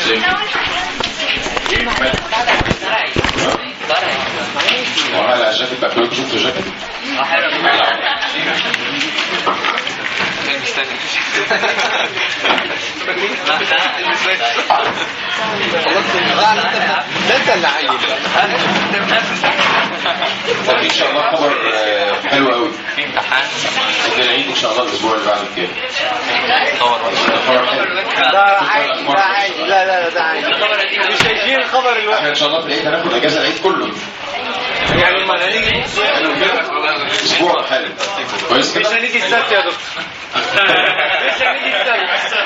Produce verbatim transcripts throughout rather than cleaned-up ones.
وعلى الجاكيت بقى كنت شفت الجاكيت؟ اه حلو. انت اللي عايز ان شاء الله خبر حلو قوي. العيد ان شاء الله الاسبوع اللي بعد كده. خبر حلو. ده عادي ده عادي. لا لا لا ده عادي. مش شايفين الخبر الوحش. احنا ان شاء الله في العيد هناخد اجازه العيد كله. يعني ما هنيجي اسبوع حلو كويس كده. مش هنيجي السبت يا دكتور. مش هنيجي السبت.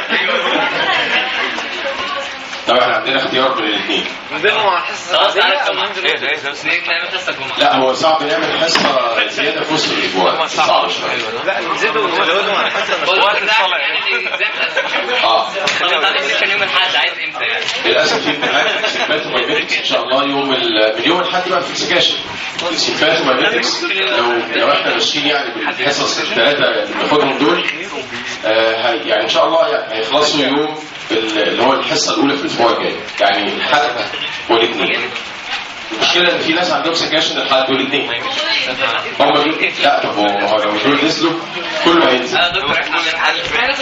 طبعا احنا عندنا اختيار بين الاثنين. ننزلوا مع الحصه خلاص العادية تعالى أو الجمعة. ننزل ايه ده ايه ده بس ليه نعمل حصة الجمعة؟ لا هو صعب نعمل حصه زياده في وسط الاسبوع. صعب شويه. لا ننزلوا ونزودوا مع الحصه وقت الصلاة يعني اه طب انت عندك سكشن يوم الاحد عايز امتى يعني؟ للاسف في امتحان في السيمبات ومايميتكس ان شاء الله يوم ال... من يوم الاحد بقى في السكاشن. السيمبات ومايميتكس لو لو احنا ماشيين يعني بالحصص الثلاثه اللي بناخدهم دول آه يعني ان شاء الله يعني هيخلصوا يوم اللي هو الحصه الاولى في الاسبوع الجاي يعني الحد والاثنين. المشكله ان في ناس عندهم سكاشن الحد والاثنين. هم دول لا طب هو لو دول نزلوا كله هينزل. اه دكتور احنا عندنا حل.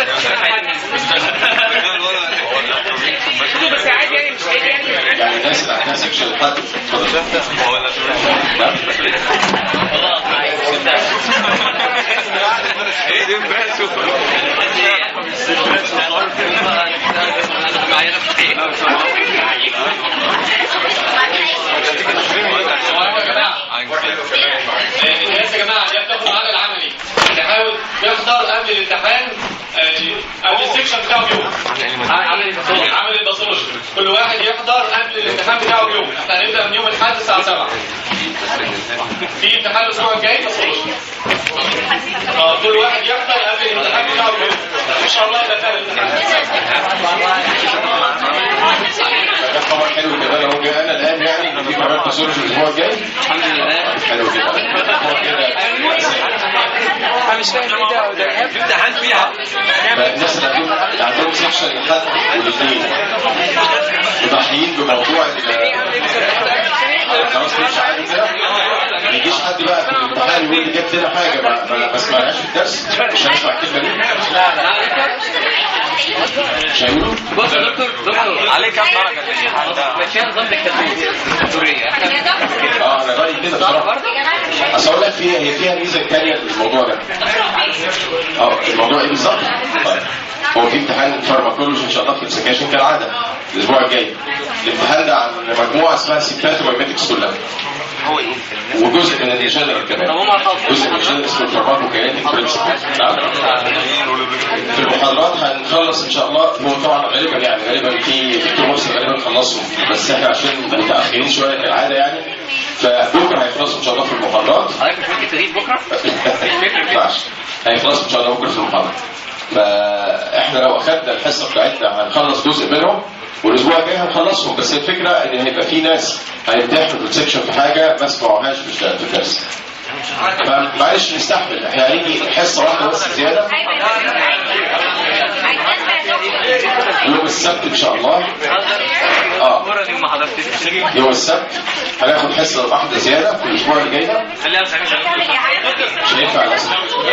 بس عادي يعني مش عادي يعني. يعني الناس اللي عندها سكشن الحد ايه دي براسو معايا نفسي الناس يا جماعه اللي بتاخد معانا العملي نحاول يحضر قبل الامتحان قبل السكشن بتاعه بيوم. عمل الباثولوجي كل واحد يحضر قبل الامتحان بتاعه بيوم. احنا هنبدا من يوم الاحد الساعه سبعة. في امتحان الاسبوع الجاي باثولوجي. اه كل واحد يحضر قبل الامتحان بتاعه بيوم ان شاء الله يبقى ده خبر حلو كده لو جاءنا الان يعني ان في كمان باثولوجي الاسبوع الجاي. الحمد لله حلو كده. انا مش فاهم ايه ده ده امتحان فيها الناس اللي عندهم سكشن لحد والاثنين مضحيين بموضوع خلاص مش عارف كده ما يجيش حد بقى في الامتحان يقول لي جبت لنا حاجه ما بسمعهاش في الدرس مش هنسمع الكلمه دي. لا لا مش هيقولوا بص يا دكتور دكتور عليك كام درجه الامتحان ماشي نظام دكتاتوريه دكتاتوريه اه انا رايي كده بصراحه. اصل اقول لك فيها هي فيها ميزه ثانيه للموضوع ده. اه الموضوع ايه بالظبط؟ هو في امتحان فارماكولوجي ان شاء الله في السكاشن كالعاده الاسبوع الجاي. الامتحان ده عن مجموعه اسمها سيمبات ومايميتكس كلها. هو ايه وجزء من الجنرال كمان. جزء من الجنرال اسمه الفارماكوكاينيتيك برنسبل. في المحاضرات هنخلص ان شاء الله. هو طبعا غالبا يعني غالبا في دكتور محسن غالبا خلصهم بس احنا عشان متاخرين شويه كالعاده يعني فبكره هيخلصوا ان شاء الله في المحاضرات. حضرتك مش ممكن تغيب بكره؟ ما ينفعش. هيخلصوا ان شاء الله بكره في المحاضره. فاحنا لو اخذنا الحصه بتاعتنا هنخلص جزء منهم والاسبوع الجاي هنخلصهم. بس الفكره ان هيبقى في ناس هيمتحنوا في السكشن في حاجه ما سمعوهاش في الدرس. فمعلش نستحمل. احنا هنيجي حصه واحده بس زياده يوم السبت ان شاء الله. اه يوم السبت هناخد حصه واحده زياده في الاسبوع اللي جاي ده. مش هينفع للاسف.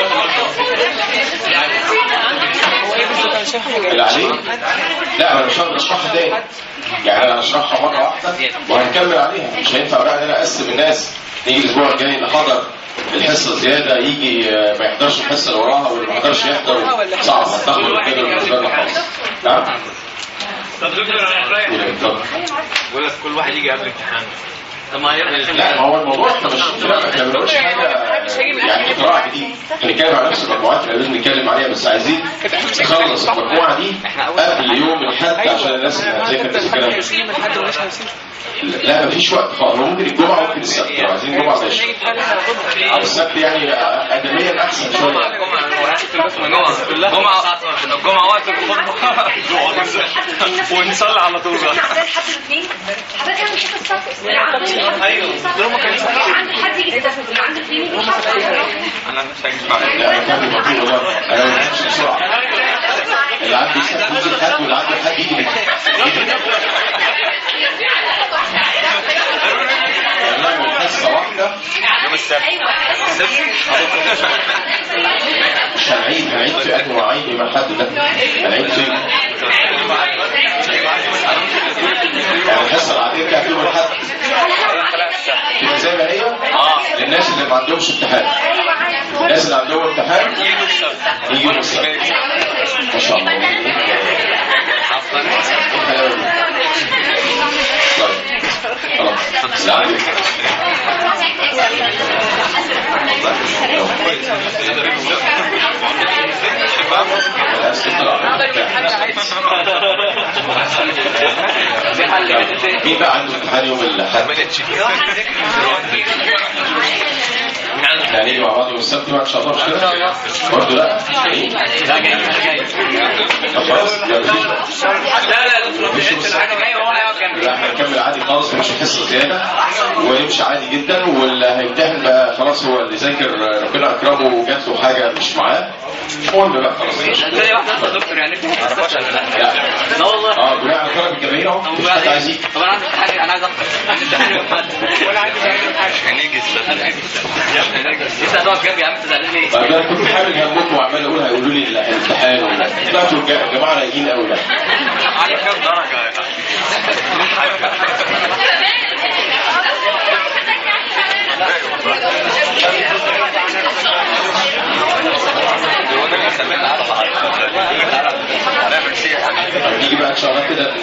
اللي عليه لا انا مش هقدر اشرحها تاني يعني انا هشرحها مره واحده وهنكمل عليها. مش هينفع بقى ان انا اقسم الناس نيجي الاسبوع الجاي اللي حضر الحصه زياده يجي ما يحضرش الحصه اللي وراها واللي ما يحضرش يحضر. صعب هتاخد القدر بالنسبه لنا خالص. نعم طب دكتور انا رايح ولا كل واحد يجي قبل الامتحان. طب ما لا ما هو الموضوع احنا مش احنا ما بنقولش حاجه يعني اختراع جديد. هنتكلم على نفس المجموعات اللي لازم نتكلم عليها بس عايزين نخلص المجموعه دي قبل يوم الاحد عشان الناس اللي هتذاكر تذاكرها. لا مفيش وقت خالص. ممكن الجمعه ممكن السبت لو عايزين الجمعه ماشي او السبت يعني ادميا احسن شويه. الجمعه الجمعه وقت الخطبه ونصلي على طول. ايوه لو كان عند حد يجي يستفسر عند الكلينيك انا مش هاجي لا انا كان بطيء والله انا ما بحبش بسرعه. اللي عندي سبت يجي لحد واللي عنده حد يجي الحد ده العيد فين؟ يعني الحصه العاديه بتاعت يوم الحد تبقى زي ما هي للناس اللي ما عندهمش امتحان. الناس اللي عندهم امتحان يجوا يوم السبت. ما شاء الله. خلاص لا عليك. مين بقى عنده امتحان يوم الاحد؟ يعني نيجي مع بعض يوم السبت بقى ان شاء الله مش كده؟ برضه لا؟ لا جاي جاي خلاص لا لا مش الحاجه جايه هو هيقعد جنبي. لا احنا هنكمل عادي خالص مش حصه زياده ونمشي عادي جدا واللي هيمتحن بقى خلاص هو اللي ذاكر ربنا اكرمه وجات له حاجه مش معاه مش مهم بقى خلاص. زي واحده يا دكتور يعني ما تعرفش ولا لا؟ لا لا والله اه بناء على طلب الجماهير اهو مش حد عايز يجي. طب انا عندي امتحان انا عايز احضر عندي امتحان يوم الاحد ولا عندي حاجه هنيجي لسه هتقعد جنبي يا عم انت زعلان ليه؟ طيب انا كنت حامل همكم وعمال اقول هيقولوا لي الامتحان طلعتوا الجماعه رايقين قوي ده. على كام درجه يا نيجي بقى ان شاء الله كده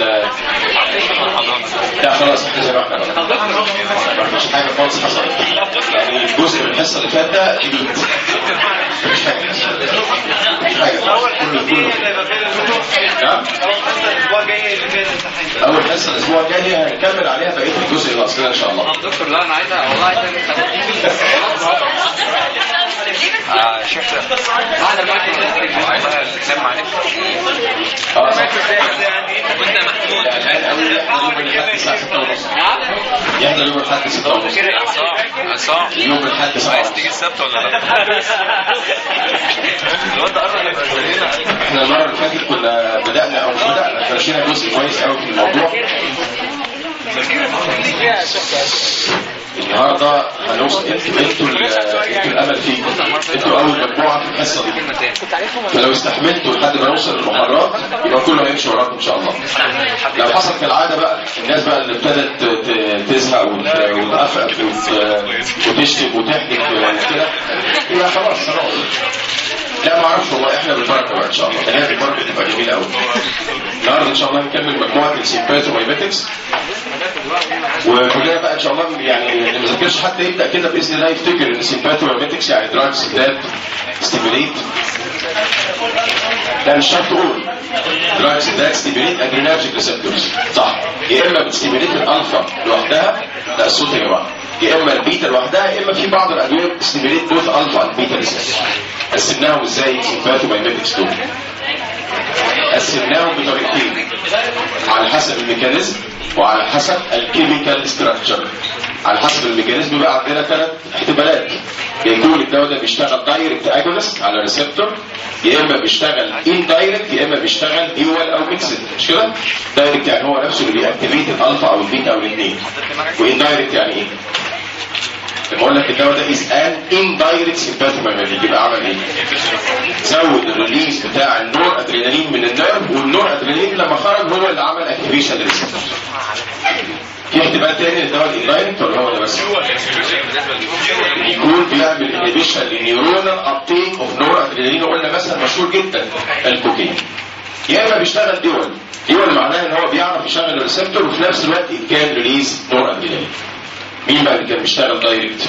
لا خلاص احنا زي ما احنا مفيش حاجه خالص حصلت يعني الجزء من الحصه اللي فات ده جديد مفيش حاجه مفيش حاجه كله كله نعم اول حصه الاسبوع الجاي هنكمل عليها بقيه الجزء الاصلي ان شاء الله. دكتور لا انا عايزها والله عايزها اه شكرا هذا معك والله الكلام معلش اه وانت محمود الان اول يوم الاحد الساعه ستة ونص يحضر يوم الاحد ستة ونص عصام يوم الاحد سبعة ونص. تيجي السبت ولا لا؟ لو انت قرب نبقى زينا. احنا المره اللي فاتت كنا بدانا او مش بدانا فرشينا جزء كويس قوي في الموضوع. النهارده هنوصل انتوا انتوا الامل فيكم انتوا اول مجموعه في الحصه دي فلو استحملتوا لحد ما نوصل للمحاضرات يبقى كله هيمشي وراكم ان شاء الله. لو حصل كالعاده بقى الناس بقى اللي ابتدت تزهق وتقفق وتشتم وتحدث كده يبقى خلاص خلاص. لا ما اعرفش والله احنا بالبركه بقى ان شاء الله خلينا بالبركه تبقى جميله قوي. النهارده ان شاء الله هنكمل مجموعه السيمباثومايماتكس وكلنا بقى ان شاء الله يعني اللي ما ذاكرش حتى يبدا كده باذن الله يفتكر ان السيمباثومايماتكس يعني دراجز ذات ستيموليت. لا مش شرط تقول دراجز ذات ستيموليت ادرينرجيك ريسبتورز صح. يا اما بتستيموليت الالفا لوحدها ده الصوت يا جماعه يا اما البيتا لوحدها يا اما في بعض الادويه بتستيموليت بوث الفا والبيتا ريسبتورز. قسمناهم ازاي السيمباثومايماتكس دول؟ قسمناهم بطريقتين على حسب الميكانيزم وعلى حسب الكيميكال ستراكشر. على حسب الميكانيزم بقى عندنا ثلاث احتمالات يكون الدواء ده بيشتغل دايركت اجونست على ريسبتور يا اما بيشتغل ان دايركت يا اما بيشتغل ديوال او ميكسد مش كده؟ دايركت يعني هو نفسه اللي بيأكتيفيت الالفا او البيتا او الاثنين. وان دايركت يعني ايه؟ لما اقول لك الدواء ده از ان اندايركت سيمباثومايماتيك يبقى عمل ايه؟ زود الريليز بتاع النور ادرينالين من النيرف والنور ادرينالين لما خرج هو اللي عمل اكتيفيشن للريسبتور. في احتمال تاني للدواء الاندايركت ولا هو ده بس؟ يكون بيعمل انهبيشن للنيورونال ابتيك اوف نور ادرينالين وقلنا مثلا مشهور جدا الكوكين. يا اما بيشتغل دول دول معناها ان هو بيعرف يشغل الريسبتور وفي نفس الوقت كان ريليز نور ادرينالين. مين بقى اللي كان بيشتغل دايركت؟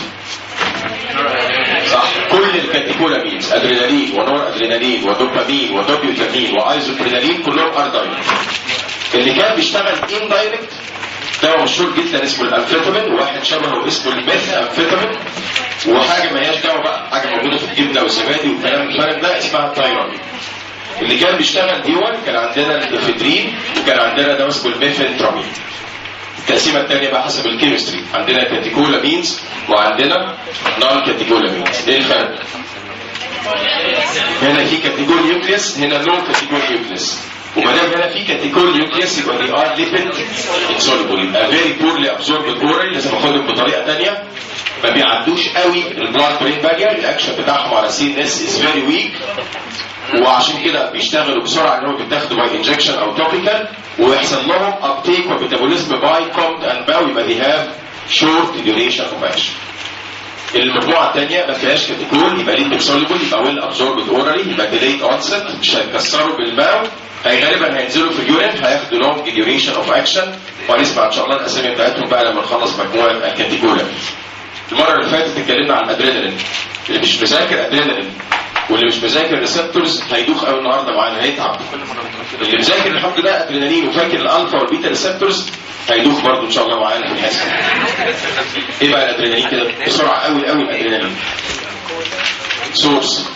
صح كل الكاتيكولامينز ادرينالين ونور ادرينالين ودوبامين ودوبيوتامين وايزوبرينالين كلهم ار دايركت. اللي كان بيشتغل ان دايركت ده مشهور جدا اسمه الامفيتامين وواحد شبهه اسمه الميث امفيتامين وحاجه ما هياش دواء بقى حاجه موجوده في الجبنه والزبادي والكلام الفارغ ده اسمها التايرامين. اللي كان بيشتغل ديوان كان عندنا الافيدرين وكان عندنا دواء اسمه الميفنترامين. التقسيمه الثانيه بقى حسب الكيمستري عندنا كاتيكولامينز وعندنا نون كاتيكولامينز. ايه الفرق؟ هنا في كاتيكول نيوكليس هنا نون كاتيكول نيوكليس وما دام هنا في كاتيكول نيوكليس يبقى دي ار ليبيد انسوليبل يبقى فيري بورلي ابزوربد اورال لازم اخدهم بطريقه ثانيه ما بيعدوش قوي البلاد برين بارير الاكشن بتاعهم على سي ان اس از فيري ويك وعشان كده بيشتغلوا بسرعه ان هو بيتاخدوا باي انجكشن او توبيكال ويحصل لهم ابتيك وميتابوليزم باي كومد اند باو يبقى دي هاف شورت ديوريشن اوف اكشن. المجموعه الثانيه ما فيهاش كاتيكول يبقى ليد سوليبل يبقى ويل ابزوربد اورالي يبقى ديليت اونست مش هيتكسروا بالباو هي غالبا هينزلوا في اليورين هياخدوا لونج ديوريشن اوف اكشن وهنسمع ان شاء الله الاسامي بتاعتهم بقى لما نخلص مجموعه الكاتيكولا. المره اللي فاتت اتكلمنا عن الادرينالين اللي مش مذاكر ادرينالين واللي مش مذاكر ريسبتورز هيدوخ قوي النهارده معانا هيتعب. اللي مذاكر الحمد لله ادرينالين وفاكر الالفا والبيتا ريسبتورز هيدوخ برضه ان شاء الله معانا في الحصه. ايه بقى الادرينالين كده بسرعه قوي قوي الادرينالين سورس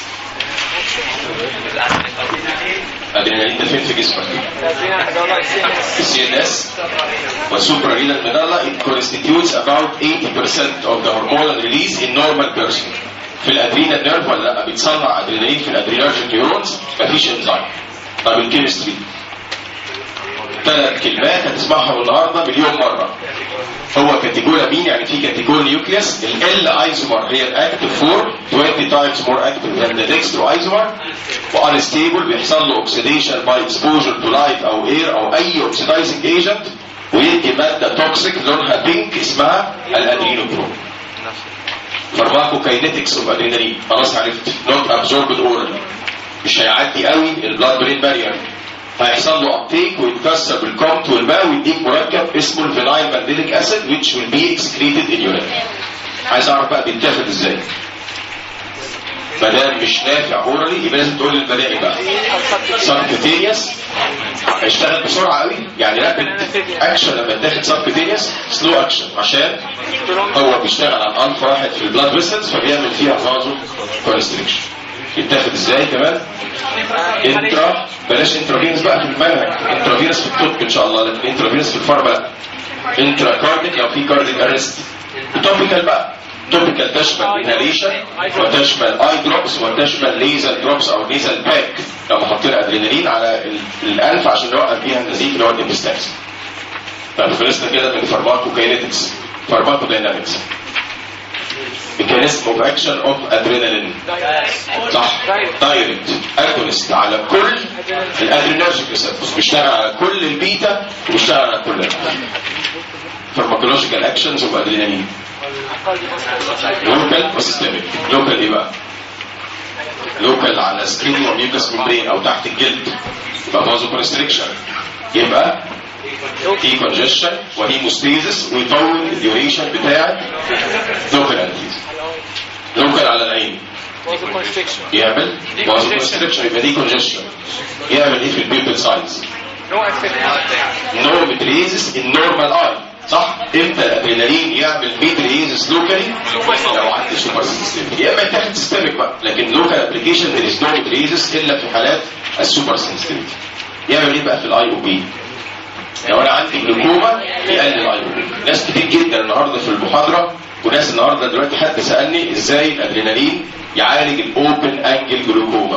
الادرينالين ده فين في جسمك؟ في السي ان اس والسوبرا رينال ميدالا it constitutes about eighty percent of the hormonal release in normal person. في الادرينال نيرف ولا لا بيتصنع ادرينالين في الادرينالجيك نيورونز مفيش انزيم. طب الكيمستري ثلاث كلمات هتسمعهم النهارده مليون مره. هو كاتيجولا مين يعني في كاتيجول نيوكليوس ال ايزومر هي الاكتيف فور twenty times more active than the dextro isomer وانستيبل بيحصل له اوكسيديشن باي اكسبوجر تو لايت او اير او اي اوكسيدايزنج ايجنت ويدي ماده توكسيك لونها بينك اسمها الادرينوكروم. فارماكوكاينيتكس اوف ادرينالين خلاص عرفت نوت ابزوربد اورال مش هيعدي قوي البلاد برين بارير هيحصل له ابتيك ويتكسر بالكومت والباء ويديك مركب اسمه الفينايل مانديليك اسيد which will be excreted in urine. عايز اعرف بقى بيتاخد ازاي. ما دام مش نافع اورالي يبقى لازم تقول للبلاقي بقى سبكوتينيوس هيشتغل بسرعه قوي يعني رابد اكشن لما يتاخد سبكوتينيوس سلو اكشن عشان هو بيشتغل على الالفا واحد في البلاد فيسلز فبيعمل فيها فازو كونستريكشن. يتاخد ازاي كمان؟ انترا بلاش انترافينس بقى في المنهج انترافينس في الطب ان شاء الله لكن انترافينس في الفارما لا. انترا كارديك لو في كارديك ارست. توبيكال بقى توبيكال تشمل انهاليشن وتشمل اي دروبس وتشمل ليزر دروبس او ليزر باك لو حطينا ادرينالين على الانف عشان نوقف بيها النزيف اللي هو الانتستاكس. طب خلصنا كده من الفارماكوكاينيتكس. فارماكوداينامكس mechanism of action of adrenaline صح دايركت اجونست على كل الادرينرجيك ريسبتورز بيشتغل على كل البيتا وبيشتغل على كل فارماكولوجيكال اكشنز اوف ادرينالين لوكال وسيستميك. لوكال ايه بقى؟ لوكال على سكين وميوكس ممبرين او تحت الجلد يبقى فازو كونستريكشن يبقى في كونجيشن وهيموستيزس ويطول الديوريشن بتاع لوكال انتيز. لوكال على العين يعمل فازو كونستريكشن يبقى دي كونجيشن يعمل ايه في البيبل ساينز؟ نو ميتريزس ان نورمال اي صح؟ امتى الادرينالين يعمل ميتريزس لوكالي؟ لو عندي سوبر سيستميك يا اما يتاخد سيستميك بقى لكن لوكال ابلكيشن ذير از نو ميتريزس الا في حالات السوبر سيستميك. يعمل ايه بقى في الاي او بي؟ لو انا عندي جلوكوما يقلل الاي او بي. ناس كتير جدا النهارده في المحاضره وناس النهارده دلوقتي حد سالني ازاي الادرينالين يعالج الاوبن انجل جلوكوما.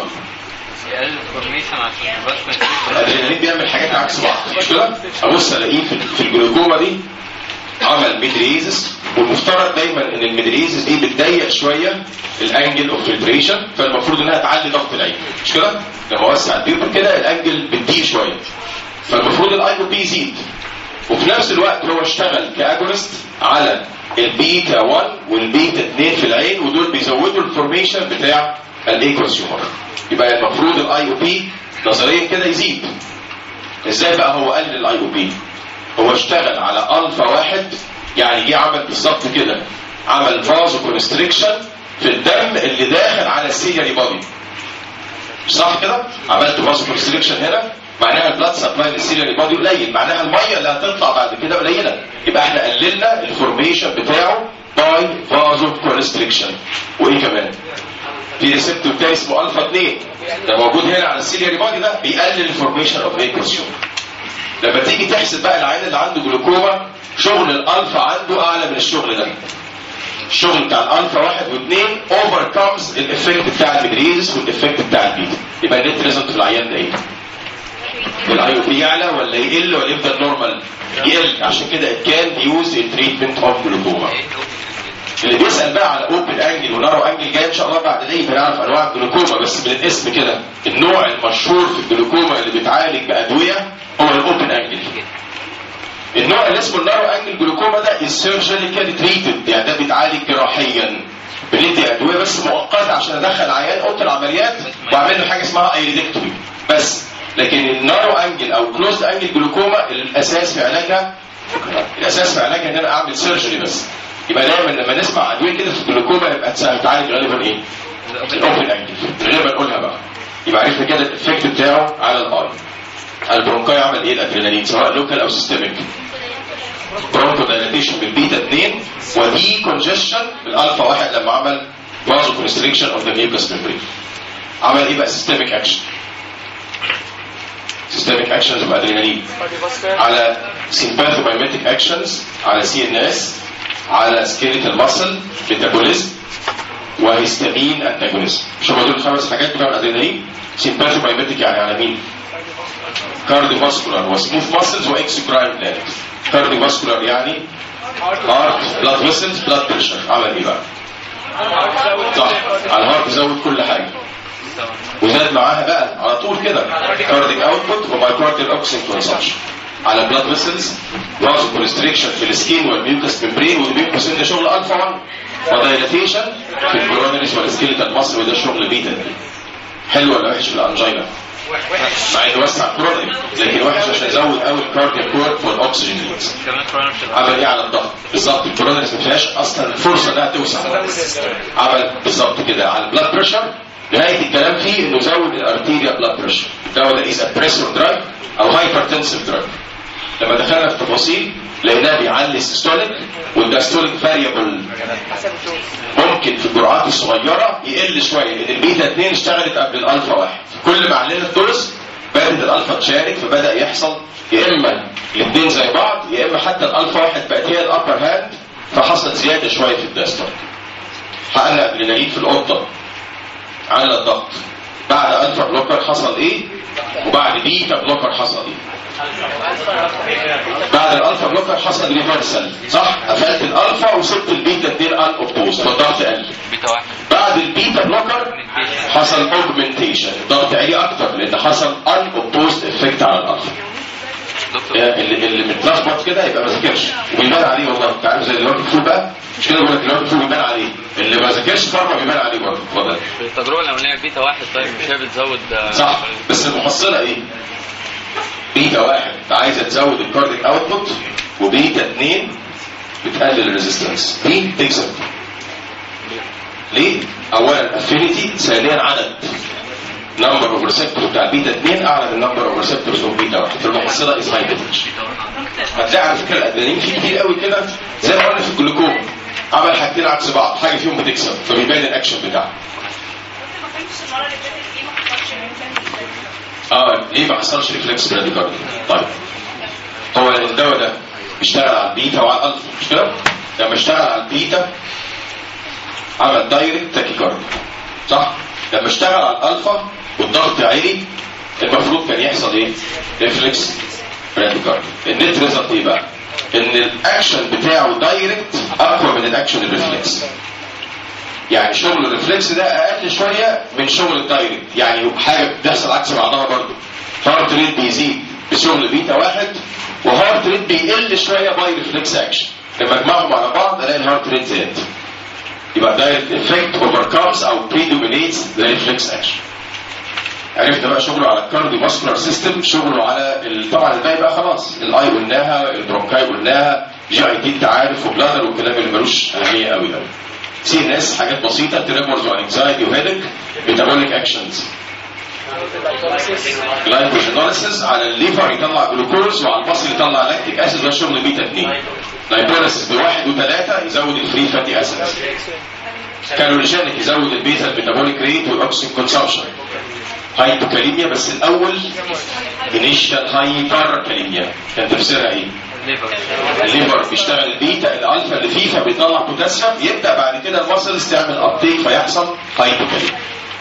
الادرينالين بيعمل حاجات عكس بعض مش كده؟ ابص الاقيه في الجلوكوما دي عمل ميدريزس والمفترض دايما ان الميدريزس دي بتضيق شويه الانجل اوف فلتريشن فالمفروض انها تعلي ضغط العين مش كده؟ لما اوسع البيبر كده الانجل بتضيق شويه فالمفروض الاي او بي يزيد وفي نفس الوقت هو اشتغل كاجونست على البيتا واحد والبيتا اتنين في العين ودول بيزودوا الفورميشن بتاع الايكوسيومر. يبقى المفروض الاي او بي نظريا كده يزيد. ازاي بقى هو قلل الاي او بي؟ هو اشتغل على الفا واحد يعني جه عمل بالظبط كده عمل فازو كونستريكشن في الدم اللي داخل على السيلياري بادي صح كده؟ عملت فازو كونستريكشن هنا معناها البلاد سبلاي للسيلياري بادي قليل معناها الميه اللي هتطلع بعد كده قليله يبقى احنا قللنا الفورميشن بتاعه باي فازو كونستريكشن. وايه كمان؟ في ريسبتور بتاعي اسمه الفا اتنين ده موجود هنا على السيلياري بادي ده بيقلل الفورميشن اوف ايكوسيوم. لما تيجي تحسب بقى العين اللي عنده جلوكوما شغل الالفا عنده اعلى من الشغل ده. الشغل بتاع الالفا واحد واثنين اوفر كامز الافكت بتاع الميدريزس والافكت بتاع البيتا. يبقى النت ريزلت في العيان ده ايه؟ الاي او بي يعلى ولا يقل ولا يفضل نورمال؟ يقل. عشان كده كان يوز التريتمنت اوف جلوكوما. اللي بيسال بقى على اوبن انجل ونارو انجل جاي ان شاء الله بعد العيد هنعرف انواع الجلوكوما، بس من الاسم كده النوع المشهور في الجلوكوما اللي بيتعالج بادويه هو الاوبن انجل. النوع اللي اسمه النارو انجل جلوكوما ده السيرجيكال تريتد، يعني ده بيتعالج جراحيا، بندي ادويه بس مؤقته عشان ادخل عيان اوضه العمليات واعمل له حاجه اسمها ايريدكتومي بس. لكن النارو انجل او كلوزد انجل جلوكوما الاساس في علاجها الاساس في علاجها ان انا اعمل سيرجري بس. يبقى دايما لما نسمع ادويه كده في الجلوكوما يبقى هتعالج غالبا ايه؟ الاوبن انجل من غير ما نقولها بقى. يبقى عرفنا كده الافكت بتاعه على الاي. البرونكاي عمل ايه الادرينالين سواء لوكال او سيستميك؟ برونكو دايلاتيشن بالبيتا اثنين ودي كونجشن بالالفا واحد لما عمل فازو كونستريكشن اوف ذا ميوكس ميمبرين. عمل ايه بقى سيستميك اكشن؟ سيستميك اكشنز بادرينالين على سيمباثومايميتيك اكشنز على سي ان اس على سكيليتال ماسل ميتابوليزم وهيستامين انتاجونيزم. مش هم دول الخمس حاجات بتوع الادرينالين؟ سيمباثومايميتيك يعني على مين؟ كارديو فاسكولار وسموث ماسلز واكسوكراين جلاند. كارديو فاسكولار يعني هارت بلاد فيسلز بلاد بريشر. عمل ايه بقى؟ صح على الهارت زود كل حاجه وزاد معاها بقى على طول كده كارديك اوتبوت ومايكارديال اوكسجين كونسبشن على بلاد فيسلز فازو كونستريكشن في السكين والميوكس ميمبرين والميوكس ده شغل الفا واحد ودايلاتيشن في الكورونريز والسكيليتال ماسل وده شغل بيتا. حلو ولا وحش في الانجينا؟ مع انه وسع الكورونري لكن وحش عشان يزود قوي الكاردياك كورت والاكسجين نيدز. عمل ايه على الضغط؟ بالظبط الكورونريز ما فيهاش اصلا فرصه انها توسع. عمل بالظبط كده على البلاد بريشر. نهايه الكلام فيه انه زود الارتيريا بلاد بريشر. الدواء ده از بريسور دراج او هايبرتنسيف دراج. لما دخلنا في تفاصيل لقيناه بيعلي السيستوليك والداستوليك فاريبل. ممكن في الجرعات الصغيره يقل شويه لان البيتا اثنين اشتغلت قبل الالفا واحد. كل ما علينا الدوز بدات الالفا تشارك فبدا يحصل يا اما الاثنين زي بعض يا اما حتى الالفا واحد بقت هي الابر هاند فحصل زياده شويه في الداستوليك. حقنا لنلاقيه في القطه على الضغط. بعد الفا بلوكر حصل ايه؟ وبعد بيتا بلوكر حصل ايه؟ بعد الالفا بلوكر حصل ريفرسال صح؟ قفلت الالفا وسبت البيتا اثنين ان اوبوز فالضغط قل. بعد البيتا بلوكر حصل اوجمنتيشن الضغط عالي اكتر لان حصل ان اوبوز افكت على الالفا. اللي اللي متلخبط كده يبقى ما ذاكرش وبيبان عليه والله. انت عارف زي اللي واقف فوق بقى مش كده بقول لك اللي واقف فوق بيبان عليه اللي ما ذاكرش فورمه بيبان عليه برضه. اتفضل. التجربه الاولانيه بيتا واحد طيب مش هي بتزود صح بس المحصله ايه؟ بيتا واحد عايزه تزود الكارديك اوتبوت وبيتا اثنين بتقلل الريزيستنس. دي تكسب ليه؟ اولا افينيتي ثانيا عدد نمبر اوف ريسبتورز بتاع بيتا اثنين اعلى من نمبر اوف ريسبتورز اوف بيتا واحد. فالمحصله از هاي بوتنش. هتلاقي على فكره الادرينالين فيه كتير قوي كده زي ما قلنا في الجلوكوما عمل حاجتين عكس بعض حاجه فيهم بتكسب فبيبان الاكشن بتاعه. اه ليه ما حصلش ريفلكس براديكاردي؟ طيب هو الدواء ده بيشتغل على البيتا وعلى الالفا مش كده؟ لما اشتغل على البيتا عمل دايركت تاكيكاردي صح؟ لما اشتغل على الالفا والضغط عالي المفروض كان يحصل ايه؟ ريفلكس براديكاردي. النت ريزلت ايه بقى؟ ان الاكشن بتاعه دايركت اقوى من الاكشن الريفلكس. يعني شغل الريفلكس ده اقل شويه من شغل الدايركت. يعني حاجه بتحصل عكس بعضها برضه. هارت ريت بيزيد بشغل بيتا واحد وهارت ريت بيقل شويه باي ريفلكس اكشن. لما اجمعهم على بعض الاقي الهارت ريت زاد. يبقى دايركت افكت اوفركمز او بريدومينيتس ذا ريفلكس اكشن. عرفنا بقى شغله على الكارديو ماسكولار سيستم. شغله على طبعا الباقي بقى خلاص الاي قلناها البرونكاي قلناها جي اي تي انت عارف وبلادر والكلام اللي ملوش اهميه قوي قوي. سي ان اس حاجات بسيطه تريمورز وانكزايتي وهيدك ميتابوليك اكشنز لايبوجينوليسيس على الليفر يطلع جلوكوز وعلى المصل يطلع لاكتيك اسيد ده شغل بيتا اثنين. لايبوليسيس بواحد وثلاثه يزود الفري فاتي اسيدز. كالوريجينيك يزود البيتا الميتابوليك ريت والاكسجين كونسبشن. هايبوكاليميا بس الاول انيشال هايبر كاليميا كان تفسيرها ايه؟ الليفر بيشتغل البيتا الالفا اللي فيه فبيطلع بوتاسيوم يبدا بعد كده المسلز تعمل ابتيك فيحصل هايبوكاليميا.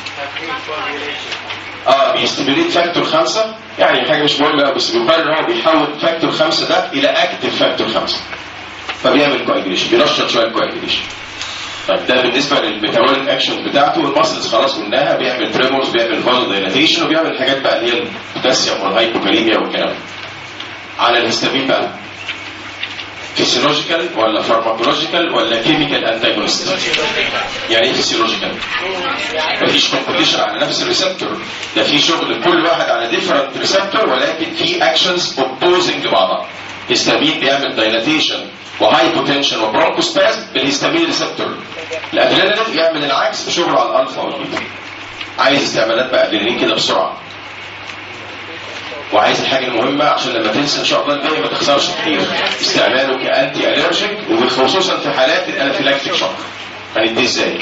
اه بيستيميليت فاكتور خمسة يعني حاجه مش مهمه بس بيقرر هو بيحول فاكتور خمسة ده الى اكتف فاكتور خمسة فبيعمل كواجيليشن بينشط شويه الكواجيليشن. طيب ده بالنسبه للميتابوليك اكشن بتاعته. الماسلز خلاص قلناها، بيعمل تريمورز، بيعمل فازو دايلاتيشن، وبيعمل الحاجات بقى اللي هي البوتاسيوم والهايبوكاليميا والكلام ده. على الهستامين بقى فيسيولوجيكال ولا فارماكولوجيكال ولا كيميكال انتاجونست؟ يعني ايه فيسيولوجيكال؟ مفيش كومبيتيشن على نفس الريسبتور، ده في شغل كل واحد على ديفرنت ريسبتور، ولكن في اكشنز اوبوزنج لبعضها. هيستامين بيعمل دايلاتيشن وهايبوتنشن وبرونكوسبازم بالهيستامين ريسبتور. الادرينالين يعمل العكس بشغله على الالفا والبيتا. عايز استعمالات بقى ادرينالين كده بسرعه، وعايز الحاجه المهمه عشان لما تنسى ان شاء الله الباقي ما تخسرش كتير، استعماله كانتي الرجيك وخصوصا في حالات الانافيلاكتيك شوك. هنديه ازاي؟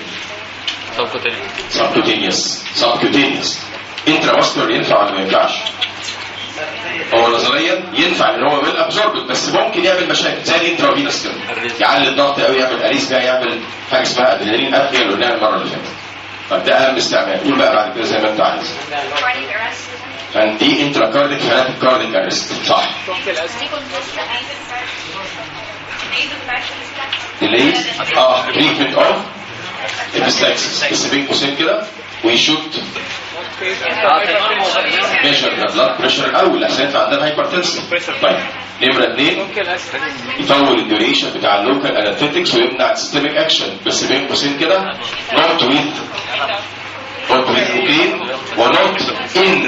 سبكوتينيوس. سبكوتينيوس انترافاسكولار ينفع ولا ما ينفعش؟ هو نظريا ينفع ان هو ويل ابزوربد، بس ممكن يعمل مشاكل زي الانترافينوس كده، يعلي الضغط قوي، يعمل اريثميا، يعمل حاجه اسمها ادرينالين ابنيا اللي قلناها المره اللي فاتت. طب ده اهم استعمال. قول بقى بعد كده زي ما انت عايز. عندي انتراكارديك فاناتيك كارديك ارست. صح. اللي اه تريتمنت اوف ابستاكسس، بس بين قوسين كده ويشوت ميجر البلاد بريشر الاول عشان يطلع عندنا هايبرتنسن. طيب نمره اثنين يطول الديوريشن بتاع اللوكال انستيتكس ويمنع السيستميك اكشن، بس بين قوسين كده نوت ويز نوت ويز كوكين ونوت ان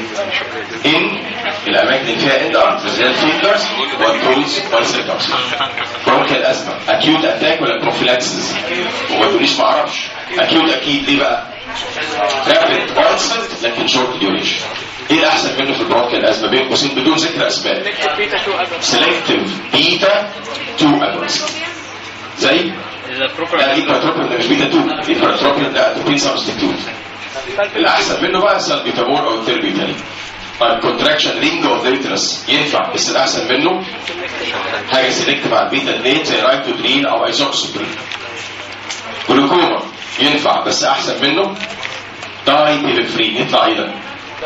ان الاماكن اللي فيها اند ارت زي الفينجرز والتولز والسيركمس. برونكيال ازمه اكيوت اتاك ولا بروفيلاكسس؟ وما تقوليش ما اعرفش. اكيوت اكيد. ليه بقى؟ رابيد اونست لكن شورت ديوريشن. ايه الاحسن منه في البرونكيال ازمه بين قوسين بدون ذكر اسباب؟ سيلكتيف بيتا اتنين اجونست زي لا دي باتروبين مش بيتا اتنين، دي باتروبين ده اتروبين سبستيتيوت. الاحسن منه بقى سالبيتامول او التربيتالين. طيب كونتراكشن رينج اوف ذا ينفع، بس الاحسن منه حاجه سيلكتيف على البيتا اتنين زي رايتودرين او ايزوكسودرين. جلوكوما ينفع، بس احسن منه داي بيفرين. يطلع ايه ده؟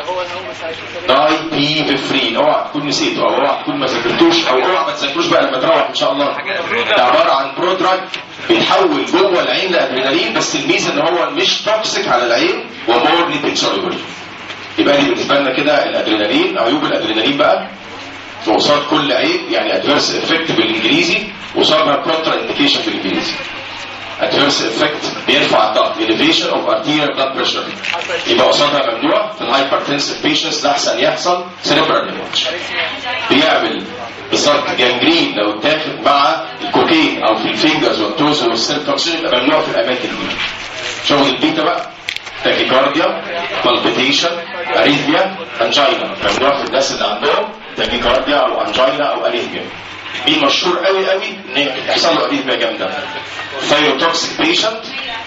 داي بيفرين. اوعى تكون نسيته او اوعى تكون ما ذاكرتوش او اوعى ما تذاكروش بقى لما تروح ان شاء الله. ده عباره عن برودراج بيتحول جوه العين لادرينالين، بس الميزه ان هو مش توكسيك على العين ومور ليبيد سوليبل. يبقى دي بالنسبه لنا كده الادرينالين. عيوب الادرينالين بقى وقصاد كل عيب يعني ادفيرس افكت بالانجليزي وقصادها كونترا انديكيشن بالانجليزي. adverse effect بيرفع الضغط elevation of arterial blood pressure، يبقى قصادها ممنوع في الهايبرتنسيف بيشنتس لحسن يحصل cerebral hemorrhage. بيعمل بالظبط جانجرين لو اتاخد مع الكوكين او في الفينجرز والتوز والسيركمسيشن، يبقى ممنوع في الاماكن دي. شغل البيتا بقى تاكيكارديا، بالبيتيشن، اريثميا، انجينا، ممنوع في الناس اللي عندهم تاكيكارديا او انجينا او اريثميا. مين مشهور قوي قوي ان يحصل له اريثميا جامده؟ ثايروتوكسيك بيشنت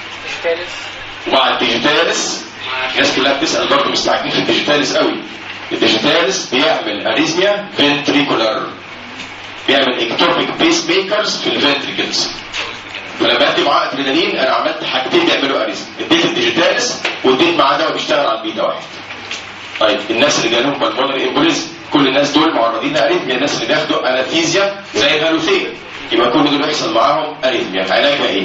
ومع الديجيتالس. الناس كلها بتسال برضه مستعجلين في الديجيتالس قوي. الديجيتالس بيعمل اريثميا فنتريكولار، بيعمل اكتوبيك بيس ميكرز في الفنتريكلز. فلما ادي معاه ادرينالين انا عملت حاجتين بيعملوا اريثميا، اديت الديجيتالس واديت معاه دواء بيشتغل على البيتا واحد. طيب الناس اللي جالهم بالمونري امبوليزم كل الناس دول معرضين لاريثميا. الناس اللي بياخدوا انستيزيا زي الهالوثين يبقى كل دول بيحصل معاهم اريثميا. علاجها ايه؟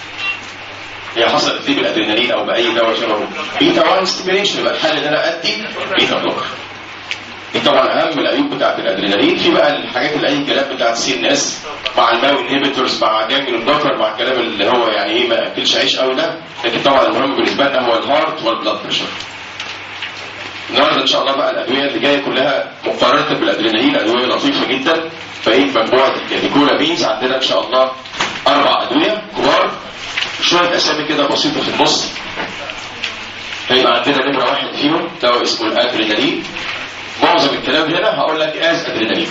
هي حصلت ليه بالادرينالين او باي دواء شبهه؟ بيتا واحد ستيميليشن. يبقى الحل ان انا ادي بيتا بلوكر. دي طبعا اهم العيوب بتاعت الادرينالين. في بقى الحاجات اللي اي كلام بتاعت السي ان اس مع الماو انهبيتورز مع جانجلون بلوكر مع الكلام اللي هو يعني ايه ما اكلش عيش قوي ده، لكن طبعا المهم بالنسبه لنا هو الهارت والبلاد بريشر. النهارده ان شاء الله بقى الادويه اللي جايه كلها مقارنه بالادرينالين ادويه لطيفه جدا. بقيت مجموعه الكاتيكولامينز عندنا ان شاء الله اربع ادويه كبار، شويه اسامي كده بسيطه في النص. هيبقى عندنا نمره واحد فيهم دواء اسمه الادرينالين. معظم الكلام هنا هقول لك از ادرينالين.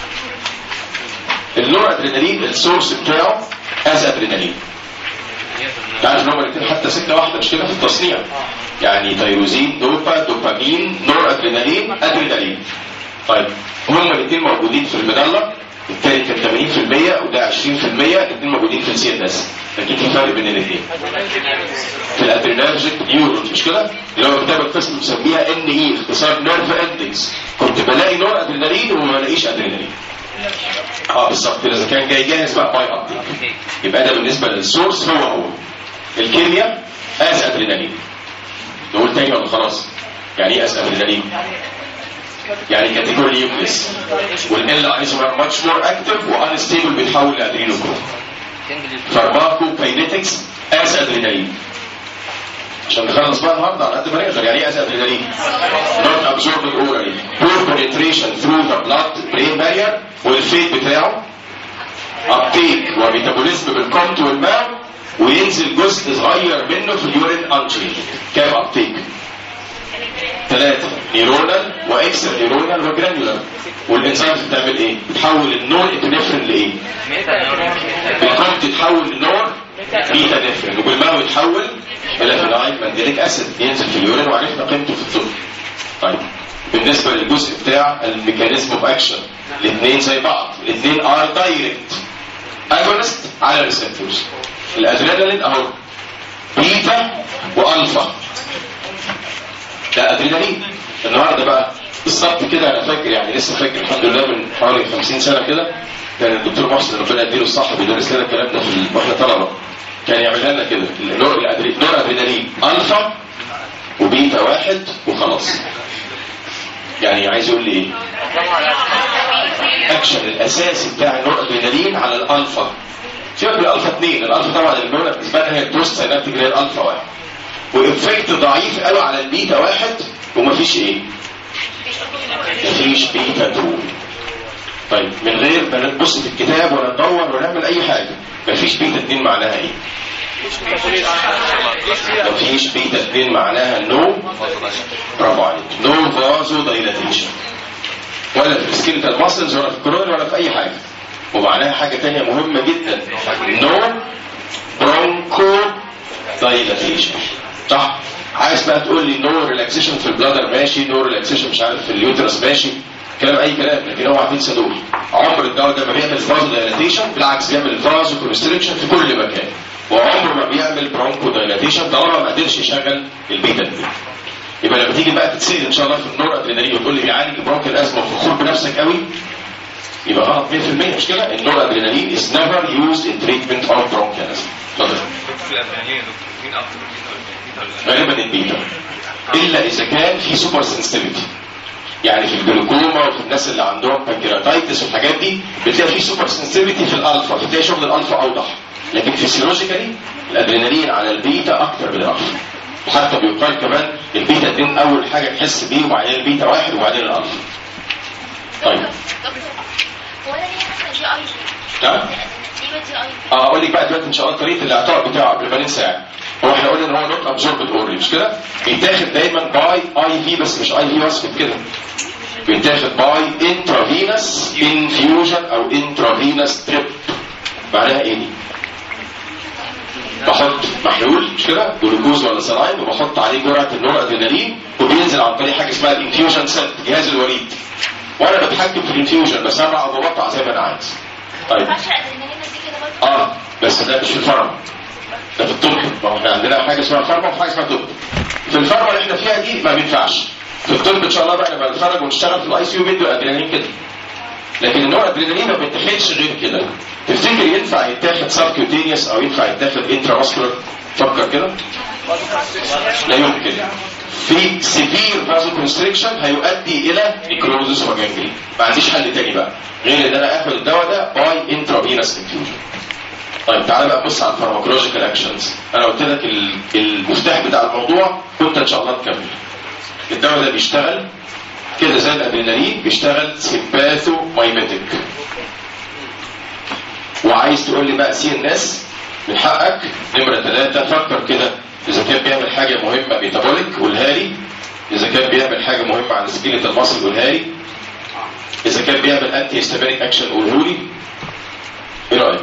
النور ادرينالين السورس بتاعه از ادرينالين. تعرف ان هما الاثنين حتى سكه واحده مش كده في التصنيع، يعني تيروزين دوبا دوبامين نور ادرينالين ادرينالين. طيب هما الاثنين موجودين في المدلة، الثاني كان ثمانين في المية وده عشرين في المية، الاثنين موجودين في السي ان اس. لكن في فرق بين الاثنين في الادرينالجيك نيورون مش كده؟ اللي هو كتاب القسم مسميها ان اي اختصار نيرف اندكس. كنت بلاقي نور ادرينالين وما بلاقيش ادرينالين. اه بالظبط كده. اذا كان جاي جاهز بقى باي ابديت يبقى ده بالنسبه للسورس هو هو الكيمياء از ادرينالين. نقول تاني ولا خلاص؟ يعني ايه از ادرينالين؟ يعني كاتيجوري نيوكليس والال ايزومر ماتش مور اكتف وانستيبل بيتحول لادرينوكروم. فارماكو كاينيتكس از ادرينالين. عشان نخلص بقى النهارده على قد ما نقدر. يعني ايه از ادرينالين؟ نوت ابزوربد اورالي بور بنتريشن ثرو ذا بلاد برين بارير والفيت بتاعه ابتيك وميتابوليزم بالكونت والماء وينزل جزء صغير منه في اليورين انتري. كام ابتيك؟ ثلاثة نيرونال واكسترا نيرونال وجرانيولار. والانزيمز بتعمل ايه؟ بتحول النور ابنفرين لايه؟ بالكونت تتحول لنور بيتا نفرين وبالماء يتحول الى فينايل مانديليك اسيد ينزل في اليورين وعرفنا قيمته في الطب. طيب بالنسبه للجزء بتاع الميكانيزم اوف اكشن الاثنين زي بعض. الاثنين ار دايركت اجونست على الريسبتورز. الادرينالين اهو بيتا والفا ده ادرينالين. النهارده بقى بالظبط كده انا فاكر يعني لسه فاكر الحمد لله من حوالي خمسين سنه كده كان الدكتور محسن ربنا يديله الصحه بيدرس لنا الكلام ده في واحنا طلبه. كان يعملها لنا كده النور ادرينالين الفا وبيتا واحد وخلاص. يعني عايز يقول لي ايه؟ اكشن الاساسي بتاع النور ادرينالين على الالفا. سيبك من الالفا اثنين. الالفا طبعا النور بالنسبه لها هي البوست سينابتيك اللي هي الالفا واحد. وافكت ضعيف قوي على البيتا واحد ومفيش ايه؟ مفيش بيتا اتنين. طيب من غير ما نبص في الكتاب ولا ندور ولا نعمل اي حاجه مفيش بيتا اتنين معناها ايه؟ مفيش بيتا اتنين معناها نو. برافو عليك. نو فازو دايلاتيشن ولا في السكيلتال ماسلز ولا في الكورون ولا في اي حاجه. ومعناها حاجه ثانيه مهمه جدا نو برونكو دايلاتيشن. صح؟ عايز بقى تقول لي نو ريلاكسيشن في البلادر ماشي، نو ريلاكسيشن مش عارف في اليوترس ماشي، كلام اي كلام. لكن اوعى تنسى دول. عمر الدواء ده ما بيعمل فازو دايلاتيشن، بالعكس بيعمل فازو كونستريكشن في كل مكان. وعمره ما بيعمل برونكو دايلاتيشن طالما ما قدرش يشغل البيتا اتنين. يبقى لما تيجي بقى تتسال ان شاء الله في النور ادرينالين وتقول لي بيعالج برونكو الازمه وفخور بنفسك قوي يبقى غلط مية في المية. مش كده؟ النور ادرينالين is never used in treatment of bronchitis. اتفضل. غالبا البيتا الا اذا كان في سوبر سنسيتيفيتي. يعني في الجلوكوما وفي الناس اللي عندهم بانكرياتايتس والحاجات دي بتلاقي في سوبر سنسيتيفيتي في الالفا، بتلاقي شغل الالفا اوضح. لكن فيسيولوجيكالي الادرينالين على البيتا اكتر من الالفا. وحتى بيقال كمان البيتا اتنين اول حاجه تحس بيه وبعدين البيتا واحد وبعدين الالفا. طيب هو انا ليه مثلا جي اي نعم؟ اه اقول لك بقى دلوقتي ان شاء الله طريقه الاعطاء بتاعه قبل ما ننسى. يعني هو احنا قلنا ان هو نوت ابزوربد اورلي مش كده؟ بيتاخد دايما باي اي في بس مش اي في وصفت كده. بيتاخد باي انترافينس انفيوجن او انترافينس تريب. معناها ايه دي؟ بحط محلول مش كده؟ جلوكوز ولا سلاين وبحط عليه جرعه النور ادرينالين وبينزل عن طريق حاجه اسمها الانفيوجن سيت جهاز الوريد. وانا بتحكم في الانفيوجن بسرع او ببطئ زي ما انا عايز. طيب اه بس ده مش في الفارما، ده في الطب. ما احنا عندنا حاجه اسمها فارما وحاجه اسمها طب. في الفارما اللي احنا فيها دي ما بينفعش. في الطب ان شاء الله بقى لما نتخرج ونشتغل في الاي سي يو بيدوا ادرينالين كده. لكن النوع ادرينالين ما بيتاخدش غير كده. تفتكر ينفع يتاخد سبكيوتينيوس او ينفع يتاخد انترا ماسكولار؟ فكر كده. لا يمكن. في سيفير فازو كونستريكشن هيؤدي الى نيكروزس وجانجرين. ما عنديش حل تاني بقى غير ان انا اخد الدواء ده باي انترافينس انفيوجن. طيب تعالى بقى نبص على الفارماكولوجيكال اكشنز. انا قلت لك المفتاح بتاع الموضوع كنت ان شاء الله تكمل. الدواء ده بيشتغل كده زي الادرينالين، بيشتغل سيمباثو مايميتيك. وعايز تقول لي بقى سي الناس من حقك نمره ثلاثه فكر كده اذا كان بيعمل حاجه مهمه ميتابوليك قولها لي، اذا كان بيعمل حاجه مهمه على سكيلة المصل قولها لي، اذا كان بيعمل انتي هيستامينيك اكشن قوله لي. ايه رايك؟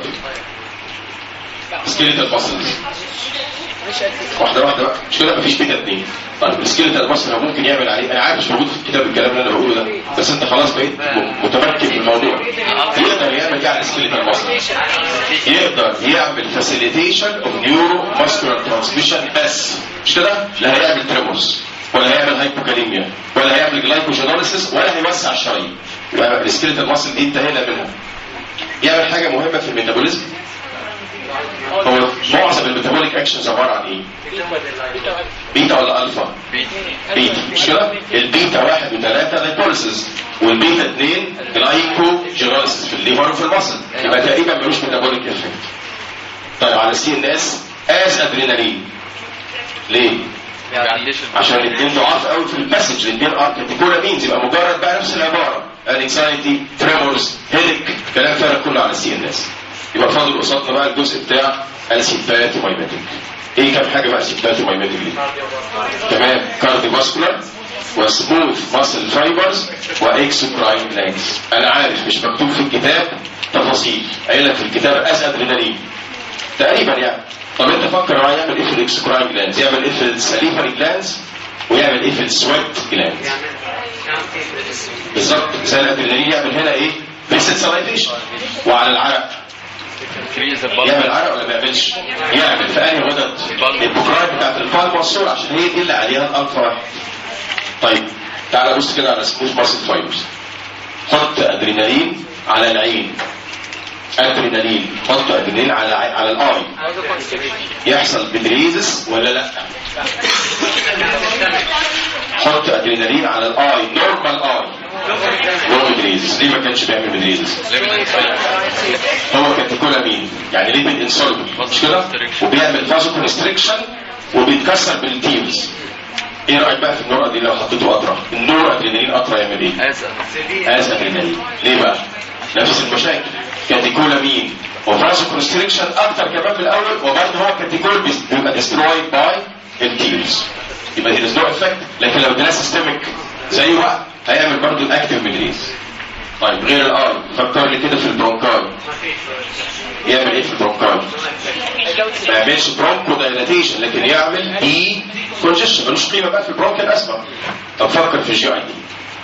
سكيلة المصل واحده واحده بقى مش كده؟ مفيش بيتا اتنين. طيب السكيلة المصل هو ممكن يعمل عليه، انا عارف مش موجود في الكتاب الكلام اللي انا بقوله ده بس انت خلاص بقيت متمكن في الموضوع. يقدر يعمل يعني سكيلة المصل، يقدر يعمل فاسيليتيشن اوف نيورو ماسكولار ترانسميشن بس مش كده؟ لا هيعمل تريمورز ولا هيعمل هايبوكاليميا ولا هيعمل جلايكوجينوليسيس ولا هيوسع الشرايين. يبقى السكيلة المصل دي انتهينا منها. يعمل حاجه مهمه في الميتابوليزم. هو معظم الميتابوليك كونتراكشنز عباره عن ايه؟ بيتا ولا الفا؟ بيتا مش كده؟ البيتا واحد وثلاثه لايبوليسيس والبيتا اثنين جلايكو جينوليسيس في الليفر وفي المصل، يبقى تقريبا ملوش ميتابوليك افكت. طيب على السي ان اس از ادرينالين ليه؟ عشان الاثنين ضعاف قوي في الباسج، الاثنين ار كاتيكولامينز، يبقى مجرد بقى نفس العباره انكسايتي تريمورز هيدك كلام فارغ كله على السي ان اس. يبقى فاضل قصادنا بقى الجزء بتاع السيمباثومايماتيك. ايه كام حاجه بقى السيمباثومايماتيك دي؟ تمام، كارديوفاسكولار وسموث ماسل فايبرز واكسوكراين جلاندز. انا عارف مش مكتوب في الكتاب تفاصيل، قايل لك في الكتاب از ادرينالين تقريبا يعني. طب انت فكر معايا يعمل ايه في الاكسوكراين جلاندز؟ يعمل ايه في السليفري جلاندز؟ ويعمل ايه في السويت جلاندز؟ بالظبط زي الادرينالين يعمل هنا ايه؟ فيسد سلايفيشن. وعلى العرق يعمل عرق ولا ما يعملش؟ يعمل في انهي غدد؟ البوكرايت بتاعت الفالم والصور، عشان هي دي اللي عليها الالفا واحد. طيب تعالى بص كده على سموث ماسل فايبرز. حط ادرينالين على العين، ادرينالين حط ادرينالين على على الاي، يحصل بدريزس ولا لا؟ حط ادرينالين على الاي نورمال اي هو بدريزس. ليه ما كانش بيعمل بدريزس؟ هو كاتيكولامين يعني ليبيد انسولبل مش كده؟ وبيعمل فازو كونستريكشن وبيتكسر بالتيمز. ايه رايك بقى في النور ادرينالين لو حطيته قطره؟ النور ادرينالين قطره يعمل ايه؟ از ادرينالين. ليه بقى؟ نفس المشاكل، كاتيكولامين وفازو كونستريكشن اكتر كمان في الاول، وبرضه هو كاتيكول بيبقى ديسترويد باي التيمز، يبقى دي نو افكت. لكن لو اديناه سيستميك زيه بقى هيعمل برضه الاكتيف ميدريز. طيب غير الاي فكر لي كده في البرونكاي، يعمل ايه في البرونكاي؟ ما يعملش برونكو دايلاتيشن لكن يعمل دي كونجيشن، ملوش قيمه بقى في البرونكال اسما. طب فكر في الجي اي دي،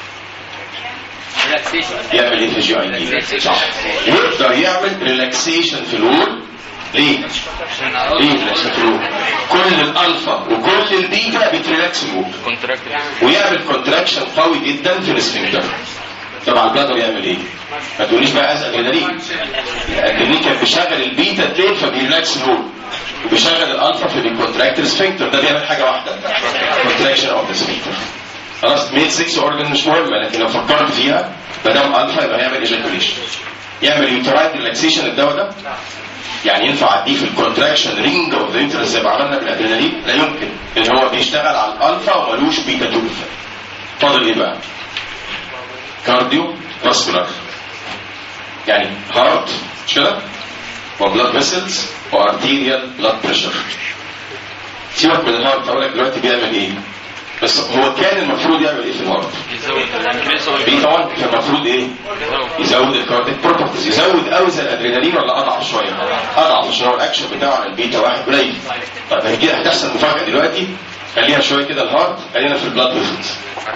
يعمل ايه في الجي اي دي؟ صح، يقدر يعمل ريلاكسيشن في الوول. ليه؟ ليه ريلاكسيشن في الوول؟ كل الالفا وكل البيتا بتريلاكس الوول ويعمل كونتراكشن قوي جدا في الاسفنكتر. طبعا البلادر يعمل ايه؟ ما تقوليش بقى از ادرينالين. الادرينالين كان بيشغل البيتا اتنين فبيريلاكس الوول، وبيشغل الالفا في الكونتراكت السفنكتر. ده بيعمل حاجه واحده، كونتراكشن اوف ذا سفنكتر. خلاص ميل ستة اورجن مش مهمه، لكن لو فكرت فيها ما دام الفا يبقى هيعمل ايجاكوليشن. يعمل يوترايد ريلاكسيشن الدواء ده؟ يعني ينفع اديه في الكونتراكشن رينج اوف ذا يوترس زي ما عملنا بالادرينالين؟ لا يمكن، لان هو بيشتغل على الالفا ومالوش بيتا اتنين. فاضل ايه بقى؟ كارديو فاسكولار، يعني هارت مش كده؟ وبلاد فيسلز وارتيريال بلاد بريشر. سيبك من الهارت، اقول لك دلوقتي بيعمل ايه؟ بس هو كان المفروض يعمل ايه في الهارت؟ بيتا واحد كان المفروض ايه؟ يزود الكارديك بروبرتيز. يزود قوي زي الادرينالين ولا اضعف شويه؟ اضعف عشان هو الاكشن بتاعه على البيتا واحد قليل. طيب هيجي هتحصل مفاجاه دلوقتي، خليها شويه كده الهارت، خلينا في البلاد فيسلز.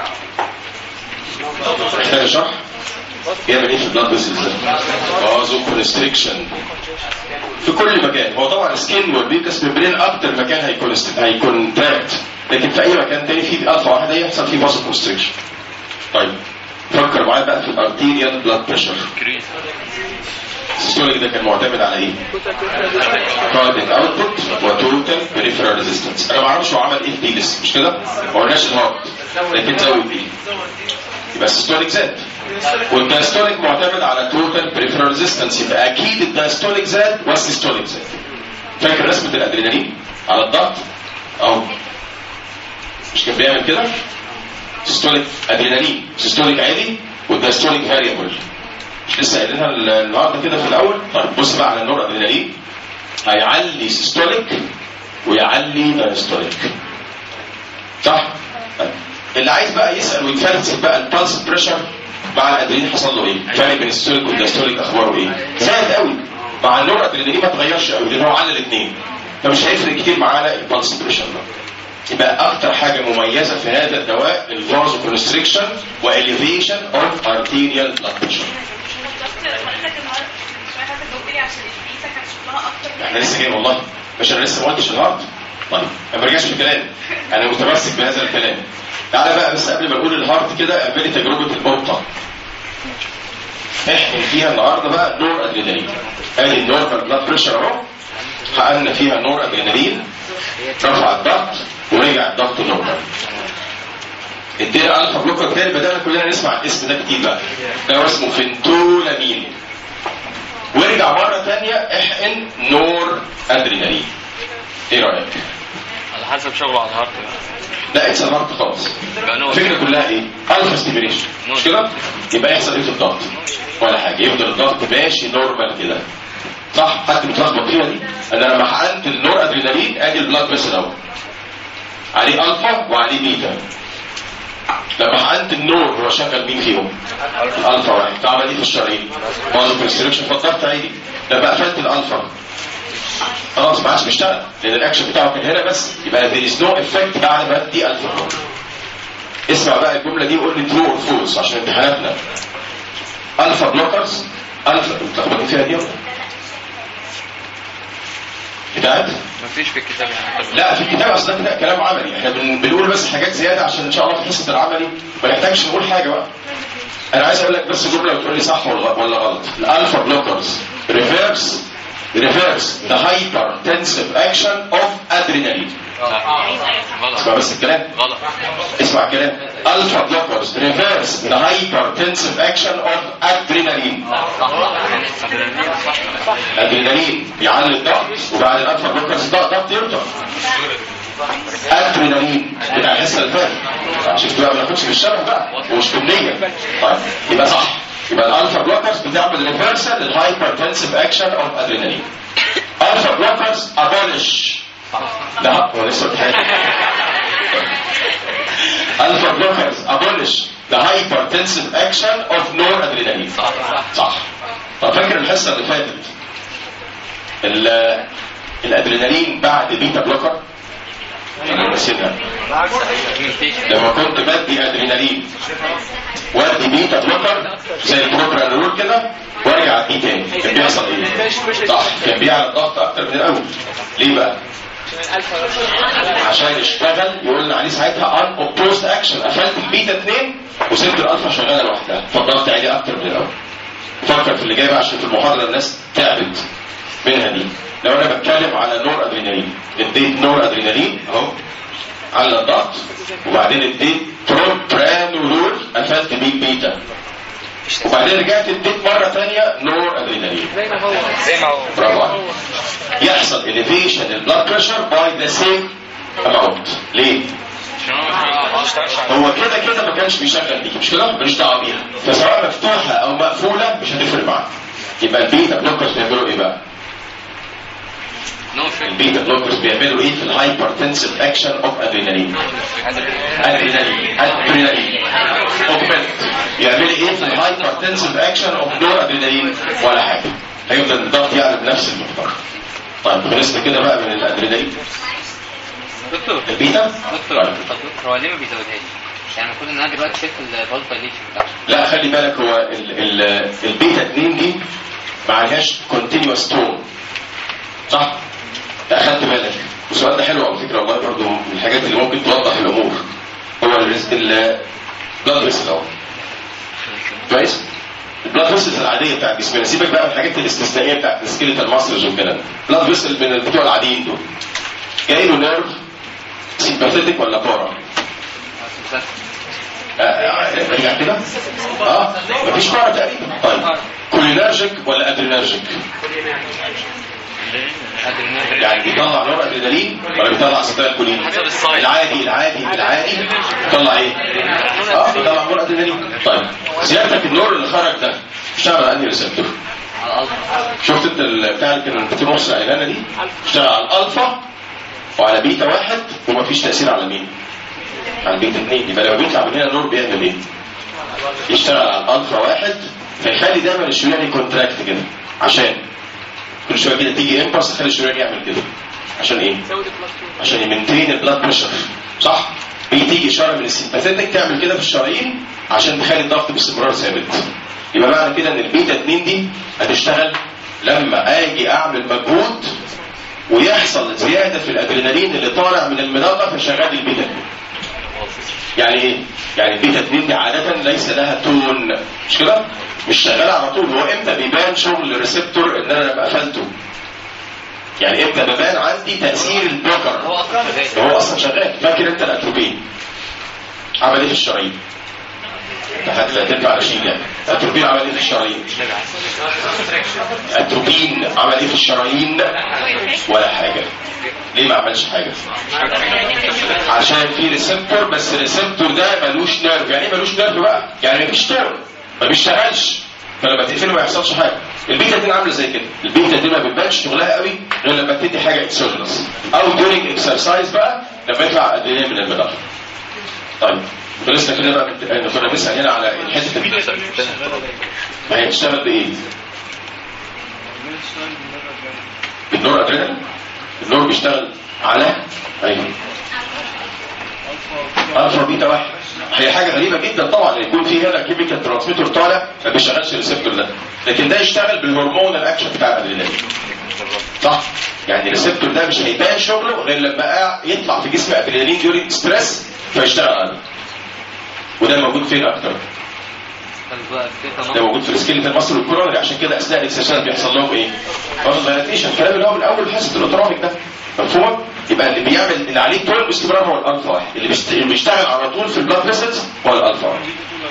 محتاج شرح؟ يعمل ايه في البلاد فيسلز ده؟ فازو كونستريكشن في كل مكان. هو طبعا السكين والبيكس ممبرين اكتر مكان هيكون هيكون تراكت، لكن في اي مكان تاني فيه الفا واحده يحصل فيه فازو كونستريكشن. طيب فكر معايا بقى في الارتيريال بلاد بريشر. السيستوليك ده كان معتمد على ايه؟ كارديك اوتبوت وتوتال بريفرال ريزيستنس. انا ما اعرفش هو عمل ايه في دي لسه مش كده؟ ما قلناش الهارت لكن زود دي، يبقى السيستوليك زاد. والدايستوليك معتمد على توتال بريفرال ريزيستنس، يبقى اكيد الدايستوليك زاد والسيستوليك زاد. فاكر رسمه الادرينالين على الضغط؟ اهو مش كان بيعمل كده؟ سيستوليك ادرينالين سيستوليك عالي والدايستوليك فاريبل، مش لسه قايلينها النهارده كده في الاول؟ طيب بص بقى على النور ادرينالين، هيعلي سيستوليك ويعلي دايستوليك صح؟ طيب اللي عايز بقى يسال ويتفلسف بقى البلس بريشر مع الادرينالين حصل له ايه؟ الفرق بين السيستوليك والدايستوليك اخباره ايه؟ زاد قوي. مع النور ادرينالين ما اتغيرش قوي لان هو على الاثنين، فمش هيفرق كتير معانا البلس بريشر ده. يبقى اكتر حاجه مميزه في هذا الدواء الفازو كونستريكشن واليفيشن اوف ارتيريال بلاد بريشر. احنا لسه جايين والله، مش انا لسه ما قلتش الهارت. طيب ما برجعش في الكلام، انا متمسك بهذا الكلام. تعالى بقى بس قبل ما نقول الهارت كده اعملي تجربه البوطه. احنا فيها النهارده بقى نور ادرينالين. ادي النورمال بلاد بريشر اهو، حققنا فيها نور ادرينالين، رفع الضغط ورجع الضغط نورمال. ادينا الفا بلوكر تاني، بدأنا كلنا نسمع الاسم ده كتير بقى، ده اسمه فنتولامين، ورجع مرة تانية احقن نور ادرينالين. ايه رأيك؟ على حسب شغله على الهارت. لا اتس الهارت خالص. الفكرة كلها ايه؟ الفا ستيميليشن، مش كده؟ يبقى يحصل ايه في الضغط؟ ولا حاجة، يفضل الضغط ماشي نورمال كده. صح؟ حد متلخبط فيها دي؟ انا لما حقنت النور ادرينالين ادي البلاد فيسل اهو، عليه الفا وعليه بيتا. لما حقنت النور هو شغل مين فيهم؟ الالفا واحد. تعمل ايه في الشرايين؟ برضه كونستريكشن فالضغط عالي. لما قفلت الالفا خلاص ما عادش بيشتغل، لان الاكشن بتاعه كان هنا بس، يبقى there is no effect بعد ما ادي الفا. اسمع بقى الجمله دي وقول لي ترو اور فولس عشان امتحاناتنا. الفا بلوكرز، الفا بتلخبطوا فيها دي بتاعت؟ مفيش في الكتاب يعني. لا في الكتاب اصلا كده كلام عملي، احنا بنقول بس حاجات زياده عشان ان شاء الله في حصه العملي ما نحتاجش نقول حاجه بقى. انا عايز اقول لك بس جمله وتقول لي صح ولا غلط. الالفا بلوكرز ريفيرس ريفيرس ذا هايبر تنسيف اكشن اوف ادرينالين. غلط. اسمع بس الكلام. غلط. اسمع الكلام. الفا بلوكرز ريفيرس ذا هايبر تنسيف اكشن اوف ادرينالين. ادرينالين يعلي الضغط، وبعد الالفا بلوكرز الضغط يرفع. ادرينالين بتاع الحصه اللي فاتت، شفت بقى ما ناخدش في الشبه بقى ومش في النيه. طيب يبقى صح، يبقى الالفا بلوكرز بتعمل ريفرسال للهايبر تنسيف اكشن اوف ادرينالين. الفا بلوكرز ابولش. لا هو لسه الفا بلوكرز ابولش the hypertensive action of noradrenaline. صح صح. طب فاكر الحصه اللي فاتت الادرينالين بعد بيتا بلوكر؟ انا نسيتها. لما كنت بدي ادرينالين وادي بيتا بلوكر زي البروبرانول كده وارجع اديه تاني، كان بيحصل ايه؟ صح، كان بيعلى الضغط اكتر من الاول. ليه بقى؟ عشان يشتغل يقول عليه ساعتها ان اوبوست اكشن. قفلت البيتا اتنين وسبت الالفا شغاله لوحدها، فالضغط عالي اكتر من الاول. فكر في اللي جاي بقى عشان في المحاضره الناس تعبت منها دي. لو انا بتكلم على نور ادرينالين، اديت نور ادرينالين اهو على الضغط، وبعدين اديت بروبرانولول قفلت بيه بيتا، وبعدين رجعت اديت مره ثانيه نور ادرينالين زي ما هو زي ما هو برافو عليك. يحصل elevation البلاد بريشر باي ذا سيم اماونت. ليه؟ هو كده كده ما كانش بيشغل دي، مش كده؟ ماليش دعوه بيها، فسواء مفتوحه او مقفوله مش هتفرق معاك. يبقى البيتا بلوكرز بيعملوا ايه بقى؟ البيتا بلوكرز بيعملوا ايه في الهايبرتنسيف اكشن اوف ادرينالين؟ ادرينالين ادرينالين اوبمنت. يعمل ايه في الهايبرتنسيف اكشن اوف نور ادرينالين؟ ولا حاجه، هيفضل الضغط يعلى بنفس المقدار. طيب خلصنا كده بقى من الادرينالين. دكتور البيتا دكتور دكتور هو ليه ما بيزودهاش؟ يعني المفروض ان انا دلوقتي شايف الفولتايليشن بتاعته. لا خلي بالك، هو ال ال البيتا اتنين دي ما عليهاش كونتينوس تون، صح؟ اخدت بالك؟ والسؤال ده حلو على فكره والله، برضه من الحاجات اللي ممكن توضح الامور. هو البلاد فيسل اهو كويس؟ البلاد فيسلز العاديه بتاعت جسمنا، سيبك بقى من الحاجات الاستثنائيه بتاعت السكيلتال ماسلز والكلام. البلاد فيسل من بتوع العاديين دول جاي له نيرف سيمباثيتك ولا بارا؟ ارجع كده. اه مفيش بارا تقريبا. طيب كولينرجيك ولا ادرينرجيك؟ يعني بيطلع نور ادرينالين ولا بيطلع اسيتايل كولين؟ العادي العادي العادي بيطلع ايه؟ اه بيطلع نور ادرينالين. طيب سيادتك النور اللي خرج ده اشتغل على انهي ريسبتور؟ شفت انت بتاع اللي كان الدكتور محسن قايلها دي؟ اشتغل على الالفا وعلى بيتا واحد ومفيش تاثير على مين؟ على بيتا اثنين. يبقى لما بيطلع من هنا النور بيعمل ايه؟ يشتغل على الالفا واحد فيخلي دايما الشريان يكونتراكت كده، عشان كل شويه كده تيجي امبلس تخلي الشريان يعمل كده. عشان ايه؟ عشان يمنتين البلاد بريشر، صح؟ بتيجي اشاره من السيمباثيتك تعمل كده في الشرايين عشان تخلي الضغط باستمرار ثابت. يبقى معنى كده ان البيتا اتنين دي هتشتغل لما اجي اعمل مجهود ويحصل زياده في الادرينالين اللي طالع من المناطق فشغال البيتا اتنين. يعني ايه؟ يعني البيتا اتنين دي عاده ليس لها تون، مش كده؟ مش شغاله على طول. هو امتى بيبان شغل الريسبتور ان انا لما قفلته؟ يعني امتى ببان عندي تاثير البلوكر؟ هو اصلا شغال هو اصلا شغال. فاكر انت الاتروبين عمل ايه في الشرايين؟ حتى ترجع على شيء يعني. الاتروبين عمل ايه في الشرايين؟ الاتروبين عمل ايه في الشرايين؟ ولا حاجه. ليه ما عملش حاجه؟ عشان في ريسبتور، بس الريسبتور ده ملوش نيرف. يعني ايه ملوش نيرف بقى؟ يعني مفيش طور، ما بيشتغلش، فلما تقفله ما يحصلش حاجه. البيتا دي عامله زي كده. البيتا دي ما بتبانش شغلها قوي غير لما تدي حاجه اكسوجينس او دورينج اكسرسايز بقى لما يطلع ادرينالين من المدار. طيب خلصنا كده بقى. كنا بنسال هنا على الحته دي، ما هي بتشتغل بايه؟ بالنور ادرينالين. النور بيشتغل على ايوه الفا بيتا واحد. هي حاجه غريبه جدا طبعا يكون في هنا كيميكال ترانسميتر طالع ما بيشتغلش الريسبتور ده، لكن ده يشتغل بالهرمون الاكشن بتاع الادرينالين. صح؟ يعني الريسبتور ده مش هيبان شغله غير لما يطلع في جسم ادرينالين ديورينج ستريس فيشتغل عليه. وده موجود فين اكتر؟ ده موجود في السكيلتال ماسل والكورونري. عشان كده اثناء الاكسسوار بيحصل لهم ايه؟ فازولاتيشن. الكلام اللي هو من اول حصه الاوتوميك ده مفهوم؟ يبقى اللي بيعمل اللي عليه طول باستمرار هو الالفا واحد، اللي بيشتغل على طول في البلاد فيسلز هو الالفا واحد.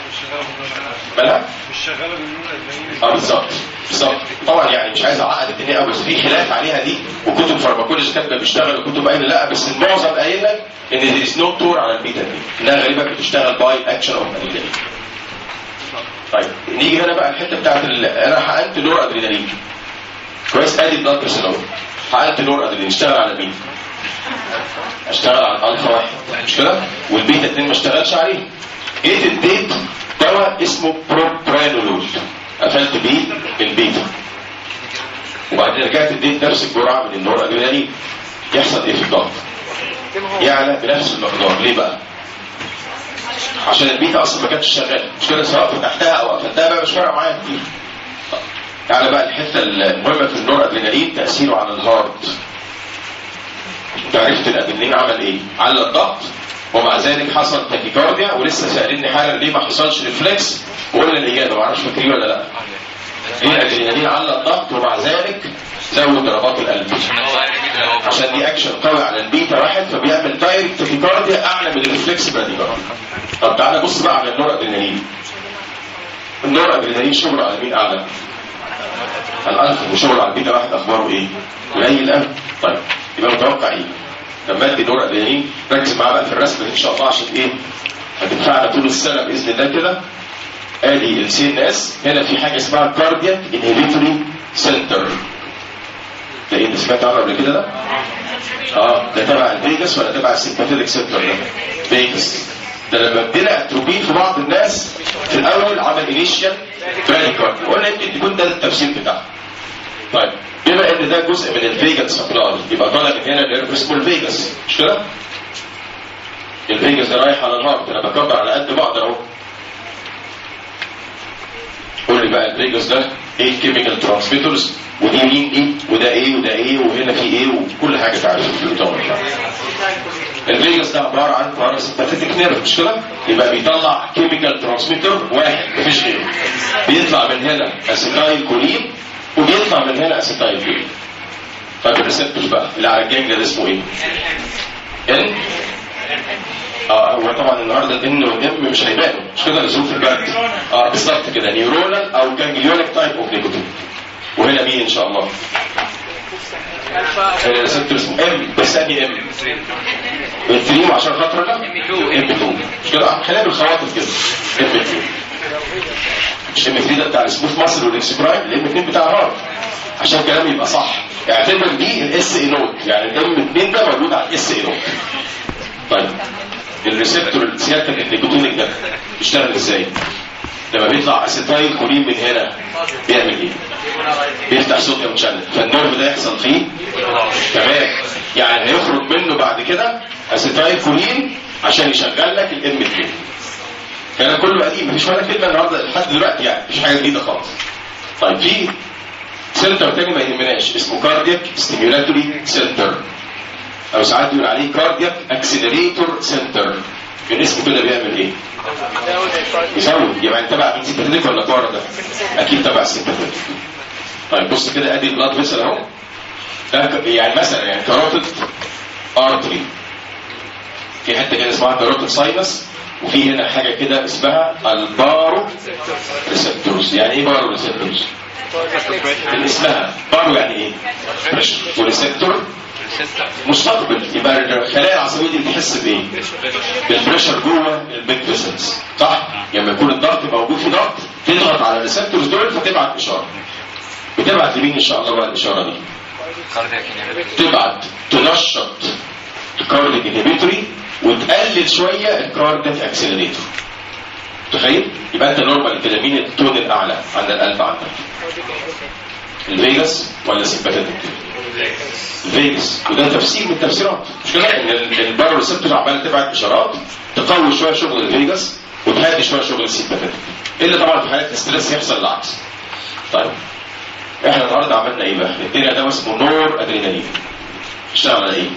مالها؟ مش شغاله بالنور الادرينالين. اه بالظبط بالظبط. طبعا يعني مش عايز اعقد الدنيا قوي، بس في خلاف عليها دي، وكتب فارماكولوجي كاتبه بيشتغل وكتب قايله لا، بس المعظم قايل لك ان there is no tour على البيتا دي، انها غالبا بتشتغل باي اكشن اوف ادرينالين. طيب نيجي هنا بقى الحته بتاعت ال... انا حقنت نور ادرينالين كويس. ادي بلاد بريشر اهو، حقنت نور ادرينالين. اشتغل على مين؟ اشتغل على الالفا واحد مش كده؟ والبيتا اتنين ما اشتغلش عليه. جيت اديت دواء اسمه بروبرانولول، قفلت بيه البيتا، وبعدين رجعت اديت نفس الجرعه من النور ادرينالين. يحصل ايه في الضغط؟ يعلى بنفس المقدار. ليه بقى؟ عشان البيتا اصلا ما كانتش شغاله مش كده، سواء فتحتها او قفلتها بقى مش فارقه معايا كتير. يعني بقى الحته المهمه في النور ادرينالين تاثيره على الهارت. انت عرفت الادرينالين عمل ايه؟ على الضغط، ومع ذلك حصل تاكيكارديا. ولسه سالني حالا ليه ما حصلش ريفلكس، وقلنا الاجابه، ما اعرفش فاكرين ولا لا. ليه الادرينالين على الضغط ومع ذلك زود ضربات القلب؟ عشان دي اكشن قوي على البيتا واحد، فبيعمل دايركت تاكيكارديا اعلى من الريفلكس براديكارديا. طب تعالى بص بقى على النور ادرينالين. النور ادرينالين شغل على مين اعلى؟ الالفا. وشغل على البيتا واحد اخباره ايه؟ قليل قوي. طيب يبقى متوقع ايه؟ لما ادي نور ادرينالين، ركز معاه بقى في الرسمه ان شاء الله عشان ايه؟ هتنفعنا طول السنه باذن الله كده. ادي السي ان اس، هنا في حاجه اسمها كاردياك انهبيتوري سنتر. ده ايه اللي سمعت عنه قبل كده ده؟ اه ده تبع الفيجاس ولا تبع السيمباثيك سنتر ده؟ فيجاس. ده لما ادينا اتروبين في بعض الناس في الاول عمل انيشيال براديكارديا، ولا يمكن يكون ده التفسير بتاعه. طيب بما ان ده جزء من الفيجاس سبلاي، يبقى طالع من هنا نيرف اسمه الفيجاس مش كده؟ الفيجاس ده رايح على الهارت. انا بكبر على قد ما اقدر اهو. قول لي بقى الفيجاس ده ايه الكيميكال ترانسميترز، ودي مين دي، وده ايه وده ايه، وهنا في ايه، وكل حاجه تعرفها في الاوتوميك. الفيجاس ده عباره عن باراسمباثيك نيرف مش كده؟ يبقى بيطلع كيميكال ترانسميتر واحد مفيش غيره. بيطلع من هنا اسيتايل كولين، وبيطلع من هنا اسيتايل كولين. طيب الريسبتور بقى اللي على الجانجل ده اسمه ايه؟ ان اه هو طبعا النهارده الان والام مش هيبانوا مش كده، لزوم في الجد. اه بالظبط كده، نيورونال او جانجليونيك تايب اوف نيكوتين. وهنا مين ان شاء الله؟ الريسبتور اسمه ام، بس ادي ام التريم عشان خاطر لا ام اتنين مش كده، خلينا بالخواطر كده. ام اتنين مش ام اتنين ده بتاع السموث ماسل والاكسبرايم، الام اتنين بتاع الهارت عشان كلامي يبقى صح. اعتبر دي الاس اي نوت، يعني الام اتنين ده موجود على الاس اي نوت. طيب الريسبتور سيادتك النيكوتينيك ده بيشتغل ازاي؟ لما بيطلع اسيتايل كولين من هنا بيعمل ايه؟ بيفتح صوديوم شانل، فالنورف ده يحصل فيه تمام. يعني هيخرج منه بعد كده اسيتايل كولين عشان يشغل لك الام اتنين. كان كله قديم مفيش ولا كلمه النهارده لحد دلوقتي، يعني مفيش حاجه جديده خالص. طيب في سنتر تاني ما يهمناش اسمه كاردياك ستيميولاتوري سنتر، او ساعات يقول عليه كاردياك اكسلريتور سنتر. الاسم كده بيعمل ايه؟ يزود. يبقى تبع مين، سيمباثيك ولا بارا ده؟ اكيد تبع سيمباثيك. طيب بص كده ادي البلاد فيسل اهو، ده يعني مثلا يعني كاروتيد ارتري، في حته كده اسمها كاروتيد ساينس، وفي هنا حاجه كده اسمها البارو ريسبتورز. يعني ايه بارو ريسبتورز؟ من اسمها بارو يعني ايه؟ بريشر، وريسبتور مستقبل، يبقى الخلايا العصبيه دي بتحس بايه؟ بالبريشر جوه البيج فيسلز، صح؟ لما يكون الضغط موجود في ضغط تضغط على الريسبتورز دول فتبعت اشاره. بتبعت لمين ان شاء الله بقى الاشاره دي؟ تبعت تنشط الكاردياك انهبيتوري وتقلل شويه الكاردياك اكسلريتور. تخيل؟ يبقى انت نورمال كده مين التون الاعلى عند القلب عندك؟ الفيجاس ولا السيمباثيك؟ الفيجاس. وده تفسير من التفسيرات، مش كده؟ ان البارو ريسبتور عماله تبعت اشارات تقوي شويه شغل الفيجاس وتهدي شويه شغل السيمباثيك، اللي طبعا في حالات الستريس يحصل العكس. طيب احنا النهارده عملنا ايه بقى؟ ادينا دواء اسمه نور ادرينالين. اشتغل على ايه؟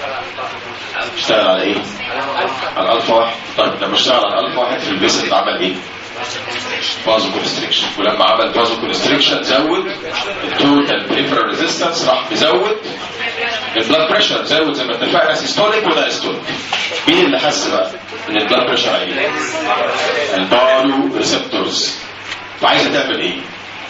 اشتغل على ايه؟ على الالفا واحد. طيب لما اشتغل على الالفا واحد في الفيسل عمل ايه؟ فازو كونستريكشن، ولما عمل فازو كونستريكشن زود التوتال بريفرال ريزيستنس، راح مزود البلاد بريشر، زود زي ما اتفقنا سيستوليك ودايستوليك. مين اللي حس بقى ان البلاد بريشر عالي؟ البارو ريسبتورز. وعايزه تعمل ايه؟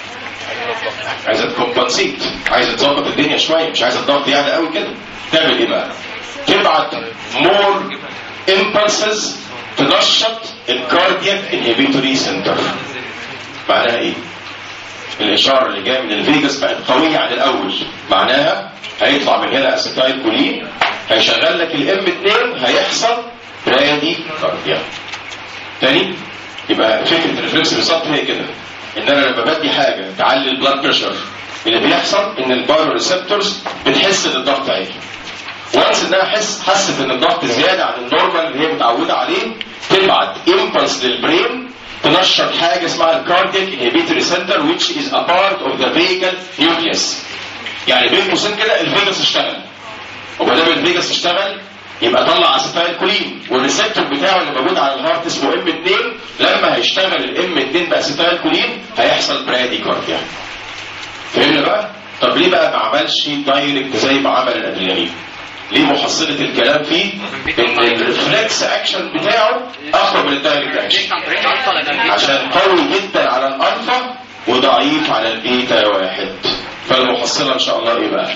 عايزه تكمبنسيت، عايزه تظبط الدنيا شويه، مش عايزه الضغط يعلى قوي كده. تعمل ايه بقى؟ تبعت مور امبلسز تنشط الكاردياك انهبيتوري سنتر. معناها ايه؟ الاشاره اللي جايه من الفيجاس بقت قويه عن الاول، معناها هيطلع من هنا اسيتايل كولين هيشغل لك الام اتنين، هيحصل برادي كارديا. تاني يبقى فكره الريفلكس بالظبط هي كده، ان انا لما بدي حاجه تعلي البلاد بريشر اللي بيحصل ان البارو ريسبتورز بتحس ان الضغط عالي. وانس انها حس حست ان الضغط زياده عن النورمال اللي هي متعوده عليه، تبعت امبلس للبرين تنشط حاجه اسمها الكاردياك انهبيتوري سنتر which is a part of the vagal nucleus. يعني بين قوسين كده الفيجاس اشتغل، وما دام الفيجاس اشتغل يبقى طلع اسيتايل كولين، والريسبتور بتاعه اللي موجود على الهارت اسمه ام اتنين، لما هيشتغل الام اتنين باسيتايل كولين هيحصل برادي كارديا. فهمنا بقى؟ طب ليه بقى ما عملش دايركت زي ما عمل الادرينالين؟ ليه محصلة الكلام فيه ان الريفلكس اكشن بتاعه اقوى من الدايركت اكشن؟ عشان قوي جدا على الالفا وضعيف على البيتا واحد. فالمحصلة ان شاء الله ايه بقى؟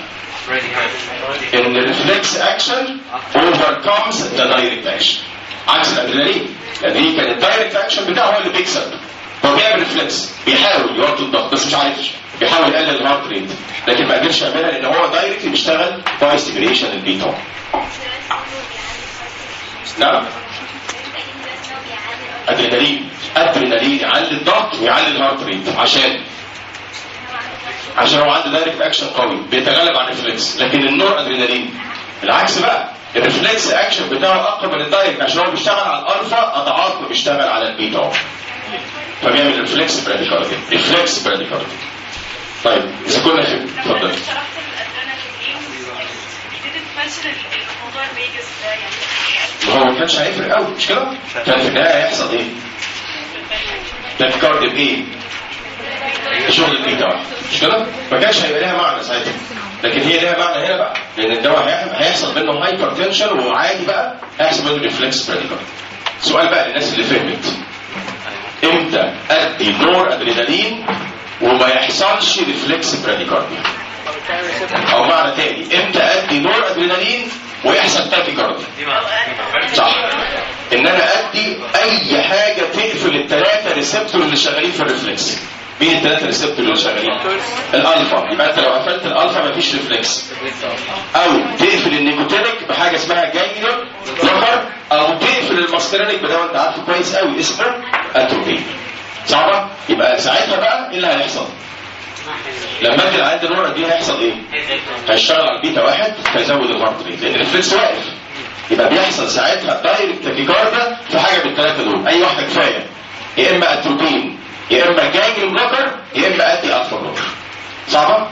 ان الريفلكس اكشن overcomes the direct action، عكس الادرينالين. الادرينالين كان الدايركت اكشن بتاعه هو اللي بيكسب، هو بيعمل ريفلكس، بيحاول يوطي الضغط بس مش عارفش، بيحاول يقلل الهارت ريت، لكن ما قدرش يعملها لان هو دايركت بيشتغل باي ستيميليشن البيتا. نعم؟ ادرينالين ادرينالين يعلي الضغط ويعلي الهارت ريت عشان عشان هو عنده دايركت اكشن قوي بيتغلب على الريفلكس. لكن النور ادرينالين العكس بقى، الريفلكس اكشن بتاعه اقوى من الدايركت عشان هو بيشتغل على الالفا اضعاف ما بيشتغل على البيتا، فبيعمل ريفلكس براديكارديا. ريفلكس براديكارديا. طيب اذا كنا خير اتفضل. ما هو ما كانش هيفرق قوي مش كده؟ كان في النهايه هيحصل ايه؟ براديكارديا بايه؟ شغل البيتا مش كده؟ ما كانش هيبقى لها معنى ساعتها، لكن هي لها معنى هنا بقى، لان الدواء هيحصل منه هايبر تنشن وعادي بقى هيحصل منه ريفلكس براديكارديا. سؤال بقى للناس اللي فهمت، امتى ادي نور ادرينالين وما يحصلش ريفلكس براديكارديا؟ او معنى تاني، امتى ادي نور ادرينالين ويحصل تاكيكارديا؟ صح، ان انا ادي اي حاجه تقفل الثلاثه ريسبتور اللي شغالين في الريفلكس. مين الثلاثه ريسبتور اللي شغالين؟ الالفا. يبقى انت لو قفلت الالفا مفيش ريفلكس. او تقفل النيكوتينيك بحاجه اسمها جاينر بلوكر، او تقفل الماسترينيك بدواء انت عارفه كويس قوي اسمه اتروبين. صعبه؟ يبقى ساعتها بقى ايه اللي هيحصل؟ لما ادي العيان النور دي هيحصل ايه؟ هيشتغل على البيتا واحد فيزود الهارت ريت لان الريفلكس واقف. يبقى بيحصل ساعتها دايركت تاكيكارديا في حاجه من الثلاثه دول، اي واحده كفايه، يا اما اتروبين يا اما جاينر بلوكر يا اما ادي الفا بلوكر. صعبه؟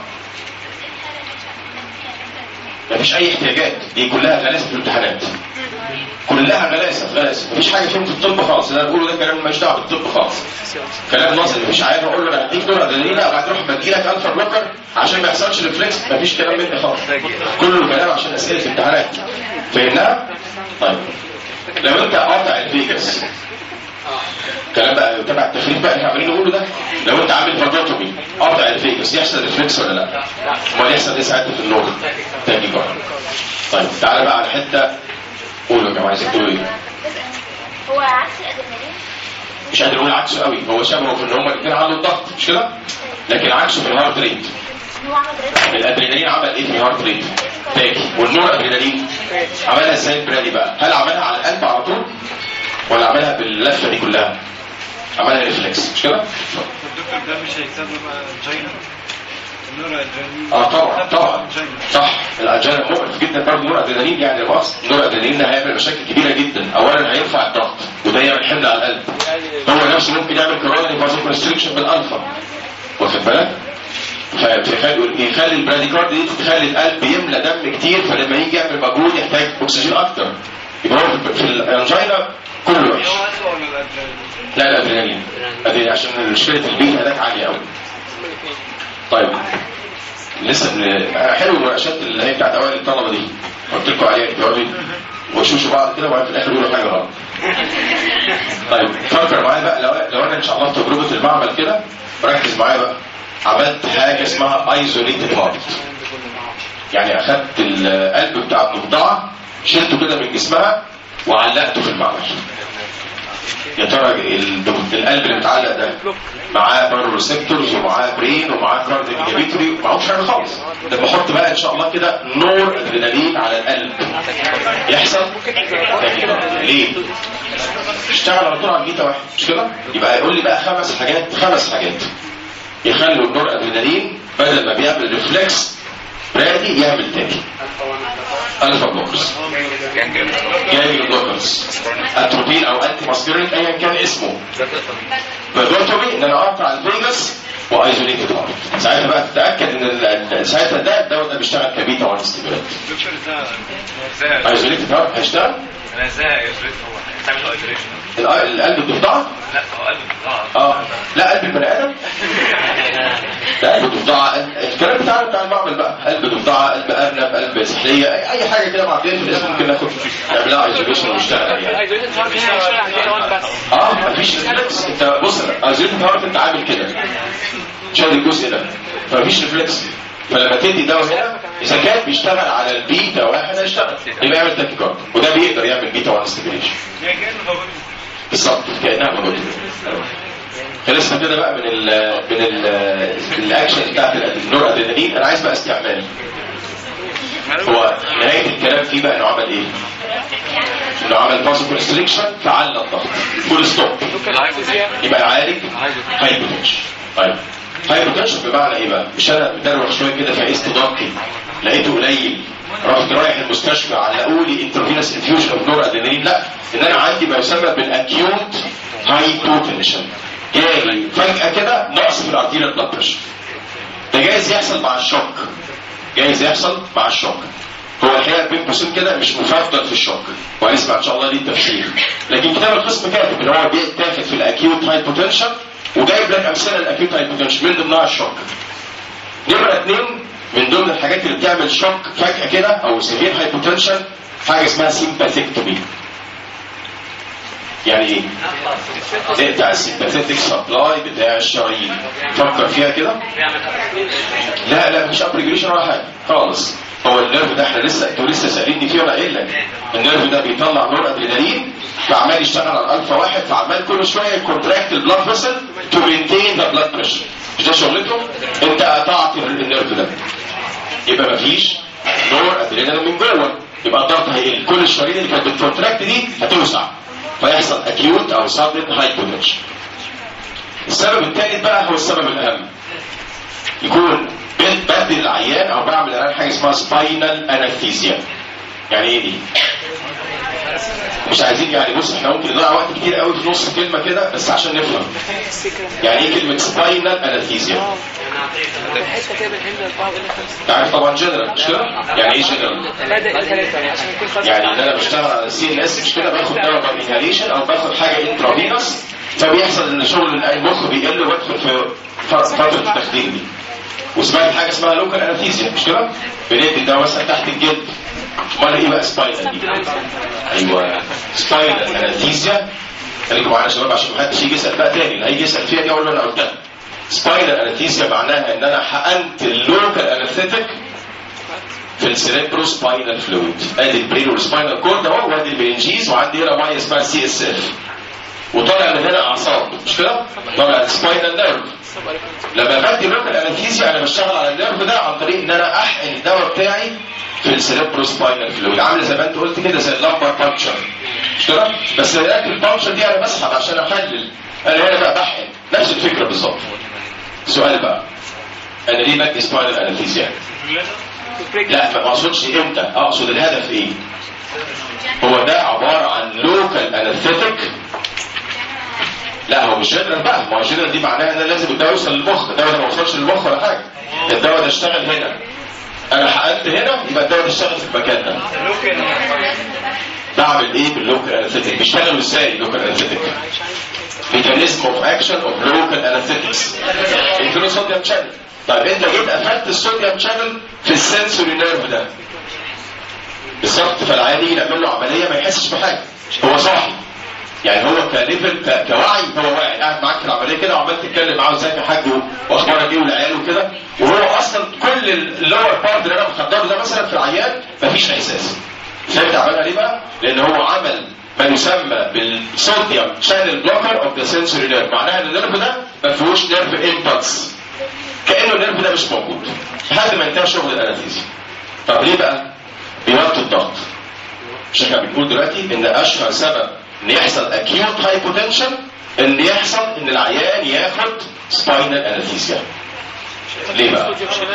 مفيش اي احتياجات، دي كلها غلاسه في الامتحانات، كلها غلاسه غلاسه، مفيش حاجه فيهم في الطب خالص. اللي انا بقوله ده كلام ماليش دعوه بالطب خالص، كلام نظري. مفيش عيان اقول له انا هديك نور ادرينالين لا وبعد تروح بدي لك الفا بلوكر عشان ما يحصلش ريفلكس، مفيش كلام من ده خالص، كله كلام عشان اسئله في امتحانات. فهمناها؟ طيب لو انت قاطع الفيجاس، كلام بقى تبع التخريج بقى اللي عمالين نقوله ده، لو انت عامل فاجوتومي قاطع الفيجاس يحصل ريفلكس ولا لا؟ امال يحصل ايه ساعتها في النور؟ تاني جرعه. طيب تعالى بقى على حته، قولوا يا جماعه عايزين تقولوا ايه؟ هو عكس الادرينالين؟ مش قادر اقول عكسه قوي، هو شبهه في ان هما الاثنين عملوا الضغط مش كده؟ لكن عكسه في الهارت ريت. هو عمل ريت. الادرينالين عمل ايه في الهارت ريت؟ تاكي. والنور ادرينالين عملها ازاي البرادي بقى؟ هل عملها على القلب على طول؟ ولا عملها باللفه دي كلها؟ عملها ريفلكس مش كده؟ الدكتور ده مش هيسبب جاينا النور ادرينالين؟ اه طبعا طبعا صح. الادرينالين مقرف جدا برضه، النور ادرينالين يعني الوصف النور ادرينالين ده هيعمل مشاكل كبيره جدا. اولا هيرفع الضغط وده يعمل حمل على القلب، هو نفسه ممكن يعمل كوروناري فازو كونستريكشن بالالفا، واخد بالك؟ فيخلي البراديكارد دي تخلي القلب يملى دم كتير، فلما يجي يعمل مجهود يحتاج اكسجين اكتر، يبقى هو في الانجينا كله وحش. لا الادرينالين ادرينالين عشان مشكله البيت هناك عاليه قوي. طيب لسه من... حلو المناقشات اللي هي بتاعت اوائل الطلبه دي، قلت لكم عليها بتقعدوا وشوشوا بعض كده وبعدين في الاخر يقولوا حاجه غلط. طيب فكر معايا بقى، لو لو انا ان شاء الله في تجربه المعمل كده ركز معايا بقى، عملت حاجه اسمها ايزوليتد هارت، يعني اخدت القلب بتاع الضفدعه شلته كده من جسمها وعلقته في المعمل. يا ترى القلب اللي متعلق ده معاه بارو ريسبتورز ومعاه برين ومعاه كارديك انهبيتوري ومعهوش حاجه خالص. لما احط بقى ان شاء الله كده نور ادرينالين على القلب يحصل ليه؟ اشتغل على طول على البيتا واحد مش كده؟ يبقى يقول لي بقى خمس حاجات خمس حاجات يخلوا النور ادرينالين بدل ما بيعمل ريفلكس برادي يعمل تاني. الفا بلوكرز، جانجل بلوكرز، اتروبين او انتي ماسكرينيك ايا كان اسمه، فاجوتومي ان انا اقطع الفيجاس وايزوليتد هارت. ساعتها بقى تتاكد ان ساعتها ده الدواء ده بيشتغل كبيتا وان ستيمولانت. دكتور ازاي ايزوليتد هارت هيشتغل؟ انا ازاي ايزوليت هو هتعمل له ايزوليشن؟ القلب الضفدعه؟ لا هو قلب الضفدعه. اه لا قلب البني ادم؟ لا قلب الضفدعه الكلام بتاعنا بتاع المعمل بقى، قلب ضفدعه، قلب ارنب، قلب سحليه، اي حاجه كده معديه في الاسم ممكن ناخد نعملها ايزوليشن ونشتغل يعني. اه مفيش ريفلكس. انت بص ايزوليتد هارت انت عامل كده شايل الجزء ده فمفيش ريفلكس، فلما تدي دواء هنا اذا كان بيشتغل على البيتا واحد هيشتغل يبقى يعمل تاكيكارد، وده بيقدر يعمل بيتا واحد ستيميليشن بالظبط كانها موجوده. خلصنا كده بقى من ال من ال الاكشن بتاعت النور ادرينالين. انا عايز بقى استعمال. هو نهايه الكلام فيه بقى انه عمل ايه؟ انه عمل فازو كونستريكشن فعلى الضغط فول ستوب، يبقى يعالج هايبوتنشن. طيب هايبوتنشن بمعنى ايه بقى؟ مش انا مدروخ شويه كده فقست ضغطي لقيته قليل رحت رايح المستشفى علقوا لي انترفينس انفيوجن اوف نور ادرينالين، لا ان انا عندي ما يسمى بالاكيوت هايبوتنشن، جالي فجاه كده نقص في الارتيريال بلاد بريشر. ده جايز يحصل مع الشوك، جايز يحصل مع الشوك. هو الحقيقه بين قوسين كده مش مفضل في الشوك وهنسمع ان شاء الله ليه التفسير، لكن كتاب القسم كاتب ان هو بيتاخد في الاكيوت هايبوتنشن وجايب لك امثله الاكيوت هايبوتنشن من ضمنها الشوك. نمره اثنين من ضمن الحاجات اللي بتعمل شوك فجاه كده او سيفير هايبوتنشن حاجه اسمها سيمباثيكتومي. يعني ايه؟ تقطع السيمباثيك سبلاي بتاع الشرايين. فكر فيها كده. لا لا مش ابريجريشن ولا حاجه خالص. هو النيرف ده احنا لسه انتوا لسه سالني فيه وانا قايل لك النيرف ده بيطلع نور ادرينالين فعمال يشتغل على الالفا واحد فعمال كل شويه كونتراكت البلاد فيسل تو مينتين ذا بلاد بريشر. مش ده شغلته؟ انت قطعت النيرف ده يبقى مفيش نور ادرينالين من جوه، يبقى الضغط هيقل، كل الشرايين اللي كانت بتكونتراكت دي هتوسع فيحصل اكيوت او سادن هايبوتنشن. السبب الثالث بقى هو السبب الاهم، يكون بدي العيان او بعمل العيان حاجه اسمها سباينال انستيزيا. يعني ايه دي؟ مش عايزين يعني بص احنا ممكن نضيع وقت كتير قوي في نص كلمه كده بس عشان نفهم يعني ايه كلمه سباينال انستيزيا. انت عارف طبعا جنرال مش كده؟ يعني ايه جنرال؟ يعني ان انا بشتغل على السي ان اس مش كده باخد دواء انهاليشن او باخد حاجه انترافينوس فبيحصل ان شغل المخ بيقل وادخل في فتره التخدير دي. وسمعت حاجه اسمها لوكال انستيزيا مش كده؟ بندي الدواء مثلا تحت الجلد. امال ايه بقى سباينال دي؟ ايوه سباينال انستيزيا. خليكم معايا يا شباب عشان ما حدش يجي يسال بقى تاني اللي هيجي يسال فيها دي اقول له انا قلتها. سباينال انستيزيا معناها ان انا حقنت اللوكال انستيتيك في السيريبرو سباينال فلويد. ادي البرين والسباينال كورد اهو وادي البرنجيز وعندي هنا ميه اسمها سي اس اف وطالع من هنا اعصاب مش كده؟ طالع السباينال نيرف. لما بدي لوكال انستيزيا انا بشتغل على النيرف ده عن طريق ان انا احقن الدواء بتاعي في السيريبرو سباينال فلويد عامل زي ما انت قلت كده زي اللمبر بانشر مش كده؟ بس هناك البانشر دي انا بسحب عشان احلل انا هنا بقى بحقن نفس الفكره بالظبط. السؤال بقى انا ليه بدي سباينال انستيزيا؟ لا ما اقصدش امتى اقصد الهدف ايه؟ هو ده عباره عن لوكال انستيتيك. لا هو مش جنرال بقى ما هو جنرال دي معناها ان لازم الدواء يوصل للمخ. الدواء ده ما وصلش للمخ ولا حاجه. الدواء ده اشتغل هنا انا حقنت هنا يبقى الدواء ده اشتغل في المكان ده. بعمل ايه باللوكال انستيتيك؟ بيشتغلوا ازاي اللوكال انستيتيك؟ ميكانيزم اوف اكشن اوف لوكال انستيتكس انفلو صوديوم شانل. طيب انت جيت قفلت الصوديوم شانل في السنسوري نيرف ده بالظبط فالعيان يجي نعمل له عمليه ما يحسش بحاجه هو صاحي يعني هو كليفل كوعي هو واعي قاعد معاك في العمليه كده وعمال تتكلم معاه ازيك يا حاج واخبارك ايه والعيال وكده وهو اصلا كل اللور بارت اللي انا مخدره ده مثلا في العيان مفيش احساس. فهمت عملها ليه بقى؟ لان هو عمل ما يسمى بالصوديوم شانل بلوكر اوف ذا سنسوري نيرف. معناها ان النيرف ده ما فيهوش نيرف امبلس كانه النيرف ده مش موجود لحد ما انتهى شغل الانستيزيا. طب ليه بقى؟ بيوطي الضغط. مش احنا بنقول دلوقتي ان اشهر سبب ان يحصل اكيوت هايبوتنشن ان يحصل ان العيان ياخد سباينال انستيزيا. ليه بقى؟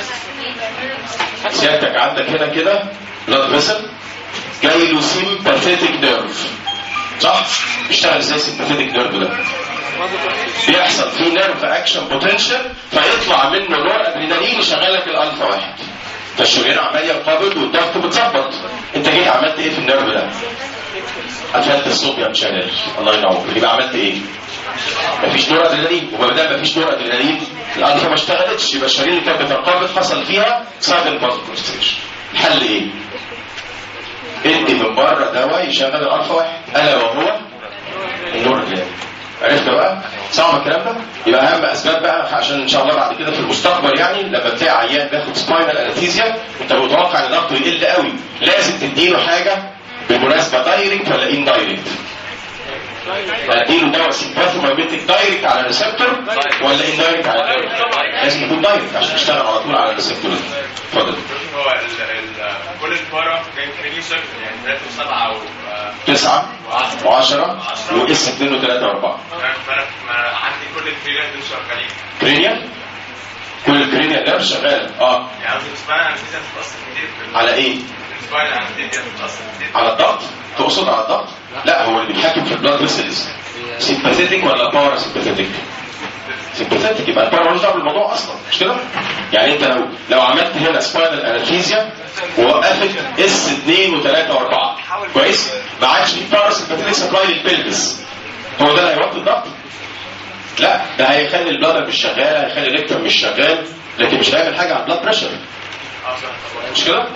سيادتك عندك هنا كده بلاد فيسل جاي له سيمباثيتك نيرف صح؟ بيشتغل ازاي سيمباثيتك نيرف ده؟ بيحصل فيه نيرف اكشن بوتنشال فيطلع منه نور ادرينالين يشغل لك الالفا واحد فالشريان عمال ينقبض والضغط بتظبط. انت جيت عملت ايه في النيرف ده؟ قفلت الصوديوم شانل. الله ينور. يبقى عملت ايه؟ مفيش نور ادرينالين وما دام مفيش نور ادرينالين الالفا ما اشتغلتش يبقى الشرايين اللي كانت بتنقبض حصل فيها سادن فازوكونستريكشن. الحل ايه؟ ادي من بره دواء يشغل الالفا واحد الا وهو النور ادرينالين. عرفت بقى؟ صعب الكلام ده؟ يبقى اهم اسباب بقى عشان ان شاء الله بعد كده في المستقبل يعني لما تلاقي عيان بياخد سباينال انستيزيا انت متوقع ان ضغطه يقل قوي لازم تديله حاجه بالمناسبه دايركت ولا ان دايركت؟ اديله دواء سيمباثومايميتيك دايركت على الريسبتور ولا ان دايركت على النيرف؟ لازم يكون دايركت عشان يشتغل على طول على الريسبتور. اتفضل. هو كل الفاره جاي كريني سيركل يعني ثلاثة وسبعة و تسعة وعشرة واس اثنين وثلاثة واربعة. فانا عندي كل الكرينيال دول شغالين. كرينيال؟ كل الكرينيال نيرف شغاله اه. يعني قصدي السباينال انستيزيا بتتاثر كتير على ايه؟ السباينال انستيزيا بتتاثر كتير على الضغط؟ تقصد على الضغط؟ لا هو اللي بيتحكم في البلاد فيسلز سيمباثيتك ولا بارا سيمباثيتك؟ سيمباثيتك يبقى البارا ملوش دعوه بالموضوع اصلا مش كده؟ يعني انت لو لو عملت هنا سباينال انستيزيا ووقفت اس اثنين وثلاثة واربعة كويس؟ ما عادش في بارا سيمباثيتك سبلاي للبلفس هو ده اللي هيوطي الضغط؟ لا ده هيخلي البلادر مش شغال هيخلي الريكتم مش شغال لكن مش هيعمل حاجه على البلاد بريشر مش كده؟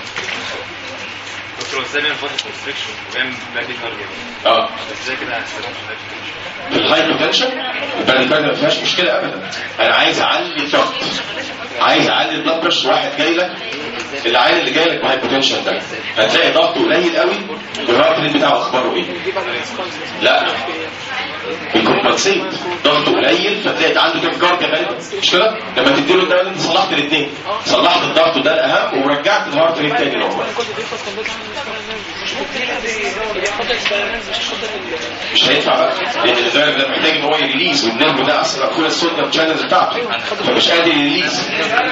دكتور ازاي بنعمل فوتو كونستريكشن وبنعمل باكي كارديو؟ اه ازاي كده هنستخدم في الهايبوتنشن البلاد كارديو ما فيهاش مشكله ابدا. انا عايز اعلي الضغط عايز اعلي البلاد بريشر. واحد جاي لك العيان اللي جاي لك بهايبوتنشن ده هتلاقي ضغطه قليل قوي والهارت ريت بتاعه اخباره ايه؟ لا بيكمبنسيت ضغطه قليل فتلاقي عنده كيف كارديا غالبا مش كده؟ لما تديله الدواء انت صلحت الاثنين صلحت الضغط ده الاهم ورجعت الهارت ريت تاني نورمال. مش هينفع بقى لان الدايركت ده محتاج ان هو يريليز والنيرف ده اصلا مقفول الصوديوم شانلز بتاعته فمش قادر يريليز.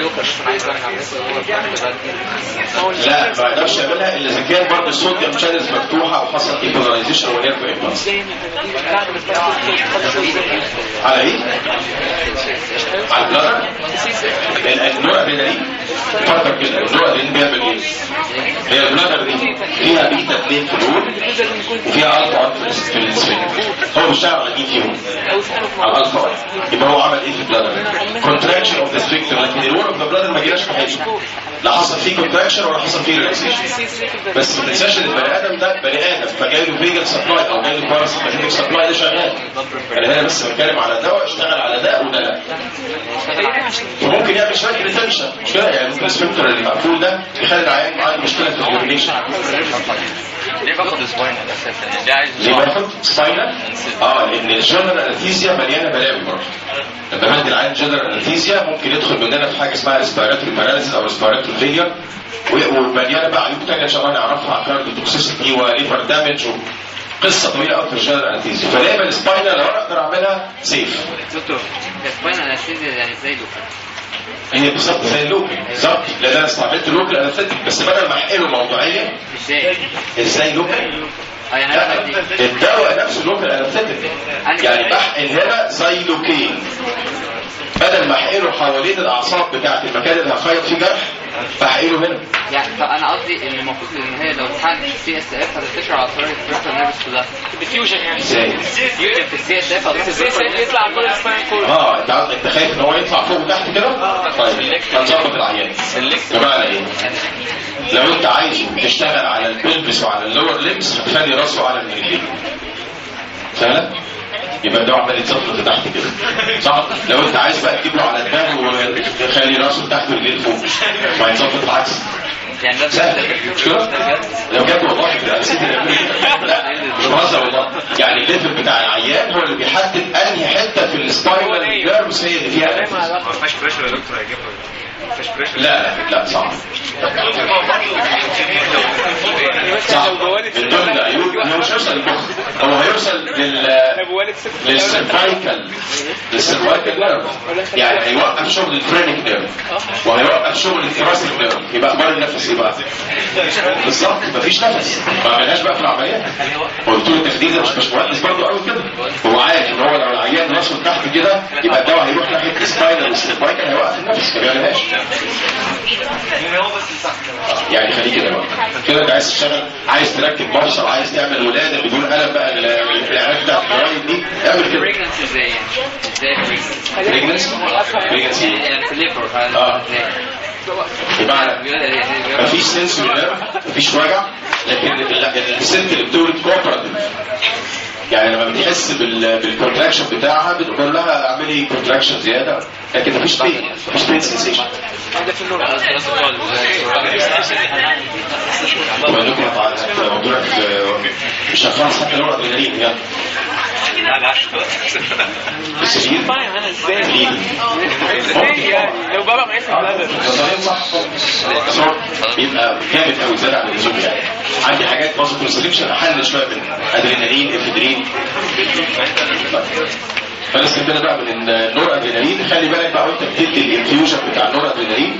لا ما يقدرش يعملها الا اذا كان برضه الصوديوم شانلز مفتوحه وحصل ايبولايزيشن ونيرف امبلانس. على ايه؟ على البلادر؟ النوع ادرينالين فكر كده النوع ادرينالين بيعمل ايه؟ هي البلادر دي فيها بيتا اثنين فلول وفيها الفا واحد في السفنكتر. هو بيشتغل على مين فيهم؟ على الالفا واحد. يبقى هو عمل ايه في البلادر؟ كونتراكشن اوف ذا سفنكتر لكن الور اوف ذا بلادر ما جيناش في حاجه. لا حصل فيه كونتراكشن ولا حصل فيه ريلاكسيشن. بس ما تنساش ان البني ادم ده بني ادم فجاي له فيجل سبلاي او جاي له باراسمباثيك سبلاي ده شغال. انا هنا بس بتكلم على دواء اشتغل على ده وده لا. وممكن يعمل شويه ريتنشن مش كده يعني ممكن السفنكتر اللي مقفول ده يخلي العيان عنده مشكله في اليورينيشن. ليه باخد سباينال اساسا؟ ليه عايز ليه باخد سباينال؟ اه لان الجنرال انستيزيا مليانه بلاوي برضه. لما بدي العيان جنرال انستيزيا ممكن يدخل مننا في حاجه اسمها ريسبيراتوري باراليسيس او ريسبيراتوري فيلير ومليانه بقى عيوب ثانيه ان شاء الله نعرفها كارديوتوكسيسيتي وليفر دامج قصه طويله قوي في الجنرال انستيزيا. فدايما السباينال لو اقدر اعملها سيف. دكتور السباينال انستيزيا يعني ازاي لوكال؟ هي بالظبط زي اللوكل بالظبط لان انا استعملت لوكل انستيك بس بدل ما احقنه موضوعيا ازاي؟ ازاي لوكل؟ اه يعني الدواء نفسه لوكل انستيك يعني بحقن هنا زي لوكين بدل ما احقنه حوالين الاعصاب بتاعت المكان اللي هخيط فيه جرح بحقنه هنا. يعني فانا قصدي ان المفروض ان هي لو اتحقنت في السي اس اف هتنتشر على طريق البريفرال نيرفس كلها ديفيوجن يعني ازاي؟ ديفيوجن في السي اس اف السي اس اف يطلع على السباين كورد. اه انت انت خايف ان هو يطلع فوق وتحت كده؟ طيب هنظبط العيان. بمعنى ايه؟ لو انت عايزه تشتغل على البلبس وعلى اللور ليمس هتخلي راسه اعلى من رجليه. فعلا؟ يبقى ده عمال يتزفلط لتحت كده صح؟ لو انت عايز بقى تجيب له على دماغه وتخلي راسه تحت ورجليه لفوق ما يتزفلط العكس. يعني ده سهل مش كده؟ لو جت والله كده نسيت لا مش بهزر والله يعني الليفل بتاع العيان هو اللي بيحدد انهي حته في السباينال نيرفز هي اللي فيها نفس. ما فيهاش بريشر يا دكتور هيجيبها ما فيهاش بريشر. لا لا لا صعب صح من ضمن عيوب هو مش هيوصل للمخ هو هيوصل لل للسيرفايكال للسيرفايكال نيرف يعني هيوقف شغل الفرينك نيرف وهيوقف شغل الثراسيك نيرف يبقى اخبار النفس ايه بقى؟ بالظبط مفيش نفس ما عملناش بقى في العمليات. هو دكتور التخدير ده مش مش مهندس برضه قوي كده هو عارف ان هو لو العيان راسه تحت كده يبقى الدواء هيروح ناحيه السباينال والسيرفايكال هيوقف النفس ما بيعملهاش يعني خليه كده بقى كده انت عايز تشتغل عايز تركب مفصل عايز تعمل ولاده بدون قلم بقى العلاج بتاع الجرايد دي اعمل كده. بريجنسي ازاي يعني؟ ازاي بريجنسي؟ بريجنسي يعني في الليبر اه بمعنى مفيش سنسوري نيرف مفيش وجع لكن الست اللي بتولد كوبراتيف يعني لما بتحس بالكونتراكشن بتاعها بتقول لها اعملي كونتراكشن زياده لكن مفيش بين مفيش بين سنسيشن. ده في النور طبعا انكم موضوع مش هخلص حتى لو ادرينالين يعني السرير ازاي لو بابا معايا في البلد صح بيبقى جامد قوي زياده عن اللزوم يعني. عندي حاجات بازو كونستريكشن احل شويه من ادرينالين افيدرين فلسه كده بقى من النور ادرينالين. خلي بالك بقى وانت بتدي الانفيوجن بتاع النور ادرينالين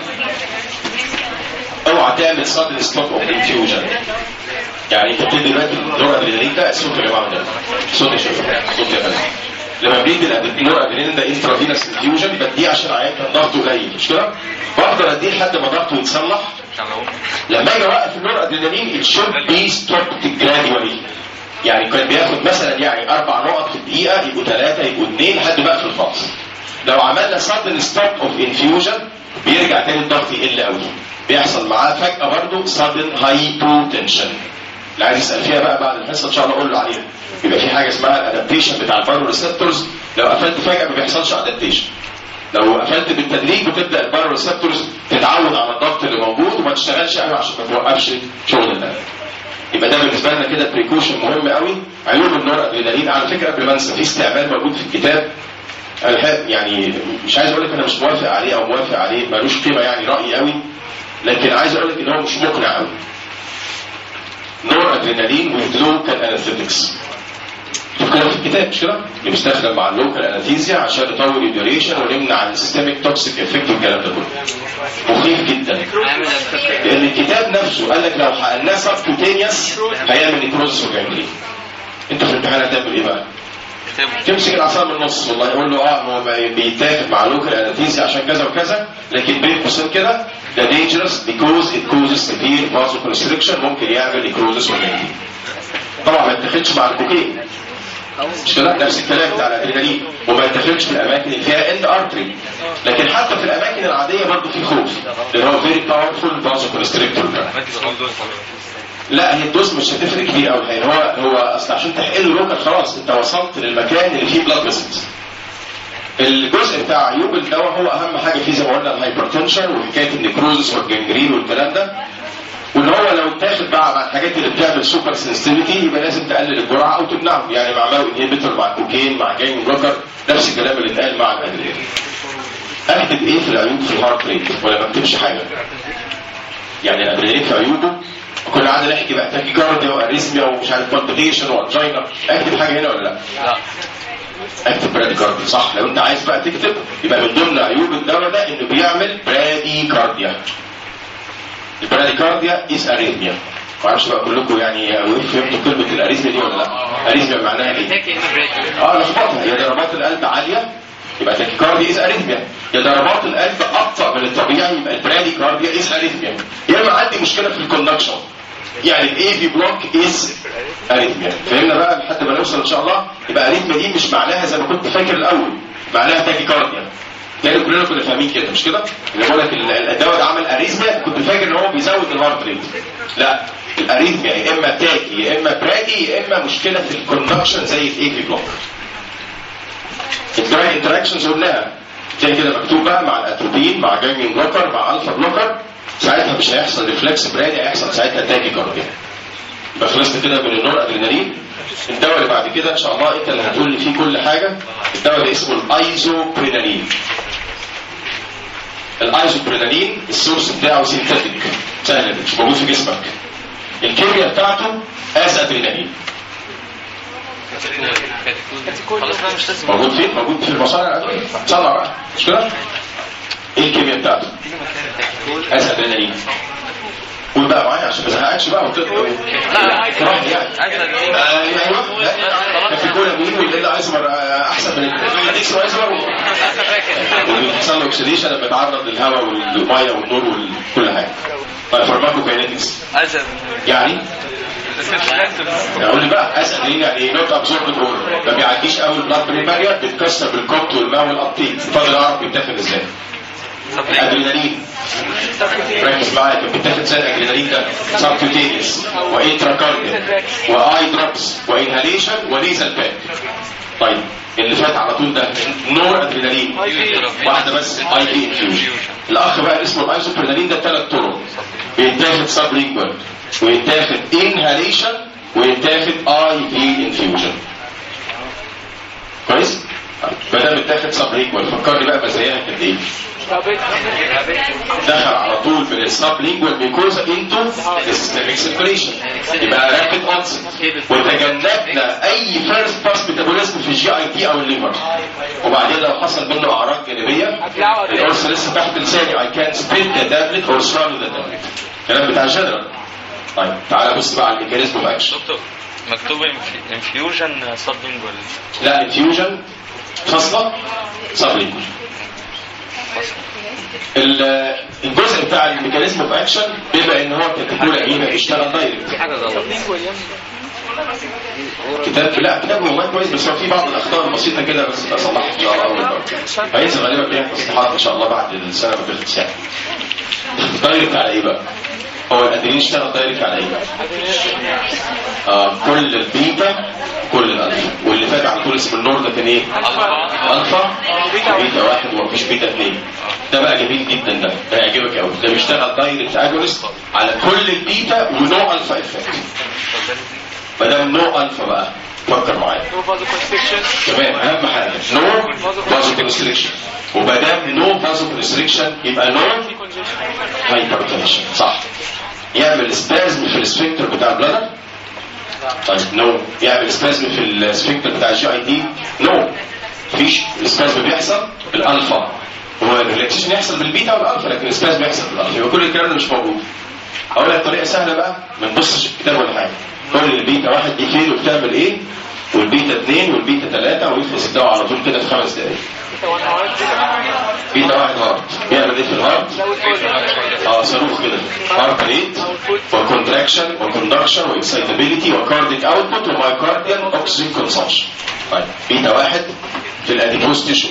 اوعى تعمل صدر ستوب اوف انفيوجن يعني انت بتدي دلوقتي النور ادرينالين ده الصوت يا جماعه ده صوت يا شباب صوت يا بنات لما بيدي النور ادرينالين ده انترافينوس انفيوجن بديه عشان العيان كان ضغطه قليل مش كده؟ بقدر اديه لحد ما ضغطه يتصلح. لما اجي اوقف النور ادرينالين it should be stopped gradually يعني كان بياخد مثلا يعني اربع نقط في الدقيقه يبقوا ثلاثه يبقوا اثنين لحد بقى في الفاصل. لو عملنا sudden stop of infusion بيرجع تاني الضغط يقل قوي بيحصل معاه فجاه برضه sudden hypotension اللي عايز يسال فيها بقى بعد الحصه ان شاء الله اقول له عليها. يبقى في حاجه اسمها الادابتيشن بتاع البارو ريسبتورز لو قفلت فجاه ما بيحصلش ادابتيشن. لو قفلت بالتدريج بتبدا البارو ريسبتورز تتعود على الضغط اللي موجود وما تشتغلش قوي عشان ما توقفش شغل الناس. يبقى ده بالنسبه لنا كده بريكوشن مهم قوي. عيوب النور ادرينالين على فكره قبل ما انسى في استعمال موجود في الكتاب يعني مش عايز اقول لك انا مش موافق عليه او موافق عليه ملوش قيمه يعني رايي قوي لكن عايز اقول لك ان هو مش مقنع قوي. نور ادرينالين with local anesthetics. كده في الكتاب مش كده؟ اللي بيستخدم مع اللوكال انستيزيا عشان يطول الديوريشن ونمنع السيستميك توكسيك افكت والكلام ده كله. مخيف جدا. لان الكتاب نفسه قال لك لو حقناه سبكوتينيوس هيعمل نيكروزس وجانجرين. انت في الامتحان هتعمل ايه بقى؟ تمسك العصا من النص والله يقول له اه هو بيتاخد مع لوكال انستيزيا عشان كذا وكذا، لكن بين قوسين كده ده dangerous because it causes severe vasoconstriction ممكن يعمل نيكروزس وجانجرين. طبعا ما يتاخدش مع الكوكين مش كده؟ نفس الكلام بتاع الادرينالين، وما يتاخدش في الاماكن اللي فيها اند ارتري، لكن حتى في الاماكن العاديه برضه في خوف لان هو فيري باورفول فازوكونستريكتور. لا هي الدوز مش هتفرق كتير قوي الحقيقه، هو هو اصل عشان تحقن لوكال خلاص انت وصلت للمكان اللي فيه بلاد فيسلز. الجزء بتاع عيوب الدواء هو اهم حاجه فيه زي ما قلنا الهايبرتنشن وحكايه النيكروزس والجنجرين والكلام ده، وان هو لو اتاخد بقى مع الحاجات اللي بتعمل سوبر سنسيتيفيتي يبقى لازم تقلل الجرعه او تمنعه، يعني مع ماو انهبيتور مع كوكين مع جاين بلوكر نفس الكلام اللي اتقال مع الادرينالين. اكتب ايه في العيوب في الهارت ريت ولا ما اكتبش حاجه؟ يعني الادرينالين في عيوبه كنا قاعدين نحكي بقى تاكيكارديا واريثميا ومش عارف بالبيتيشن وانجينا، اكتب حاجه هنا ولا لا؟ لا. اكتب براديكارديا صح. لو انت عايز بقى تكتب يبقى من ضمن عيوب الدواء ده انه بيعمل براديكارديا. البراديكارديا از اريثميا. ما اعرفش بقى كلكم يعني فهمتوا كلمه الاريثميا دي ولا لا؟ اريثميا معناها ايه؟ اه لخبطها، هي ضربات القلب عاليه يبقى تاكيكارديا از اريثميا، يا ضربات القلب ابطا من الطبيعي يبقى البراديكارديا از اريثميا، يا اما عندي مشكله في الكوندكشن يعني الاي في بلوك از اريثميا. فهمنا بقى لحد ما نوصل ان شاء الله. يبقى اريثميا دي مش معناها زي ما كنت فاكر الاول معناها تاكيكارديا، يعني كلنا كنا فاهمين كده مش كده؟ اللي بقول لك الدواء ده عمل اريثميا كنت فاكر ان هو بيزود الهارت ريت. لا الاريثميا يا اما تاكي يا اما برادي يا اما مشكله في الكوندكشن زي الاي في بلوك. الدراي انتراكشنز قلناها زي كده مكتوب بقى مع الاتروبين مع جانجين بلوكر مع الفا بلوكر، ساعتها مش هيحصل ريفلكس برادي، هيحصل ساعتها تاكيكارديا. يبقى خلصت كده من النور ادرينالين. الدواء اللي بعد كده ان شاء الله انت اللي هتقول لي فيه كل حاجه. الدواء ده اسمه الايزوبرينالين. الايزوبرينالين السورس بتاعه سينثيتيك سهل مش موجود في جسمك. الكيمياء بتاعته از ادرينالين. موجود فين؟ موجود في المصانع الادويه. صنع بقى مش كده؟ ايه الكيمياء بتاعته؟ از ادرينالين. قول بقى معايا عشان ما ازهقكش بقى وتقدر لا كراهه يعني ايوه لا في كولا مين واللي ايزمر احسن من الاكس ايزمر وبيحصل له اوكسيديشن لما يتعرض للهواء والميه والنور وكل حاجه. طيب فارماكوكاينيتكس يعني اقول لي بقى اسال ايه يعني نوت ابزوربد اور ما بيعديش اول بلاد برين بارير بيتكسر بالكوبت والماء والابتيك. فاضل اعرف بيتاخد ازاي؟ ادرينالين ركز معايا كان بيتاخد زي الادرينالين ده سبكوتينيوس وانتراكارديال واي دروبس وانهاليشن ونيزل باك. طيب اللي فات على طول ده نور ادرينالين واحده بس اي بي انفيوجن. الاخ بقى اسمه الايزوبرينالين ده ثلاث طرق بيتاخد سب لينجوال ويتاخد انهاليشن ويتاخد اي بي انفيوجن. كويس؟ ما دام اتاخد سب لينجوال فكرني بقى مزاياها قد ايه؟ دخل على طول من السب لينجوال ميكوزا انتو السيستميك سيركيليشن يبقى رابيد اونست وتجنبنا اي فيرست باس ميتابوليزم في الجي اي تي او الليفر. وبعدين لو حصل منه اعراض جانبيه القرص لسه تحت لساني اي كان سبيت ذا تابلت اور سوالو ذا تابلت. الكلام بتاع جنرال. طيب تعالى بص بقى على الميكانيزم اوف اكشن. مكتوب انفيوجن سب لينجوال. لا انفيوجن فاصله سب لينجوال. الجزء بتاع الميكانيزم اوف اكشن بما ان هو كاتيكولا ايه بيشتغل دايركت. في حاجه غلط كتاب لا كتاب والله كويس بس هو في بعض الاخطاء البسيطه كده بس اصلحها ان شاء الله اول مره. هينزل غالبا بيها تصليحات ان شاء الله بعد السنه ما تخلص يعني. دايركت على ايه بقى؟ هو الادرينالين اشتغل دايركت على ايه؟ اه كل البيتا كل الالفا واللي فات على طول اسم النور ده كان ايه؟ الفا بيتا واحد ومفيش بيتا اثنين. ده بقى جميل جدا ده ده هيعجبك قوي. ده بيشتغل دايركت اجونست على كل البيتا ونو الفا افكت. ما دام نو الفا بقى فكر معايا تمام اهم حاجه نو فازو كونستريكشن وما دام نو فازو كونستريكشن يبقى نو هايبرتنشن صح. يعمل سبازم في السفنكتر بتاع البلادر طيب نو. يعمل سبازم في السفنكتر بتاع الجي اي دي؟ نو. مفيش سبازم بيحصل بالالفا. هو الريلاكسيشن يحصل بالبيتا والالفا، لكن السبازم بيحصل بالالفا. يبقى كل الكلام ده مش موجود. اقول لك طريقه سهله بقى، ما نبصش في الكتاب ولا حاجه. كل البيتا واحد دي فين وبتعمل ايه، والبيتا اثنين والبيتا ثلاثه، ويخلص الدواء على طول كده في خمس دقايق. بيتا واحد هارت بيعمل ايه في الهارت؟ اه صاروخ كده، هارت ريت وكونتراكشن وكوندكشن واكسايتابيليتي وكارديك اوتبوت ومايكارديال اوكسجين كونسامشن. طيب بيتا واحد في الاديبوز تيشو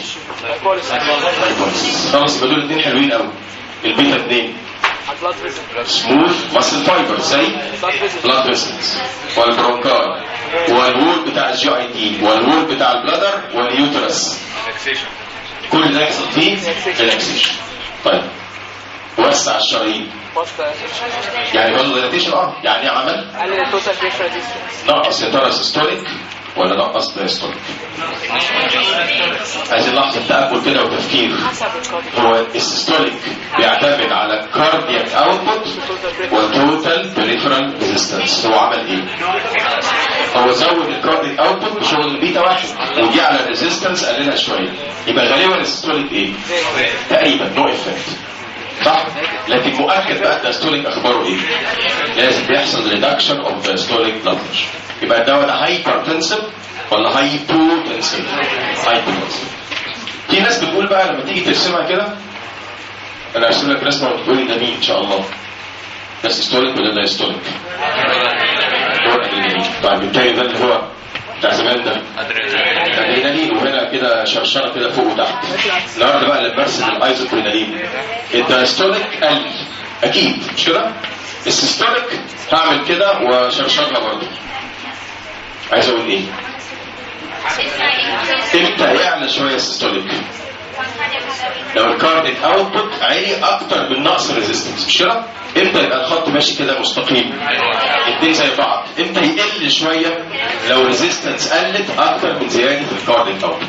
خلاص، يبقى دول الاثنين حلوين قوي. البيتا اثنين سموث ماسل فايبر زي بلاد فيسلز والبرونكار والوول بتاع الجي اي تي والوول بتاع البلادر واليوترس، كل ده يحصل فيه ريلاكسيشن. طيب وسع الشرايين يعني برضه دايلاتيشن. اه يعني عمل قلل التوتال بريشر ريزيستنس. نقص يا ترى سيستوليك ولا نقص دايستوليك؟ هذه لحظه تامل كده وتفكير. هو السيستوليك بيعتمد على كاردياك اوتبوت وتوتال بريفرال ريزيستنس. هو عمل ايه؟ هو زود الكاردياك اوتبوت بشغل البيتا واحد، ودي على الريزيستنس قللها شويه. يبقى غالبا السيستوليك ايه؟ تقريبا نو افكت، صح؟ لكن مؤكد بقى الدايستوليك اخباره ايه؟ لازم بيحصل ريدكشن اوف دايستوليك بلاد بريشر. يبقى الدواء ده هايبرتنسيف ولا هايبوتنسيف؟ هايبوتنسيف. في ناس بتقول بقى لما تيجي ترسمها كده، انا ارسم لك رسمه وتقولي ده مين ان شاء الله؟ ده سيستوليك ولا دايستوليك؟ دور ادرينالين. طيب بالتالي ده اللي هو بتاع زمان ده ادرينالين، وهنا كده شرشره كده فوق وتحت. النهارده بقى اللي برسم الايزوبرينالين. الدايستوليك قل اكيد مش كده؟ السيستوليك هعمل كده وشرشرها برضه. عايز اقول ايه؟ امتى يعلى شويه السيستوليك؟ لو الكارديك اوتبوت عالي اكتر من نقص الريزيستنس، مش كده؟ امتى يبقى الخط ماشي كده مستقيم؟ الاثنين زي بعض. امتى يقل شويه؟ لو الريزيستنس قلت اكتر من زياده الكارديك اوتبوت.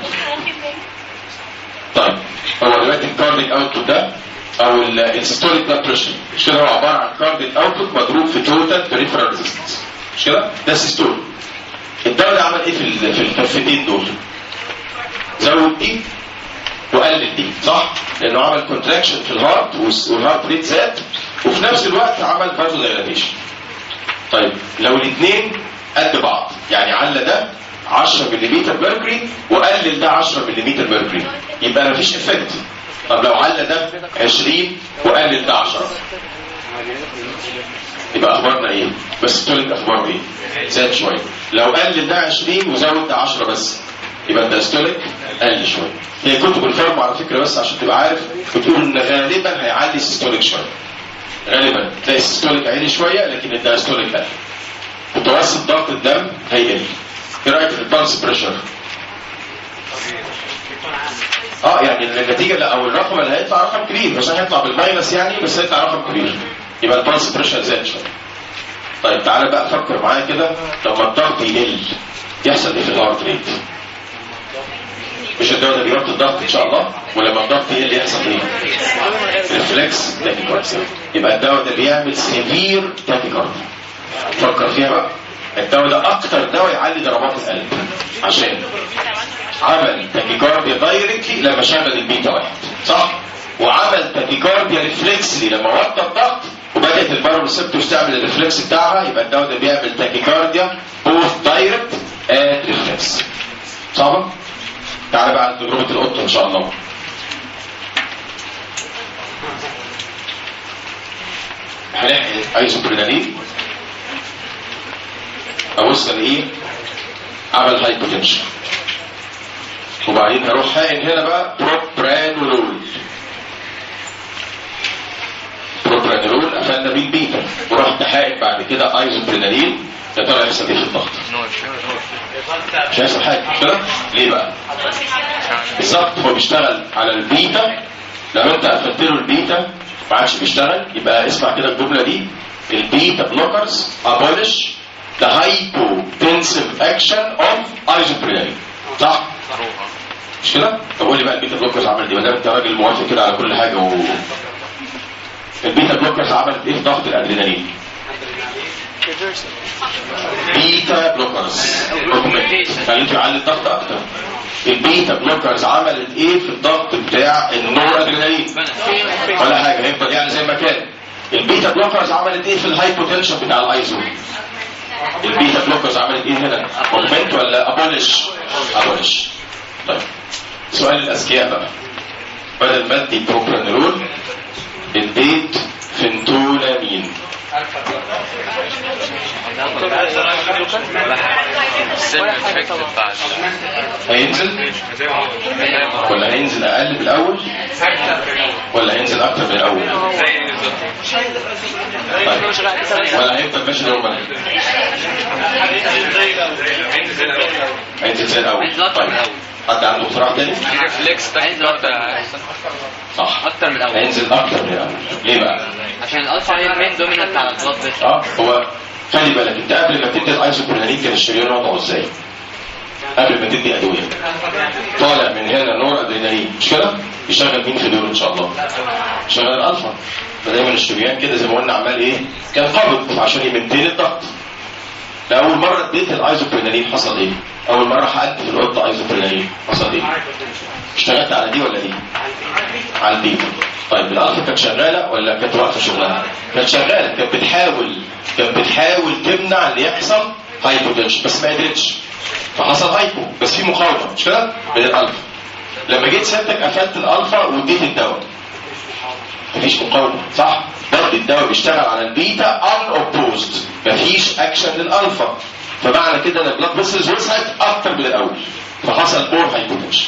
طيب هو دلوقتي الكارديك اوتبوت ده او السيستوليك بلاد بريشر، مش كده؟ هو عباره عن كارديك اوتبوت مضروب في توتال بريفرال ريزيستنس، مش كده؟ ده سيستول. الدواء ده عمل ايه في في الكفتين دول؟ زود دي وقلل دي، صح؟ لانه عمل كونتراكشن في الهارت والهارت ريت زاد، وفي نفس الوقت عمل فازو دايلاتيشن. طيب لو الاثنين قد بعض، يعني علّى ده عشرة ملم ميركوري وقلل ده عشرة ملم ميركوري، يبقى مفيش افكت. طب لو علّى ده عشرين وقلل ده عشرة، يبقى اخبارنا ايه؟ بس تولد اخباره ايه؟ زاد شويه. لو قلل ده عشرين وزود ده عشرة بس، يبقى الدايستوليك قل شويه. هي كتب الفارما على فكره بس عشان تبقى عارف بتقول ان غالبا هيعلي السيستوليك شويه. غالبا تلاقي السيستوليك عالي شويه لكن الدايستوليك قل. متوسط ضغط الدم هيقل. ايه رايك في البلس بريشر؟ اه يعني النتيجه لا او الرقم اللي هيطلع رقم كبير، مش هيطلع بالماينس يعني، بس هيطلع رقم كبير، يبقى البلس بريشر زاد شويه. طيب تعالى بقى فكر معايا كده، لما الضغط يقل يحصل ايه في الهارت ريت؟ مش الدواء ده بيوطي الضغط ان شاء الله، ولما الضغط يقل يحصل ايه؟ ريفلكس تاكيكارديا. يبقى الدواء ده بيعمل سيفير تاكيكارديا. فكر فيها بقى، الدواء ده اكتر دواء يعلي ضربات القلب، عشان عمل تاكيكارديا دايركتلي لما شغل البيتا واحد، صح؟ وعمل تاكيكارديا ريفلكسلي لما وطى الضغط وبدات الباروسيبتورز تعمل الريفلكس بتاعها. يبقى الدواء ده بيعمل تاكيكارديا بوث دايركت اند ريفلكس. صعبه؟ تعالى بقى على تجربه القطه ان شاء الله. هنحقن ايزوبرينالين، ابص الاقيه عمل هايبوتنشن، وبعدين هروح حاقن هنا بقى بروبرانولول. بروبرانولول قفلنا بيه البيتا، ورحت حاقن بعد كده ايزوبرينالين. يا ترى هيحصل ايه في الضغط؟ مش هيحصل حاجه، مش كده؟ ليه بقى؟ بالظبط هو بيشتغل على البيتا. لو انت قفلت له البيتا ما عادش بيشتغل. يبقى اسمع كده الجمله دي، البيتا بلوكرز abolish the hypotensive action of isoprene. صح؟ مش كده؟ طب قول لي بقى البيتا بلوكرز عملت ايه؟ ما دام انت راجل موافق كده على كل حاجه. و... البيتا بلوكرز عملت ايه في ضغط الادرينالين؟ بيتا بلوكرز خليته يعلي الضغط اكتر. البيتا بلوكرز عملت ايه في الضغط بتاع النور ادرينالين؟ ولا حاجه، هيفضل يعني زي ما كان. البيتا بلوكرز عملت ايه في الهايبوتنشن بتاع الايزو؟ البيتا بلوكرز عملت ايه هنا؟ اوجمنت ولا ابولش؟ ابولش. طيب سؤال الاذكياء بقى، بدل ما ادي بروبرانولول اديت فنتولامين هينزل ولا هينزل اقل بالاول ولا هينزل اكتر من الاول؟ طيب. ولا هيفضل ماشي نورمال؟ هينزل زي الاول. طيب حد عنده اقتراح تاني؟ ريفلكس هينزل اكتر. صح اكتر من الاول. هينزل اكتر من الاول. ليه بقى؟ عشان الالفا هي المين دومينانت على البلاد فيسل. اه هو خلي بالك انت قبل ما تدي الايزوبرينالين كان الشريان وضعه ازاي؟ قبل ما تدي ادويه طالع من هنا نور ادرينالين مش كده؟ يشغل مين في دول ان شاء الله؟ يشغل الالفا. فدايما الشريان كده زي ما قلنا عمال ايه؟ كان قابض عشان يمنتين الضغط. لأول مرة اديت الايزوبرينالين حصل ايه؟ أول مرة حققت في القطة ايزوبرينالين حصل ايه؟ اشتغلت على دي ولا دي؟ على دي. طيب الالفا كانت شغالة ولا كانت واقفة شغلها؟ كانت شغالة، كانت بتحاول كانت بتحاول تمنع ان يحصل هايبوتنشن بس ما قدرتش. فحصل هايبو بس في مقاومة مش كده؟ بين الالفا. لما جيت سيادتك قفلت الالفا واديت الدواء. مفيش مقاومة صح؟ برضه الدواء بيشتغل على البيتا ان اوبوزد، مفيش اكشن للالفا. فمعنى كده ان البلاد فيسلز وسعت اكتر من الاول فحصل بور هايبوتنشن.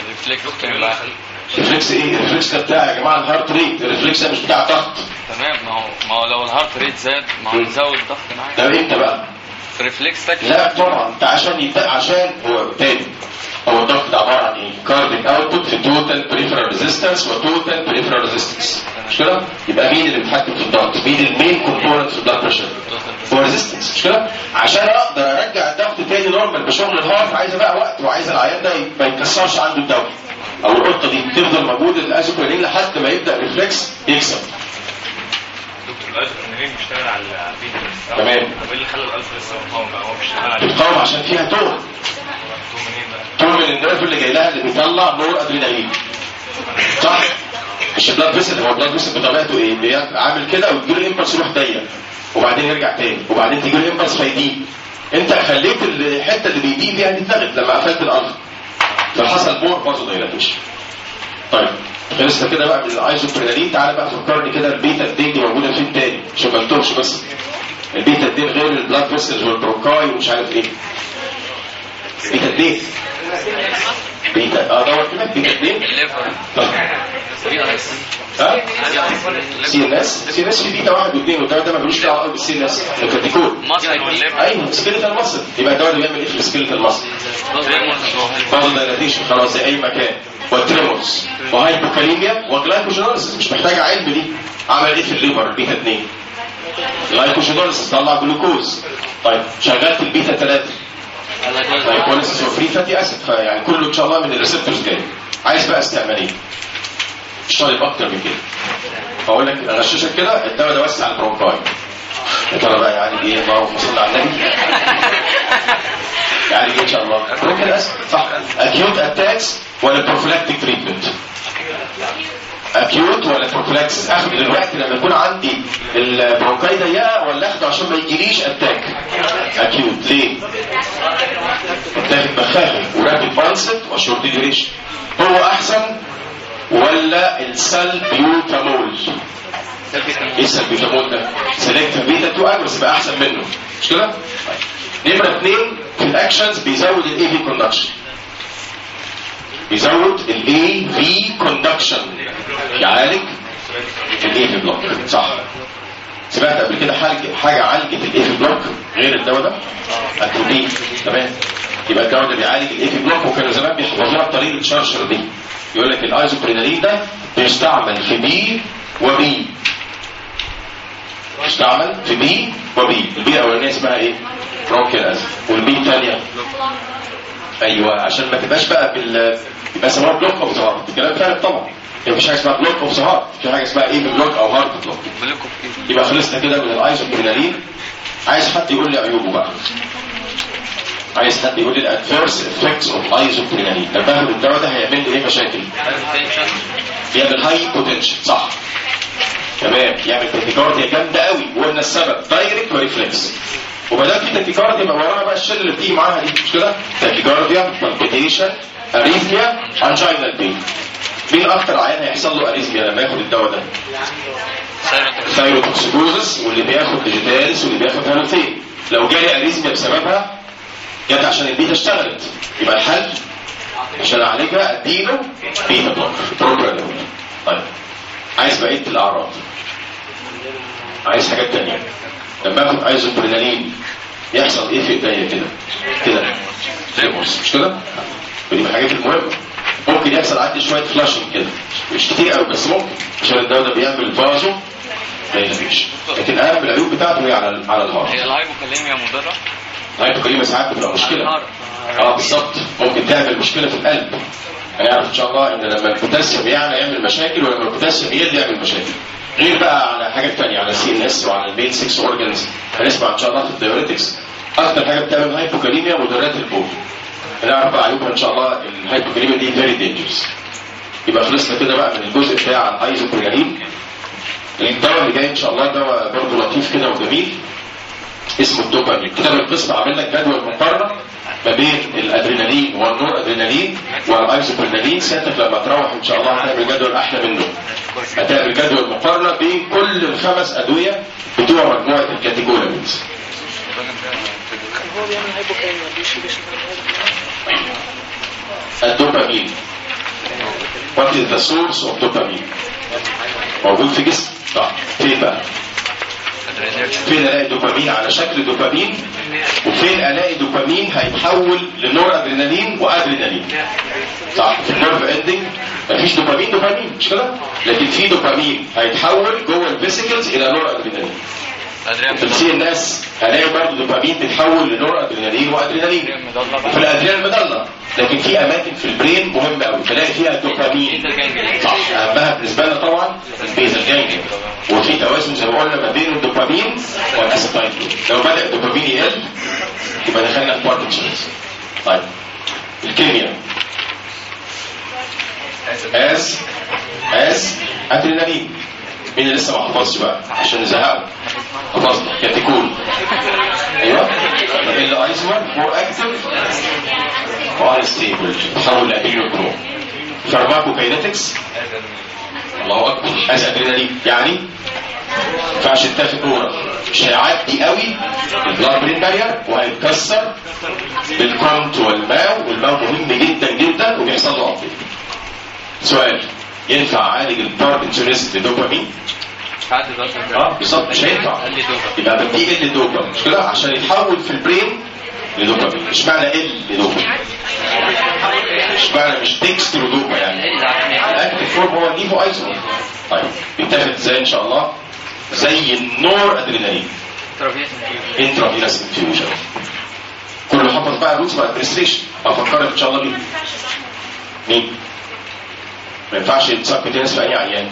الريفلكس ايه؟ الريفلكس ده بتاع يا جماعه الهارت ريت، الريفلكس ده مش بتاع ضغط. تمام. ما هو ما هو لو الهارت ريت زاد ما هو يزود الضغط معاك. ده امتى بقى؟ في ريفلكس تاكل. لا طبعا انت عشان يبدا عشان هو تاني هو الضغط ده عباره عن ايه؟ كارديك اوتبوت في توتال بريفرال ريزيستنس وتوتال بريفرال ريزيستنس مش كده؟ يبقى مين اللي بيتحكم في الضغط؟ مين المين كومبوننت في البلاد بريشر؟ هو ريزيستنس مش كده؟ عشان اقدر ارجع الضغط تاني نورمال بشغل الهارت عايزه بقى وقت وعايز العيان ده ما يتكسرش عنده الدواء او القطه دي تفضل موجوده الايزوبرينين لحد ما يبدا الريفلكس يكسب. دكتور الايزوبرينين بيشتغل على البيتا بس. تمام. طب ايه اللي خلى الالفا لسه مقاوم بقى؟ هو بيشتغل على بتقاوم عشان فيها تون. تون من النيرف اللي جاي لها اللي بيطلع نور ادرينالين. صح؟ مش البلاد فيسل، هو البلاد فيسل بطبيعته ايه؟ عامل كده وتجيله امبلس يروح ضيق وبعدين يرجع تاني وبعدين تجيله امبلس فيضيق. انت خليت الحته اللي بيضيق فيها دي اتلغت لما قفلت الالفا. فحصل بور برضه دايلاتيشن. طيب خلصنا كده بقى من الايزوبرينالين. تعالى بقى فكرني كده البيتا اتنين دي موجوده فين تاني؟ عشان ما قلتهمش بس. البيتا اتنين غير البلاد فيسلز والبروكاي ومش عارف ايه. بيتا اتنين بيتا اه دور كده بيتا اتنين الليفر. طيب ها؟ سي ان اس سي ان اس في بيتا واحد واثنين والدواء ده ملوش دعوه قوي بالسي ان اس. الكاتيكول مصر والليفر. ايوه سكيلتال مصل. يبقى الدواء ده بيعمل ايه في السكيلتال مصل؟ برضه دايلاتيشن خلاص زي اي مكان والتريمورز وهايبوكاليميا وجلايكوجينوليسيس مش محتاجه علم دي. عمل ايه في الليفر بيتا اتنين؟ جلايكوجينوليسيس طلع جلوكوز. طيب شغلت البيتا ثلاثة جلايكوليسيس وفري فاتي اسيد. فيعني كله ان شاء الله من الريسبتورز جاي. عايز بقى استعماليه مش طالب اكتر من كده. فاقول لك اغششك كده الدواء ده وسع البرونكاي. يا ترى بقى يعني ايه؟ اللهم صل على النبي. يعني ايه ان شاء الله؟ برونكال اسيد صح. اكيوت اتاكس ولا بروفلاكتيك تريتمنت؟ اكيوت ولا بروفلاكس؟ اخد دلوقتي لما يكون عندي البرونكاي ضيقه ولا اخده عشان ما يجيليش اتاك؟ اكيوت. ليه؟ بتاخد بخاخه ورابيد بانست وشورت ديوريشن. هو احسن ولا السلبيوتامول؟ ايه السلبيوتامول ده؟ سيلكتيف بيتا اتنين اجرس يبقى احسن منه مش كده؟ نمره اثنين في الاكشنز بيزود الاي في كوندكشن. بيزود الاي في كوندكشن يعالج الاي في بلوك صح. سمعت قبل كده حاجه حاجه عالجت الاي في بلوك غير الدواء ده؟ اتروبين. تمام. يبقى الدواء ده بيعالج الاي في بلوك وكانوا زمان بيحفظوها بطريقه شرشر دي. يقول لك الايزوبرينالين ده بيستعمل في بي وبي. بيستعمل في بي وبي. البي الاولانيه اسمها ايه؟ برونكيال اسيد. والبي الثانيه ايوه عشان ما تبقاش بقى بال يبقى اسمها بلوك اوف ذا هارت. الكلام فارغ طبعا. مفيش حاجه اسمها بلوك اوف ذا هارت، في حاجه اسمها ايه بلوك او هارت بلوك. يبقى خلصنا كده من الايزوبرينالين عايز حد يقول لي عيوبه بقى. عايز حد يقول لي الادفيرس افكتس اوف ايزوبرينالين. لما باخد الدواء ده هيعمل لي ايه مشاكل؟ يعمل هاي بوتنشال صح. تمام، يعمل تاكيكارديا جامده قوي، وقلنا السبب دايركت وريفلكس. وما دام في تاكيكارديا يبقى وراها بقى الشله اللي بتيجي معاها دي، مش كده؟ تاكيكارديا، بالبيتيشن، اريثميا، انجينال بين. مين اكتر عيان هيحصل له اريثميا لما ياخد الدواء ده؟ ثايروتوكسيكوزس، واللي بياخد ديجيتالس واللي بياخد هالوثين. لو جالي اريثميا بسببها جت عشان البيتا اشتغلت، يبقى الحل عشان اعالجها اديله بيتا بلوكر بروبرانول. طيب عايز بقيه الاعراض، عايز حاجات تانية. لما اخد ايزوبرينالين يحصل ايه في ايديا كده كده تريمورس، مش كده؟ ودي من الحاجات المهمه. ممكن يحصل عندي شويه فلاشنج كده، مش كتير قوي بس ممكن، عشان الدواء ده بيعمل فازو دايلاتيشن. لكن اهم العيوب بتاعته هي على على الهارت. هي الهايبوكاليميا مضره؟ الهايبوكاليميا ساعات بتبقى مشكله. اه بالظبط، ممكن تعمل مشكله في القلب. هنعرف ان شاء الله ان لما البوتاسيوم يعني يعمل مشاكل، ولما البوتاسيوم يقل يعمل مشاكل. غير بقى على حاجات ثانيه، على السي ان اس وعلى البين ستة اورجنز. هنسمع ان شاء الله في الدايوريتكس. اكتر حاجه بتعمل هايبوكاليميا مضرات البول. هنعرف بقى عيوبها ان شاء الله. الهايبوكاليميا دي فيري دينجرس. يبقى خلصنا كده بقى من الجزء بتاع الايزوبرينالين. الدواء اللي جاي ان شاء الله دواء برضه لطيف كده وجميل اسمه الدوبامين. كتاب القسم عامل لك جدول مقارنه ما بين الادرينالين والنور ادرينالين والايزوبرينالين. ساعتك لما تروح ان شاء الله هتعمل جدول احلى منه. هتعمل جدول مقارنه بين كل الخمس ادويه بتوع مجموعه الكاتيجوريز. الدوبامين what is the source of dopamine؟ موجود في جسم. صح. فين بقى؟ فين الاقي دوبامين على شكل دوبامين؟ وفين الاقي دوبامين هيتحول لنور ادرينالين وادرينالين؟ صح. في النيرف اندنج مفيش دوبامين دوبامين مش كده؟ لكن في دوبامين هيتحول جوه الفيسيكلز الى نور ادرينالين. في السي ان اس هلاقي برضه دوبامين بيتحول لنور ادرينالين وادرينالين في الادرينال المضله. لكن في اماكن في البرين مهمه قوي تلاقي فيها دوبامين. صح. اهمها بالنسبه لنا طبعا البيزل جانجليا، وفي توازن زي ما قلنا ما بين الدوبامين والاسيتايل. لو بدا الدوبامين يقل يبقى دخلنا في باركنسونز. طيب الكيمياء از از ادرينالين. مين اللي لسه ما حفظش بقى عشان نزهقه؟ حفظنا كاتيكول. ايوه الايزومر مور اكتف وار ستيبل تحول لادرينالين. فارماكوكاينetics الله اكبر از ادرينالين يعني ما ينفعش يتاخد اورال، مش هيعدي قوي البلاد برين بارير وهيتكسر بالكونت والماو. والماو مهم جدا جدا وبيحصل له ابديت. سؤال، ينفع اعالج الباركنسونيزم بدوبامين؟ اه بالظبط مش هينفع. يبقى بدي ال دوبامين مش كده عشان يتحول في البرين لدوبامين. مش معنى ال دوبامين، مش معنى مش ديكسترو دوبا يعني الاكتف فورم هو الليفو ايزومر. طيب بيتاخد ازاي ان شاء الله؟ زي النور ادرينالين انترافينوس انفيوجن. كله حفظ بقى الروتس والادمنستريشن. افكرك ان شاء الله بيه. مين؟ ما ينفعش يتسكتينس في اي عيان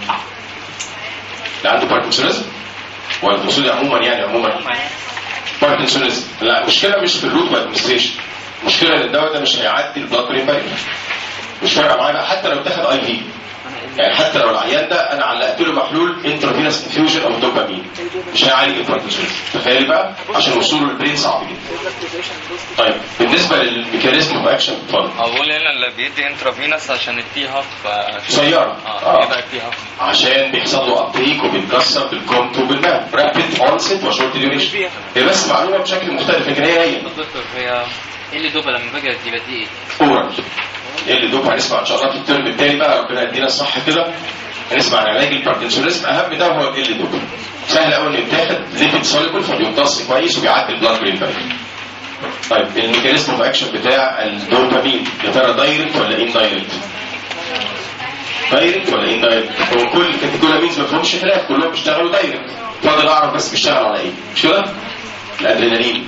اللي عنده باركنسونيزم ولا الوصول عموما يعني عموما باركنسونيزم. لا المشكله مش في الروت والادمنستريشن، المشكله ان الدواء ده مش هيعدي البلاد برين بارير. مش فارقه معايا بقى حتى لو اتاخد اي في، يعني حتى لو العيان ده انا علقت له محلول انترافينوس انفيوجن او دوبامين مش هيعالج الباركنسونيزم. تخيل بقى عشان وصوله للبرين صعب جدا. طيب بالنسبه للميكانيزم اوف اكشن اتفضل. اقول هنا اللي بيدي انترافينوس عشان التي هاف قصيره. اه يبقى التي هاف عشان بيحصل له ابتيك وبيتكسر بالكونت وبالماء. رابيد اونست وشورت ديوريشن. هي بس معلومه بشكل مختلف لكن هي هي. دكتور هي ايه اللي دوبا لما باجي ادي بدي ايه؟ اورال. ايه اللي دوبا هنسمع ان شاء الله في الترم الثاني بقى ربنا يدينا الصح كده. هنسمع عن علاج الباركنسونيزم. اهم ده هو ال ال دوبا. سهل قوي انه يتاخد ليبيد سوليبل فبيمتص كويس وبيعدي البلاد برين بارير. طيب الميكانيزم اوف اكشن بتاع الدوبامين يا ترى دايركت ولا ان دايركت؟ دايركت ولا ان دايركت؟ هو كل الكاتيكولامينز ما فيهمش خلاف، كلهم بيشتغلوا دايركت. فاضل اعرف بس بيشتغل على ايه؟ مش كده؟ الادرينالين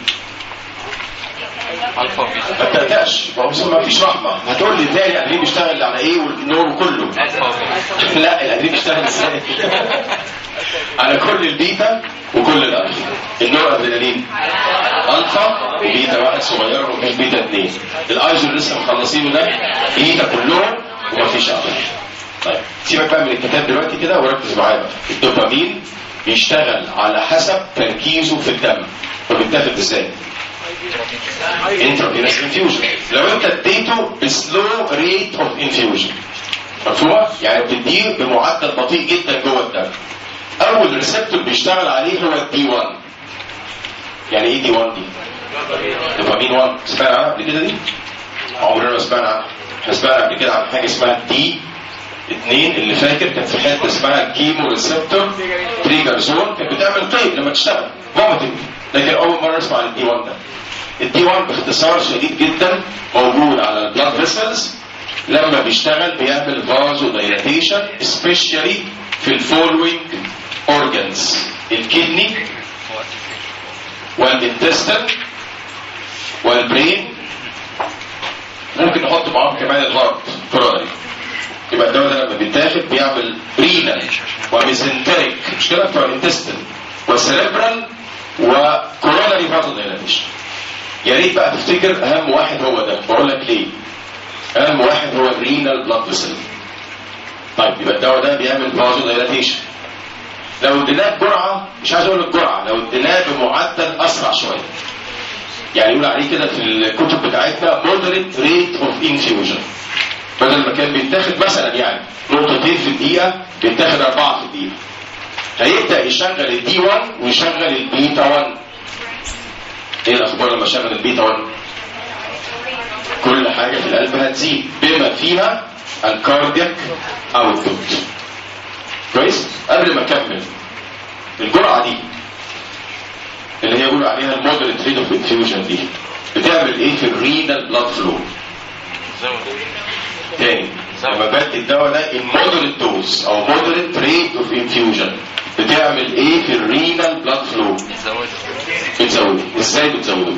الفا وبيتا. ما تقلقش، ما فيش رحمه. هتقول لي ازاي الادرينالين بيشتغل على ايه والنور كله؟ لا الادرينالين بيشتغل ازاي؟ على كل البيتا وكل الالفا. النور ادرينالين الفا وبيتا واحد صغير ومفيش بيتا اثنين. الايزو اللي لسه مخلصينه ده بيتا كلهم ومفيش الفا. طيب سيبك بقى من الكتاب دلوقتي كده وركز معايا بقى. الدوبامين بيشتغل على حسب تركيزه في الدم. فبيتاخد ازاي؟ intravenous infusion. لو انت اديته بسلو ريت اوف انفيوجن مفهومه؟ يعني بتديه بمعدل بطيء جدا جوه الدم. اول ريسبتور بيشتغل عليه هو الدي واحد. يعني ايه دي واحد دي؟ دوبامين واحد. سمعنا عنها قبل كده دي؟ عمرنا ما سمعنا عنها. احنا سمعنا قبل كده عن حاجه اسمها دي اثنين اللي فاكر كانت في حته اسمها الكيمو ريسبتور تريجر زون، كانت بتعمل قيء لما تشتغل فوميتنج. لكن اول مره اسمع عن الدي واحد ده. الدي واحد باختصار شديد جدا موجود على البلاد فيسلز. لما بيشتغل بيعمل فازو دايلاتيشن سبيشالي في الفولوينج اورجانز: الكدني والانتستين والبرين. ممكن نحط معاهم كمان الهارت كورونري. يبقى الدواء ده لما بيتاخد بيعمل رينال وميزنتريك مش كده بتوع الانتستين والسيريبرال وكورونري فازو دايلاتيشن. يا ريت بقى تفتكر اهم واحد هو ده. بقول لك ليه؟ اهم واحد هو الرينال بلاد فيسل. طيب يبقى الدواء ده بيعمل فازو دايلاتيشن. لو اديناه بجرعه، مش عايز اقول الجرعه، لو اديناه بمعدل اسرع شويه، يعني يقول عليه كده في الكتب بتاعتنا moderate rate of infusion. بدل ما كان بيتاخد مثلا يعني نقطتين في الدقيقه بيتاخد اربعه في الدقيقه. هيبدا يشغل الدي واحد ويشغل البيتا واحد. ايه الاخبار لما شغل البيتا واحد؟ كل حاجه في القلب هتزيد بما فيها الكاردياك اوتبوت. كويس؟ قبل ما اكمل، الجرعه دي اللي هي يقولوا عليها المودريت ريت اوف انفيوجن دي بتعمل ايه في الرينال بلاد فلو؟ تاني لما بدي الدواء ده المودريت دوز او مودريت ريت اوف انفيوجن بتعمل ايه في الرينال بلاد فلو؟ بتزوده. ازاي بتزوده؟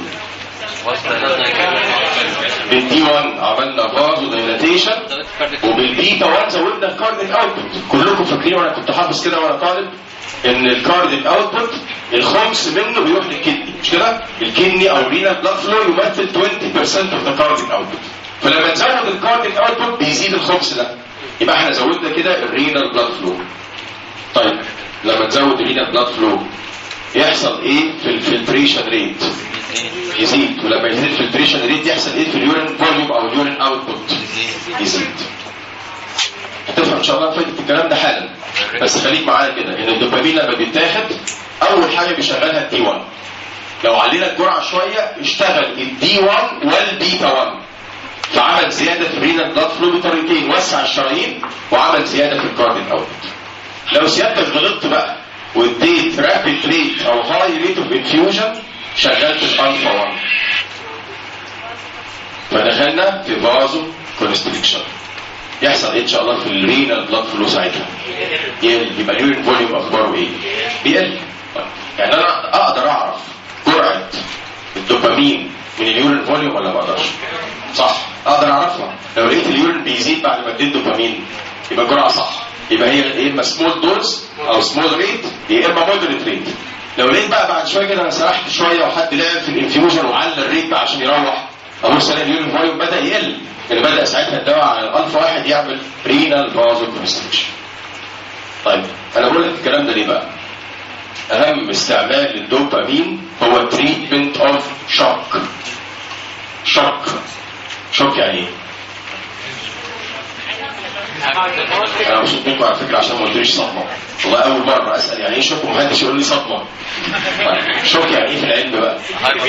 بالدي واحد عملنا فازو دايلاتيشن وبالبيتا واحد زودنا الكارديك اوتبوت. كلكم فاكرين وانا كنت حافظ كده وانا طالب ان الكارديك اوتبوت الخمس منه بيروح للكدني مش كده؟ الكدني او الرينال بلاد فلو يمثل عشرين بالمية اوف ذا كارديك اوتبوت. فلما تزود الكارديك اوتبوت بيزيد الخمس ده. يبقى احنا زودنا كده الرينال بلاد فلو. طيب لما تزود الرينال بلاد فلو يحصل ايه في الفلتريشن ريت؟ يزيد. ولما يزيد الفلتريشن ريت يحصل ايه في اليورين فوليوم او اليورين اوتبوت؟ يزيد. هتفهم ان شاء الله فايدة الكلام ده حالا. بس خليك معايا كده ان الدوبامين لما بيتاخد اول حاجه بيشغلها الدي واحد. لو علينا الجرعه شويه اشتغل الدي واحد والبيتا واحد فعمل زياده في الرينال بلاد فلو بطريقتين: وسع الشرايين وعمل زياده في الكارديك اوتبوت. لو سيادتك غلطت بقى واديت رابيد ريت او هاي ريت اوف انفيوجن شغلت الالفا واحد فدخلنا في فازو كونستريكشن. يحصل ايه ان شاء الله في الرينال بلاد فلو ساعتها؟ يقل. يبقى اليورين فوليوم اخباره ايه؟ بيقل. يعني انا اقدر اعرف جرعه الدوبامين من اليورين فوليوم ولا ما اقدرش؟ صح اقدر اعرفها. لو لقيت اليورين بيزيد بعد ما اديت دوبامين يبقى الجرعه صح. يبقى هي يا اما سمول دوز او سمول ريت يا اما مودريت ريت. لو لقيت بقى بعد شويه كده انا سرحت شويه وحد لعب في الانفيوجن وعلى الريت بقى عشان يروح ابص الاقي اليورين فوليوم بدا يقل، اللي بدا ساعتها الدواء على الالفا واحد يعمل رينال فازو كونستريكشن. طيب انا بقول لك الكلام ده ليه بقى؟ اهم استعمال للدوبامين هو تريتمنت اوف شوك. شوك شوك يعني ايه؟ انا مش منكم على فكره عشان ما قلتليش صدمه. والله اول مره اسال يعني ايه شوك ومحدش يقول لي صدمه. شوك يعني ايه في العلم بقى؟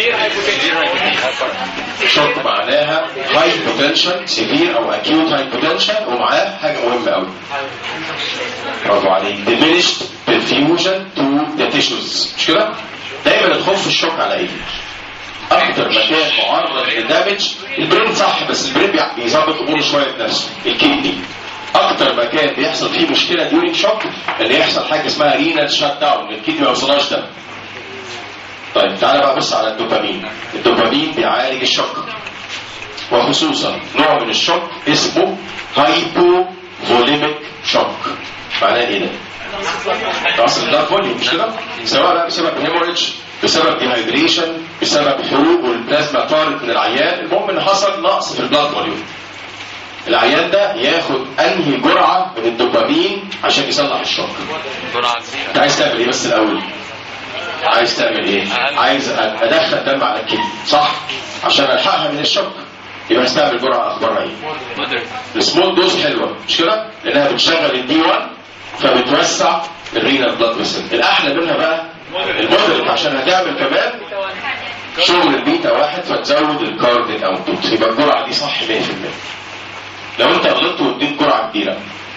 شوك معناها هاي بوتنشال سيفير او اكيوت هاي بوتنشال ومعاه حاجه مهمه قوي. برافو عليك. diminished perfusion to the tissues مش كده؟ دايما الخوف في الشوك على ايه؟ اكتر مكان معرض للدامج البرين صح بس البرين بيظبط اموره شويه بنفسه. الكدني اكتر مكان بيحصل فيه مشكله ديورينج شوك اللي يحصل حاجه اسمها رينال شات داون، الكدني ما يوصلهاش دم. طيب تعالى بقى بص على الدوبامين. الدوبامين بيعالج الشوك وخصوصا نوع من الشوك اسمه هايبو فوليميك شوك. معناه ايه ده؟ نقص البلاد فوليوم مش كده؟ سواء بقى بسبب هيموريدج، بسبب ديهايدريشن، بسبب حروق والبلازما طارت من العيان، المهم ان حصل نقص في البلاد فوليوم. العيان ده ياخد انهي جرعه من الدوبامين عشان يصلح الشوك؟ جرعه انت عايز تعمل ايه بس الاول؟ عايز تعمل ايه؟ عايز ادخل دم على الكلى صح؟ عشان الحقها من الشوك. يبقى استعمل جرعه اخبارها ايه؟ السمول دوز حلوه مش كده؟ لانها بتشغل الدي واحد فبتوسع الرينال بلاد فيسل. الاحلى منها بقى المودريت عشان هتعمل كمان شغل البيتا واحد فتزود الكارديك اوتبوت. يبقى الجرعه دي صح مية في المية. لو انت غلطت واديت جرعه كبيره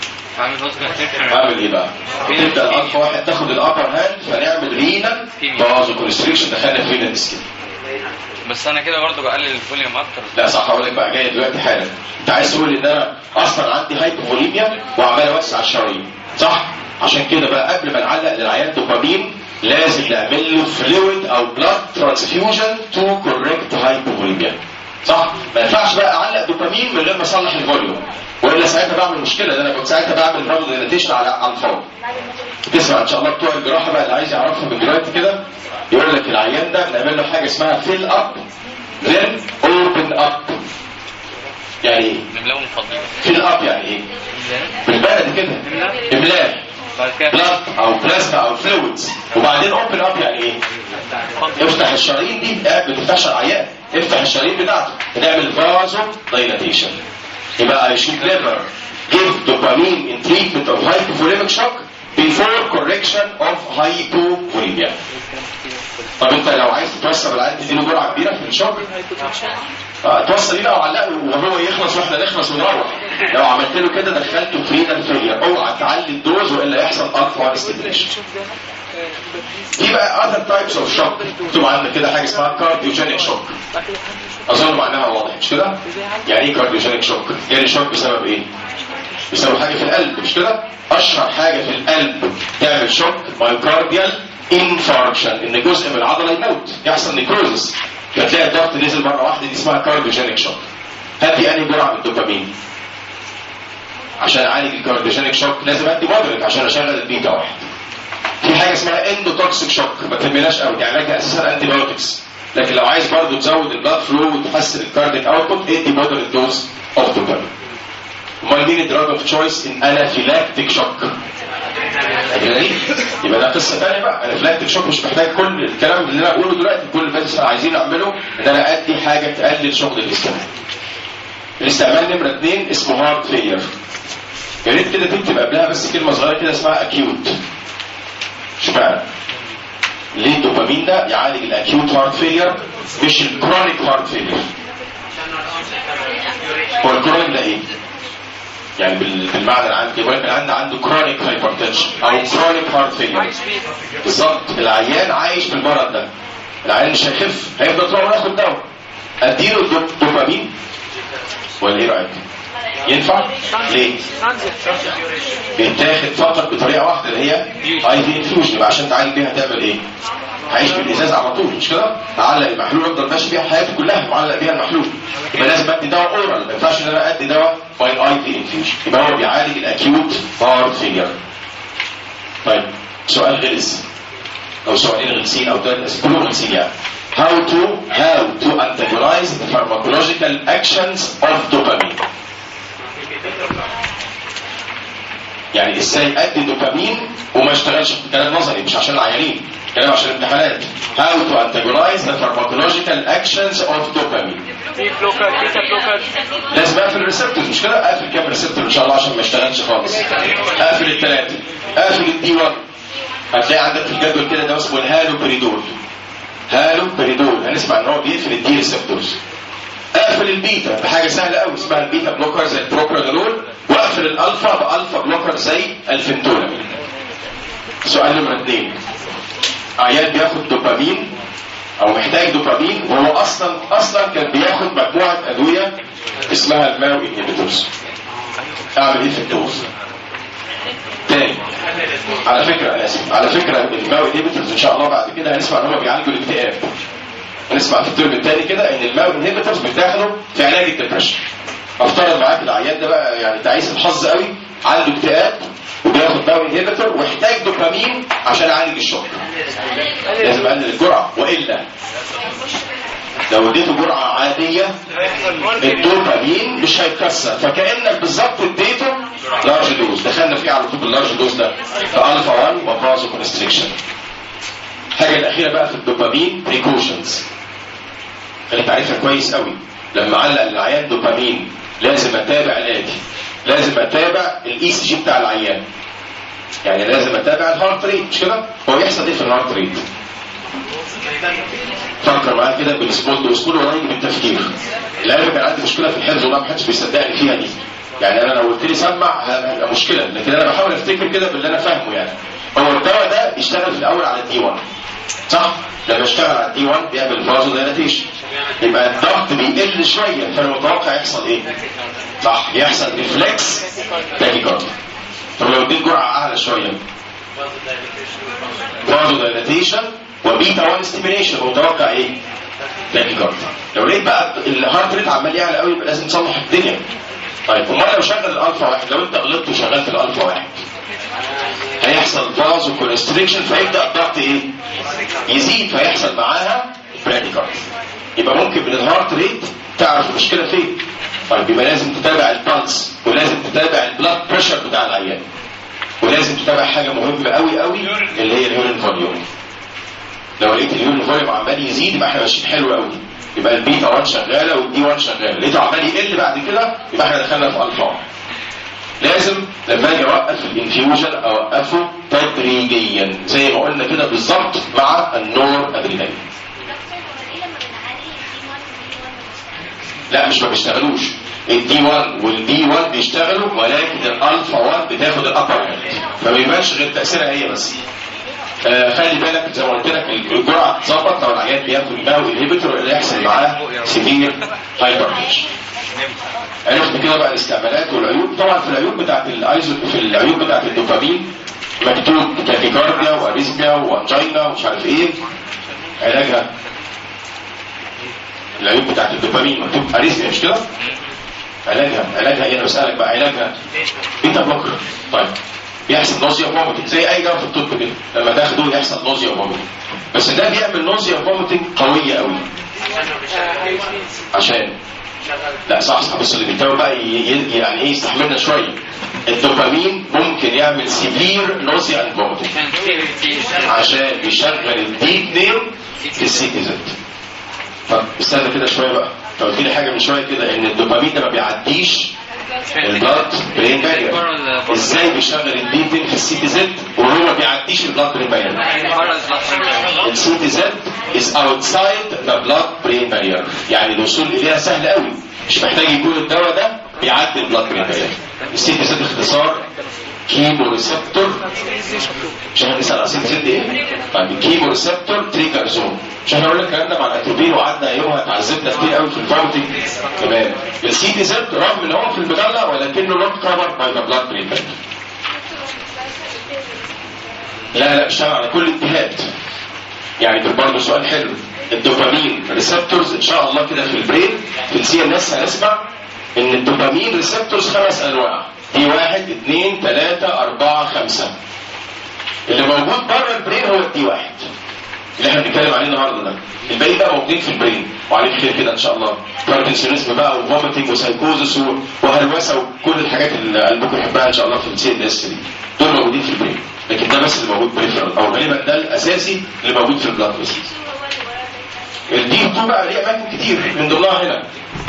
اعمل ايه بقى؟ تبدا الالفا واحد تاخد الابر هاند فنعمل رينال بازو كونستريكشن دخلنا في رينال اسكيب. بس انا كده برضه بقلل الفوليوم اكتر. لا صح هقول لك بقى جاي دلوقتي حالا. انت عايز تقول ان انا اصلا عندي هايبوفوليميا وعمال اوسع الشرايين صح؟ عشان كده بقى قبل ما نعلق للعيان دوبامين لازم نعمل له فلويد او بلاد ترانسفيوجن تو كوريكت هايبوفوليميا صح؟ ما ينفعش بقى اعلق دوبامين من غير ما اصلح الفوليوم والا ساعتها بعمل مشكله. ده انا كنت ساعتها بعمل برضه ديلاتيشن على على الفاضي. تسمع ان شاء الله بتوع الجراحه بقى اللي عايز يعرفها من دلوقتي كده يقول لك العيان ده بنعمل له حاجه اسمها فيل اب then open up. يعني ايه؟ نملاه ونفضيه. فيل اب يعني ايه؟ بالبلد كده املاه بلاد او بلازما او فلويدز وبعدين اوبن اب يعني ايه؟ افتح الشرايين دي قاعد ما تفتحش العيان، افتح الشرايين بتاعته بنعمل فازو دايلاتيشن. يبقى I should never give dopamine in treatment of hypovolemic shock before correction of hypovolemia. طب انت لو عايز توصل العيان تديله جرعه كبيره في الشوك اه توصل ليه بقى وعلقه وهو يخلص واحنا نخلص ونروح. لو عملت له كده دخلته في رينال فيلير اوعى تعلي الدوز والا يحصل الفا ستيميليشن. في بقى other types of shock مكتوب عندنا كده حاجه اسمها cardiogenic shock. اظن معناها واضح مش كده؟ يعني ايه cardiogenic shock؟ يعني شوك بسبب ايه؟ بسبب حاجه في القلب مش كده؟ اشهر حاجه في القلب تعمل شوك مايوكارديال انفاركشن ان جزء من العضله يموت يحصل نيكروزس فتلاقي الضغط نزل مره واحده. دي اسمها كارديوجينيك شوك. هدي انهي جرعه من الدوبامين عشان اعالج الكارديوجينيك شوك؟ لازم ادي مودريت عشان اشغل البيتا واحد. في حاجه اسمها اندوتوكسيك شوك ما تهمناش قوي يعني علاجها اساسا انتي بايوتكس، لكن لو عايز برضه تزود البلاد فلو وتحسن الكارديك اوتبوت ادي مودريت دوز اوف دوبامين. امال مين الدراج اوف تشويس ان انافيلاكتيك شوك؟ يبقى ده قصه ثانيه بقى. انافيلاكتيك شوك مش محتاج كل الكلام اللي انا بقوله دلوقتي. كل اللي بس عايزين نعمله ان انا ادي حاجه تقلل شغل الاستعمال. الاستعمال نمره اثنين اسمه هارت فيلير. يا ريت كده تكتب قبلها بس كلمه صغيره كده اسمها اكيوت. اشمعنى؟ ليه الدوبامين ده يعالج الاكيوت هارت فيلير مش الكرونيك هارت فيلير؟ هو الكرونيك ده ايه؟ يعني بالمعنى العام كده العيان عنده كرونيك هايبرتنشن او كرونيك هارت فيلير بالظبط. العيان عايش في المرض ده، العيان مش هيخف هيفضل طول عمره ياخد دواء. اديله الدوبامين ولا ايه رايك؟ ينفع؟ ليه؟ بيتاخد فقط بطريقه واحده اللي هي اي في انفيوجن. يبقى عشان تعالج بيها هتعمل ايه؟ هعيش بالازاز على طول مش كده؟ اعلق المحلول افضل ماشي بيها حياتي كلها معلق بيها المحلول. يبقى لازم ادي دواء اورال، ما ينفعش ان انا ادي دواء باي اي في انفيوجن. يبقى هو بيعالج الاكيوت هارت فيلير. طيب سؤال غلس او سؤالين غلسين او ثلاث كلهم غلسين يعني. How to how to antagonize the pharmacological actions of dopamine. يعني ازاي ادي دوبامين وما اشتغلش؟ كلام نظري مش عشان العيانين، كلام عشان الامتحانات. How to antagonize the pharmacological actions of dopamine. لازم اقفل الريسبتورز مش كده؟ اقفل كام ريسبتور ان شاء الله عشان ما يشتغلش خالص. اقفل الثلاثه، اقفل الدي واحد. هتلاقي عندك في الجدول كده ده اسمه الهالوبريدول. هالوبريدول هنسمع ان هو بيقفل الدي ريسبتورز. اقفل البيتا بحاجه سهله قوي اسمها البيتا بلوكر زي البروبرانول، واقفل الالفا بالفا بلوكر زي الفنتولامين. سؤال نمرة اثنين، عيان بياخد دوبامين او محتاج دوبامين وهو اصلا اصلا كان بياخد مجموعه ادويه اسمها الماو انهبيتورز. اعمل ايه في الدوز؟ تاني على فكره انا اسف على فكره الماو انهبيتورز ان شاء الله بعد كده هنسمع ان هم بيعالجوا الاكتئاب. هنسمع في الترم الثاني كده ان الماو انهبيتورز بيتاخدوا في علاج الدبريشن. افترض معاك العيان ده بقى يعني تعيس الحظ قوي عنده اكتئاب وبياخد دواء انهبيتور واحتاج دوبامين عشان يعالج الشوك، لازم اقلل الجرعه، والا لو اديته جرعه عاديه الدوبامين مش هيتكسر، فكانك بالظبط اديته لارج دوز. دخلنا فيه على طول اللارج دوز ده في الفا واحد وفازو كونستريكشن. الحاجه الاخيره بقى في الدوبامين بريكوشنز، خليك عارفها كويس قوي. لما علق العيان دوبامين لازم اتابع الاتي، لازم اتابع الاي سي جي بتاع العيان، يعني لازم اتابع الهارت ريت، مش كده؟ هو بيحصل ايه في الهارت ريت؟ فكر معايا كده بالسبوت وسكول قريب بالتفكير. العلم كان عندي مشكله في الحفظ وما حدش بيصدقني فيها دي، يعني انا لو قلت لي سمع هيبقى مشكله، لكن انا بحاول افتكر كده باللي انا فاهمه. يعني هو الدواء ده يشتغل في الاول على الدي واحد صح؟ لما يشتغل على الدي واحد بيعمل فازو دايلاتيشن، يبقى الضغط بيقل شويه، فانا متوقع يحصل ايه؟ صح، يحصل ريفلكس تاكيكارديا. طب لو اديت جرعه اعلى شويه فازو دايلاتيشن وبيتا واحد ستيميليشن، متوقع ايه؟ تاكيكارديا. لو لقيت بقى الهارت ريت عمال يعلى قوي يبقى لازم تصلح الدنيا. طيب امال لو شغل الالفا واحد، لو انت غلطت وشغلت الالفا واحد هيحصل فازو كونستريكشن، فيبدا الضغط ايه؟ يزيد، فيحصل معاها براديكارديا. يبقى ممكن من الهارت ريت تعرف المشكله فين. طيب يبقى لازم تتابع البلس، ولازم تتابع البلاد بريشر بتاع العيان، ولازم تتابع حاجه مهمه قوي قوي اللي هي اليورين فوليوم. لو لقيت اليورين فوليوم عمال يزيد يبقى احنا ماشيين حلو قوي، يبقى البيتا واحد شغاله والدي واحد شغاله. لقيته عمال يقل بعد كده يبقى احنا دخلنا في الفا. لازم لما اجي اوقف الانفيوجن اوقفه تدريجيا زي ما قلنا كده بالظبط مع النور ادرينالين. لا مش ما بيشتغلوش، الدي واحد والبي واحد بيشتغلوا، ولكن الالفا واحد بتاخد الابر هاند، ما بيبانش غير تاثيرها هي بس. آه خلي بالك زي ما قلت لك الجرعه تظبط لو العيان بياخد دواء انهبيتور اللي يحصل معاه سيفير هايبرتنشن. عرفت كده بقى الاستعمالات والعيوب. طبعا في العيوب بتاعت الايزو في العيوب بتاعت الدوبامين مكتوب تاكيكارديا واريزميا وانجينا ومش عارف ايه. علاجها العيوب بتاعت الدوبامين مكتوب اريزميا مش كده؟ علاجها علاجها ايه؟ انا بسالك بقى علاجها بيتا بلوكر. طيب بيحصل نوزيا وفوميتنج زي اي دواء في الطب كده، لما تاخده يحصل نوزيا وفوميتنج، بس ده بيعمل نوزيا وفوميتنج قويه قوي. عشان لا صح صح بس اللي بيتابع بقى يعني ايه يستحملنا شويه. الدوبامين ممكن يعمل سيفير نوزيا اند فوميتنج عشان بيشغل الدي اثنين في السي تي زد. طب استنى كده شويه بقى، انت قلت لي حاجه من شويه كده ان الدوبامين ده ما بيعديش البلاد برين بارير. ازاي بيشغل الدي اثنين في السي تي زد وهو ما بيعديش البلاد برين بارير؟ السي تي زد is outside the blood brain barrier، يعني الوصول اليها سهل قوي، مش محتاج يكون الدواء ده بيعدي البلاد برين بارير. السي تي زد اختصار كيمو ريسبتور. مش احنا بنسال على السي تي زد ايه؟ طيب كيمو ريسبتور تريجر زون. مش احنا قلنا الكلام ده مع الاتروبين وقعدنا يومها اتعذبنا كتير قوي في الفوتنج. تمام. السي تي زد رغم ان هو في المجله ولكنه نوت كفر باي ذا بلاد برين بارير. لا لا اشتغل على كل الجهات. يعني برضه سؤال حلو، الدوبامين ريسبتورز ان شاء الله كده في البرين في السي ان اس هنسمع ان الدوبامين ريسبتورز خمس انواع، دي واحد اثنين ثلاثة أربعة خمسة. اللي موجود بره البرين هو الدي واحد اللي احنا بنتكلم عليه النهارده ده، الباقي بقى موجودين في البرين وعليه خير كده ان شاء الله. باركنسونيزم بقى وفوميتنج وسايكوزس وهلوسه وكل الحاجات اللي قلبكم يحبها ان شاء الله في السي ان اس دي، دول موجودين في البرين، لكن ده بس اللي موجود بريفرال او غالبا ده الاساسي اللي موجود في البلاد فيسلز. الدي اتنين بقى ليه اماكن كتير من ضمنها هنا،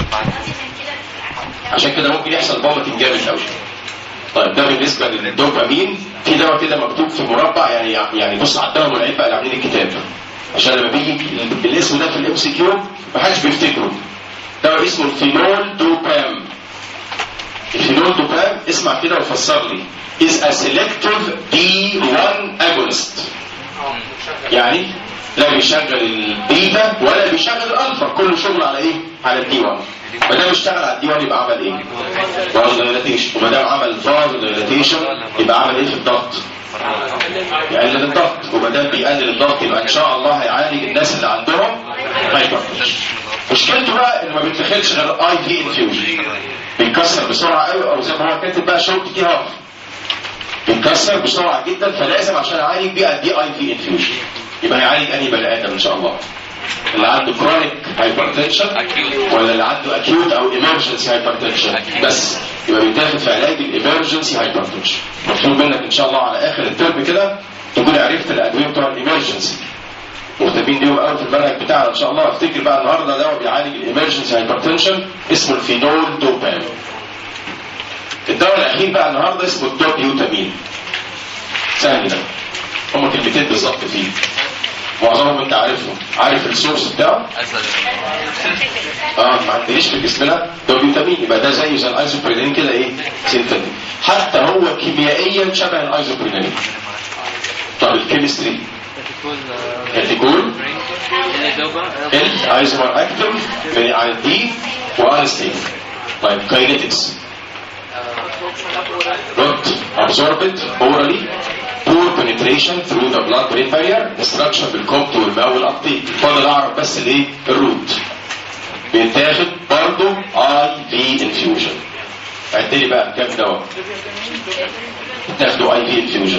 عشان كده ممكن يحصل فوميتنج جامد قوي. طيب ده بالنسبه للدوبامين. في دواء كده مكتوب في مربع، يعني يعني بص على الدواء والعيب بقى اللي عاملين الكتاب عشان لما بيجي الاسم ده في الام سي كيو ما حدش بيفتكره. دواء اسمه الفينول دوبام. الفينول دوبام اسمع كده وفسر لي is a selective دي واحد agonist، يعني لا بيشغل البيتا ولا بيشغل الالفا، كله شغل على ايه؟ على الدي واحد. ما دام اشتغل على الدي واحد يبقى عمل ايه؟ فازو دايلاتيشن، وما دام عمل فازو دايلاتيشن يبقى عمل ايه في الضغط؟ يقلل الضغط، وما دام بيقلل الضغط يبقى ان شاء الله هيعالج الناس اللي عندهم هايبرتنشن. مشكلته بقى انه ما بيتدخلش غير اي في انفيوجن، بيتكسر بسرعه قوي، او زي ما هو كاتب بقى شورت تي هاف، بيتكسر بسرعه جدا، فلازم عشان اعالج بيها دي اي في انفيوجن. يبقى هيعالج انهي بني ادم ان شاء الله؟ اللي عنده كرونيك هايبرتنشن ولا اللي عنده اكيوت او ايمرجنسي هايبرتنشن بس؟ يبقى بيتاخد في علاج الامرجنسي هايبرتنشن. مطلوب منك ان شاء الله على اخر الترم كده تكون عرفت الادويه بتوع الامرجنسي، مهتمين بيهم قوي في المنهج بتاعنا ان شاء الله. افتكر بقى النهارده دواء بيعالج الامرجنسي هايبرتنشن اسمه الفينول دوبام. الدواء الاخير بقى النهارده اسمه الدوبيوتامين. سهل ده، هما كلمتين بالظبط فيه، معظمهم انت عارفهم. عارف السورس بتاعه؟ اه ما عندناش في جسمنا دوبيوتامين، يبقى ده زيه زي الايزوبرينالين كده ايه؟ سينثيتيك. حتى هو كيميائيا شبه الايزوبرينالين. طب الكيمستري كاتيكول الايزومر اكتف عن دي وانستين. طيب كاينيتكس not absorbed orally, poor penetration through the blood-brain barrier, destruction بالكومت والماء والابطيك. فاضل اعرف بس الايه؟ الروت. بيتاخد برضه اي في انفيوجن. عد لي بقى كام دواء بتاخدوا اي في انفيوجن؟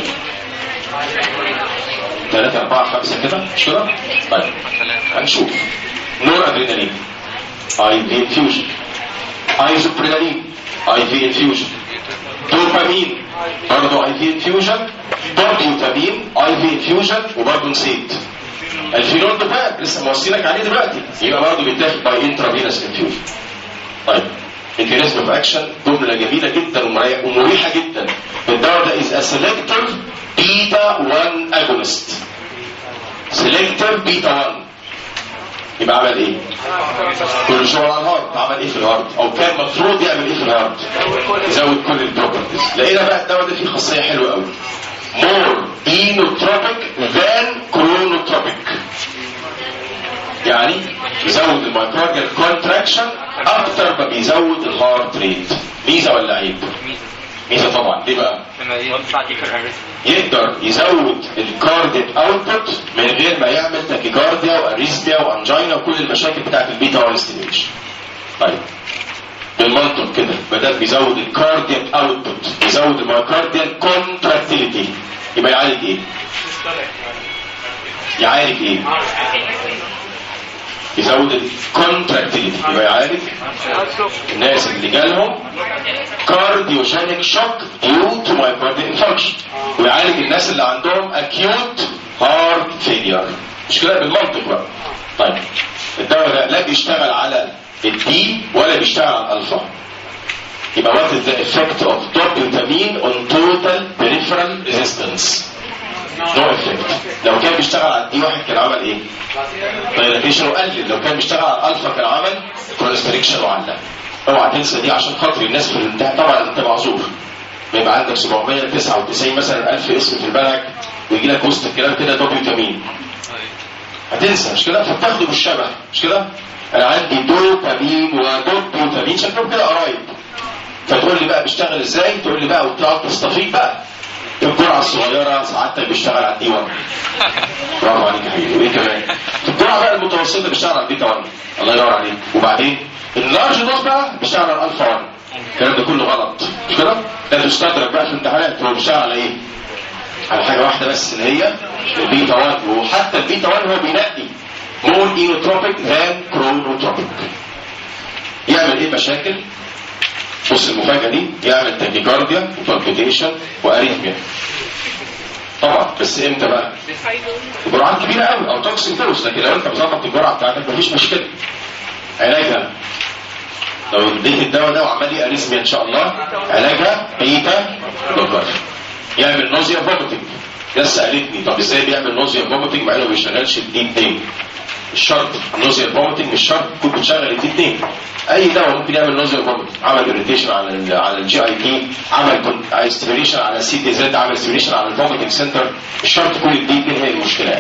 ثلاثة أربعة خمسة كده مش كده؟ طيب هنشوف. نور ادرينالين اي في انفيوجن، ايزوبرينالين اي في انفيوجن، دوبامين برضه اي في انفيوجن، دوبيوتامين اي في انفيوجن، وبرضه نسيت الفينول دوبام لسه موصيلك عليه دلوقتي، يبقى برضه بيتاخد باي انترافينوس انفيوجن. طيب ميكانيزم اوف اكشن جمله جميله جدا ومريحه جدا. الدواء ده از ا سيلكتيف بيتا واحد اجونست. سيلكتيف بيتا واحد يبقى عمل ايه؟ كل شغل على الهارت. عمل ايه في الهارت؟ او كان مفروض يعمل ايه في الهارت؟ يزود كل البروبرتيز. لقينا بقى الدواء ده فيه خاصيه حلوه قوي، مور اينوتروبيك ذان كرونوتروبيك. يعني يزود المايكروبيال كونتراكشن اكتر ما بيزود الهارت ريت. ميزه ولا عيب؟ ميزه طبعا. ليه بقى؟ يقدر يزود الكارديك اوتبوت من غير ما يعمل تاكيكارديا واريثميا وانجينا وكل المشاكل بتاعت البيتا واحد ستيميوليشن. طيب بالمنطق كده بدل بيزود الكارديك اوتبوت يزود المايكارديال كونتراكتيليتي، يبقى يعالج ايه؟ يعالج ايه؟ يزود الكونتراكتيليتي، يبقى يعالج الناس اللي جالهم كارديوجينيك شوك ديو تو مايكارديال انفاركشن، ويعالج الناس اللي عندهم اكيوت هارت فيلير. مش كده بالمنطق بقى. طيب الدواء ده لا بيشتغل على الدي ولا بيشتغل على الالفا. يبقى what is the effect of dobutamine on total peripheral resistance؟ no effect. لو كان بيشتغل على الدي واحد كان عمل ايه؟ دايلاتيشن وقلل. لو كان بيشتغل على الالفا كان عمل كونستريكشن وعلق. اوعى تنسى دي عشان خاطر الناس في الامتحان. طبعا انت معذور، ما يبقى عندك سبعمية وتسعة وتسعين مثلا ألف اسم في المنهج ويجي لك وسط الكلام كده دوبيوتامين، هتنسى مش كده؟ فبتاخده بالشبه مش كده؟ انا عندي دوبامين ودوبيوتامين شكلهم كده قرايب، فتقول لي بقى بيشتغل ازاي؟ تقول لي بقى وتقعد تستفيد بقى في الجرعه الصغيره ساعات بيشتغل على الدي واحد. برافو عليك يا حبيبي. وايه كمان؟ في الجرعه بقى المتوسطه بيشتغل على البيتا واحد. الله ينور عليك. وبعدين اللارج دوز بقى بيشتغل على الالفا واحد. الكلام ده كله غلط مش كده؟ ده تستدرك بقى في الامتحانات. هو بيشتغل على ايه؟ على حاجه واحده بس اللي هي البيتا واحد، وحتى البيتا واحد هو بينقي مور اينوتروبيك ذان كرونوتروبيك. يعمل ايه مشاكل؟ بص المفاجاه دي، يعمل تاكيكارديا وبالبيتيشن واريثميا. طبعا بس امتى بقى؟ جرعات كبيره قوي او توكسيك دوز، لكن لو انت مظبط الجرعه بتاعتك مفيش مشكله. علاجها لو اديت الدواء ده وعمل لي اريثميا ان شاء الله علاجها بيتا بلوكر. يعمل نوزيا فوميتنج. ناس سالتني طب ازاي بيعمل نوزيا فوميتنج مع انه ما بيشتغلش الدي اتنين؟ الشرط النوزيا فوميتنج مش شرط تكون بتشغل الدي اتنين. اي دواء ممكن يعمل نوزيا فوميتنج. عمل اريتيشن على ال على الجي اي تي، عمل ستيميوليشن على السي تي زد، عمل ستيميوليشن على الفوميتنج سنتر. الشرط تكون الدي اتنين هي المشكله.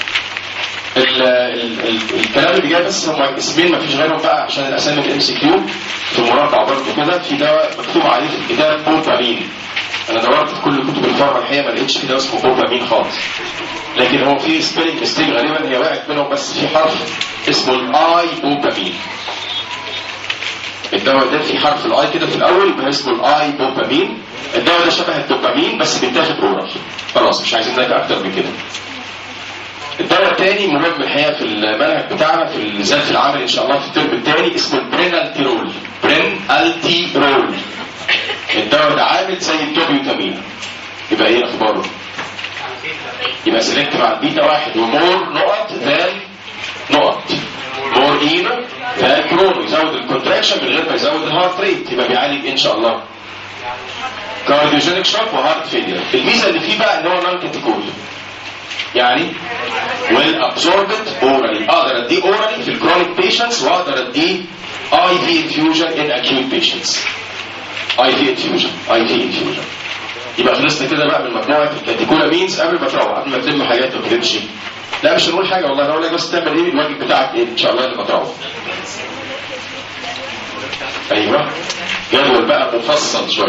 ال ال ال الكلام اللي جاي بس هم اسمين ما فيش غيرهم بقى عشان الاسامي الام سي كيو في المربع برضه كده. في دواء مكتوب عليه في الكتاب بوبامين. انا دورت في كل كتب الفارما الحقيقه ما لقيتش في دواء اسمه بوبامين خالص، لكن هو في سبيلنج ميستيك غالبا هي وقعت منهم بس في حرف اسمه الاي بوبامين. الدواء ده في حرف الاي كده في الاول يبقى اسمه الاي بوبامين. الدواء ده شبه الدوبامين بس بيتاخد اورال. خلاص مش عايزين نلاقي اكتر من كده. الدواء الثاني مهم الحقيقه في المنهج بتاعنا في الزاد في العمل ان شاء الله في الترم الثاني اسمه البرينالتيرول. برينالتيرول الدواء ده عامل زي الدوبيوتامين. يبقى ايه اخباره؟ يبقى سيلكت مع البيتا واحد ومور نقط ذان نقط مور اينو ذان كرونو يزود الكونتراكشن من غير ما يزود الهارت ريت. يبقى بيعالج ان شاء الله كارديوجينيك شوك وهارت فيلير. الميزه اللي فيه بقى ان هو نون كاتيكول يعني ويل ابزوربد اورالي. اقدر اديه اورالي في الكرونيك بيشنتس واقدر اديه اي في انفيوجن ان اكيوت بيشنتس. اي في انفيوجن اي في انفيوجن. يبقى خلصنا كده بقى من مجموعه الكاتيكولامينز. قبل ما تروح قبل ما تلم حاجات وتمشي لا مش هنقول حاجه والله، هقول لك بس تعمل ايه الواجب بتاعك ايه ان شاء الله لما تروح. ايوه جدول بقى مفصل شويه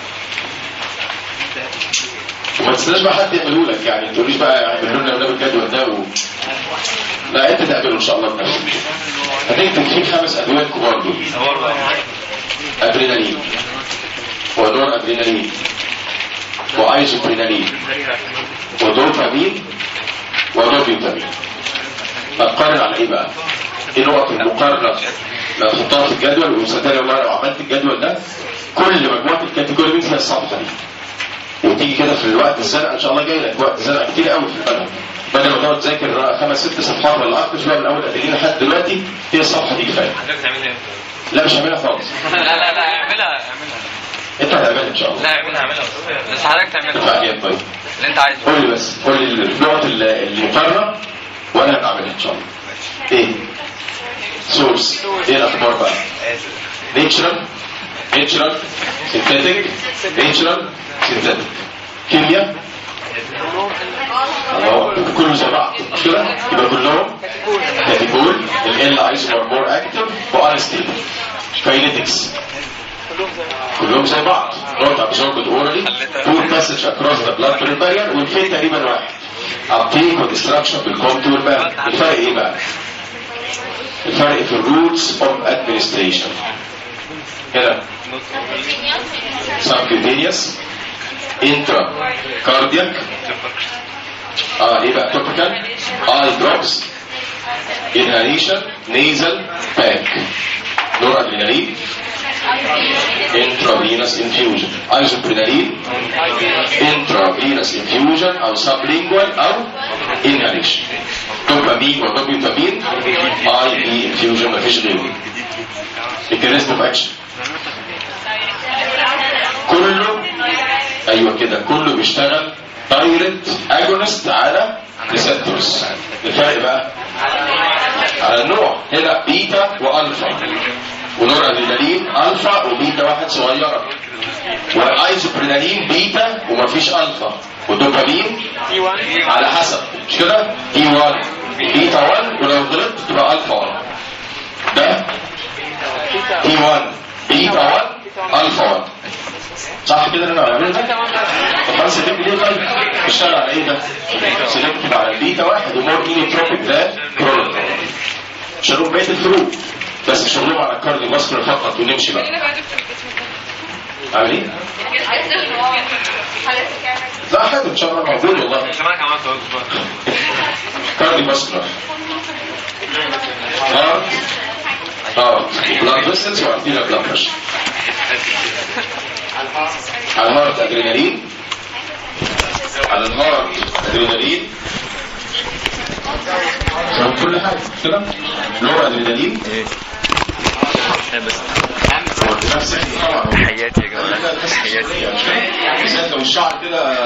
وما تستناش بقى حد يعمله لك، يعني ما تقوليش بقى اعملوا لنا ونعمل الجدول ده و... لا انت تعمله ان شاء الله بنفسك. هتكتب فيه خمس ادويه كبار دول: ادرينالين ونور ادرينالين وايزوبرينالين ودوبامين ودوبيوتامين. هتقارن على ايه بقى؟ ايه نقط المقارنه لو تحطها في الجدول؟ وصدقني والله لو عملت الجدول ده كل مجموعه الكاتيجوريز هي الصفحه دي وتيجي كده في الوقت الزنقه ان شاء الله جاي لك وقت زنقه كتير قوي في المنهج بدل ما تقعد تذاكر خمس ست صفحات ولا اكتر شويه من اول ادرينالين لحد دلوقتي. هي الصفحه دي كفايه. حضرتك تعملها ايه؟ لا مش هعملها خالص. لا لا لا اعملها اعملها. انت هتعملها ان شاء الله. لا اعملها اعملها بس حضرتك تعملها. طيب طيب اللي انت عايزه. قول لي بس قول لي النقط المقارنه وانا هعملها ان شاء الله. ايه؟ سورس. ايه الاخبار بقى؟ نيتشرال نيتشرال سينثيتك نيتشرال سينثيتك كيمياء اه كله زي بعض مش كده؟ يبقى كلهم كاتيكول ال ايزومر مور اكتف وانستيبل. كاينيتكس كلهم زي بعض. نوت ابزوربد اورالي فول باسج اكروس ذا بلاد برين بارير والفين تقريبا واحد. ابتيك وديستراكشن بالكونتور بقى. الفرق ايه بقى؟ الفرق في الروتس اوف ادمنستريشن. هنا سبكيوتينيوس انترا كاردياك اه ايه بقى توبيكال اي دروبس انهاليشن نيزل باك. نور ادرينالين intravenous infusion ايزوبرينالين intravenous infusion او sublingual او inhalation. دوبامين ودوبيوتامين اي بي انفيوجن مفيش غيره. الكريست اوف اكشن كله ايوه كده كله بيشتغل دايركت اجونست على ريسبتورز. الفرق بقى على النوع. هنا بيتا والفا ونور ادرينالين الفا وبيتا واحد صغيره والايزوبرينالين بيتا ومفيش الفا ودوبامين على حسب مش كده اي واحد بيتا واحد ولو غلطت تبقى الفا واحد. ده اي واحد بيتا واحد الفا واحد صح كده اللي انا بعمله ده؟ طب خلاص سيلكت ليه طيب؟ بشتغل على ايه ده؟ سيلكت على البيتا واحد ومور اينوتروبيك ده كرونيك. مش هنقول بقيه الفروق بس مش هنقول على الكارديو ماسكولار فقط ونمشي بقى. عامل ايه؟ لا حلو ان شاء الله موجود والله. كارديو ماسكولار هارت هارت بلاد فيسلز وارتيريال بلاد بريشر. على الهارت ادرينالين على الهارت ادرينالين كل حاجه كده. نور ادرينالين بس حياتي يا جماعه حياتي بالذات لو الشعر كده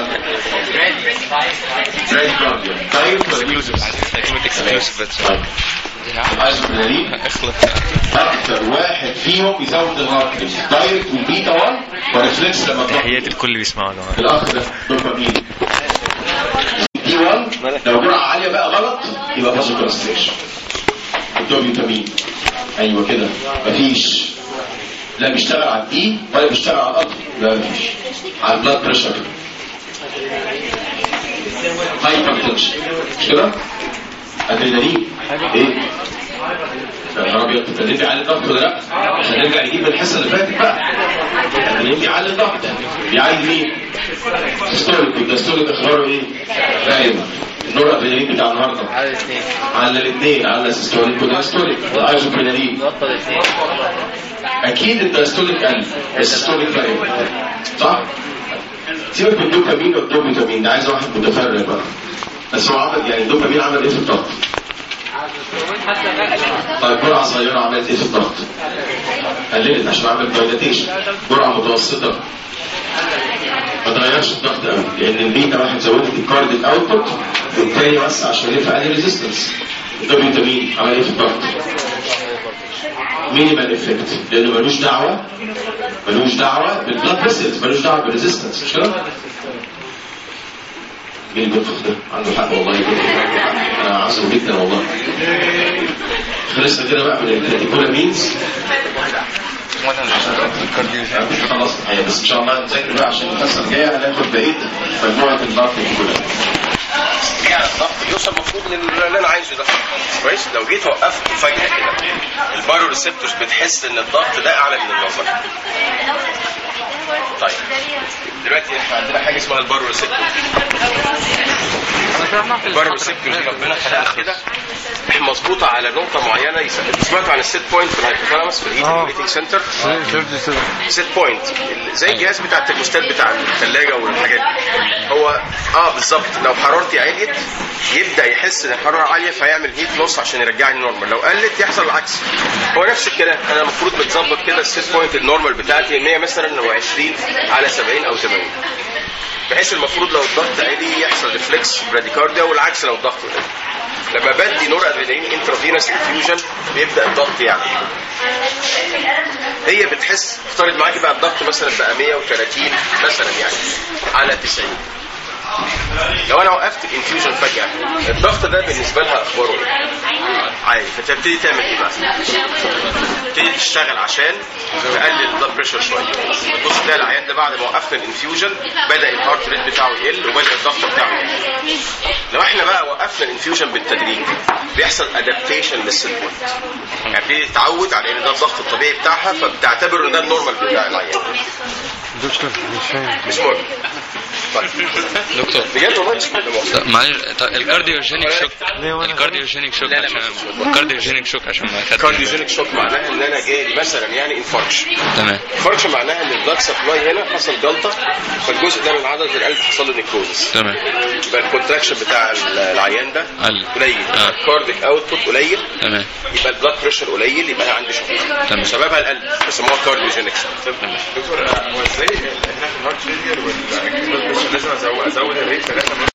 ريد كارديو طيب اكسكلوسيف. ايزوبرينالين اكتر واحد فيهم يزود الهارت ريت دايركت والبيتا واحد وريفلكس لما تروح. حياتي الكل بيسمعوا ده. الاخ ده دوبامين دي واحد لو جرعه عاليه بقى غلط يبقى فازو كونستريكشن. الدوبيوتامين ايوه كده مفيش لا بيشتغل على الاي ولا بيشتغل على الالفا. لا مفيش على البلاد بريشر هايبر تنشن مش كده. ادرينالين ايه يا نهار ابيض، التدريب بيعلي الضغط ولا لا؟ عشان نرجع نجيب الحصه اللي فاتت بقى. التدريب بيعلي الضغط، بيعلي مين؟ ستوريك، والدستوريك اخباره ايه؟ دايما النور ادرينالين بتاع النهارده على الاثنين على الاثنين، على السيستوليك والدايستوليك والايزوبرينالين. بطل الاثنين. اكيد الدايستوليك قل، السيستوليك لا يقل، صح؟ سيبك من الدوبامين والدوبامين، ده عايز واحد متفرغ بقى. بس هو عمل يعني الدوبامين عمل ايه في الضغط؟ طيب جرعه صغيره عملت ايه في الضغط؟ قللت عشان اعمل دايلاتيشن. جرعه متوسطه ما تغيرش الضغط قوي، لان البيتا واحد زودت الكارديك اوتبوت، والتاني بس عشان يرفع لي ريزيستنس. الدوبامين عمل ايه في الضغط؟ مينيمال افكت، لانه ملوش دعوه ملوش دعوه بالبلاد فيسلز، ملوش دعوه بالريزيستنس، مش كده؟ مين اللي بينفخ ده؟ عنده حق والله، عنده حق. انا عصبي جدا والله. خلصنا كده بقى من الكاتيكولامينز. خلاص الحقيقه، بس ان شاء الله نذاكر بقى عشان الحصه الجايه هناخد بقيه مجموعه الضغط كلها. يعني الضغط بيوصل المفروض للي انا عايزه ده كويس. لو جيت وقفت فجاه كده البارو ريسبتورز بتحس ان الضغط ده اعلى من النظر. طيب دلوقتي احنا عندنا حاجه اسمها البارو ريسبتورز. البارو ريسبتورز ربنا خلقها كده مظبوطه على نقطه معينه. سمعتوا عن السيت بوينت في الهايبوثالاموس في الهيتنج سنتر؟ سيت بوينت زي الجهاز بتاع الترموستات بتاع الثلاجه والحاجات دي. هو اه بالظبط، لو حرارتي عليت يبدا يحس ان الحراره عاليه فيعمل هيت لوس عشان يرجعني نورمال. لو قلت يحصل العكس. هو نفس الكلام، انا المفروض متظبط كده السيت بوينت النورمال بتاعتي مية مثلا او عشرين على سبعين او ثمانين، بحيث المفروض لو الضغط عالي يحصل ريفلكس براديكارديا، والعكس لو الضغط قليل. لما بدي نور ادرينالين انترافينوس انفيوجن بيبدا الضغط يعني هي بتحس افترض معاكي بقى الضغط مثلا بقى مية وثلاثين مثلا يعني على تسعين. لو انا وقفت الانفيوجن فجاه الضغط ده بالنسبه لها اخباره ايه؟ عالي. فتبتدي تعمل ايه بقى؟ تبتدي تشتغل عشان تقلل البلاد بريشر شويه. تبص تلاقي العيان ده بعد ما وقفنا الانفيوجن بدا الهارت ريت بتاعه يقل وبدا الضغط بتاعه يقل. لو احنا بقى وقفنا الانفيوجن بالتدريج بيحصل ادابتيشن للسيت بوينت، يعني بتبتدي تتعود على ان ده الضغط الطبيعي بتاعها، فبتعتبر ان ده النورمال بتاع العيان. دكتور مش فاهم. مش مهم. طيب دكتور بجد والله مش مهم. معلش، الكارديوجينيك شوك الكارديوجينيك شوك عشان الكارديوجينيك شوك عشان ما خدت الكارديوجينيك شوك معناها ان انا جاي مثلا يعني انفاركشن. تمام. انفاركشن معناها ان البلاد سبلاي هنا حصل جلطه فالجزء ده من عضله القلب حصل له نيكروزس. تمام. يبقى الكونتراكشن بتاع العيان ده قليل، آه. الكارديك اوتبوت قليل. تمام. يبقى البلاد بريشر قليل، يبقى عندي شوك. تمام. سببها القلب بيسموها كارديوجينيك شوك. دكتور هو ازاي احنا في الهارت فيلير والبلاد بريشر لازم ازود الريت ثلاثة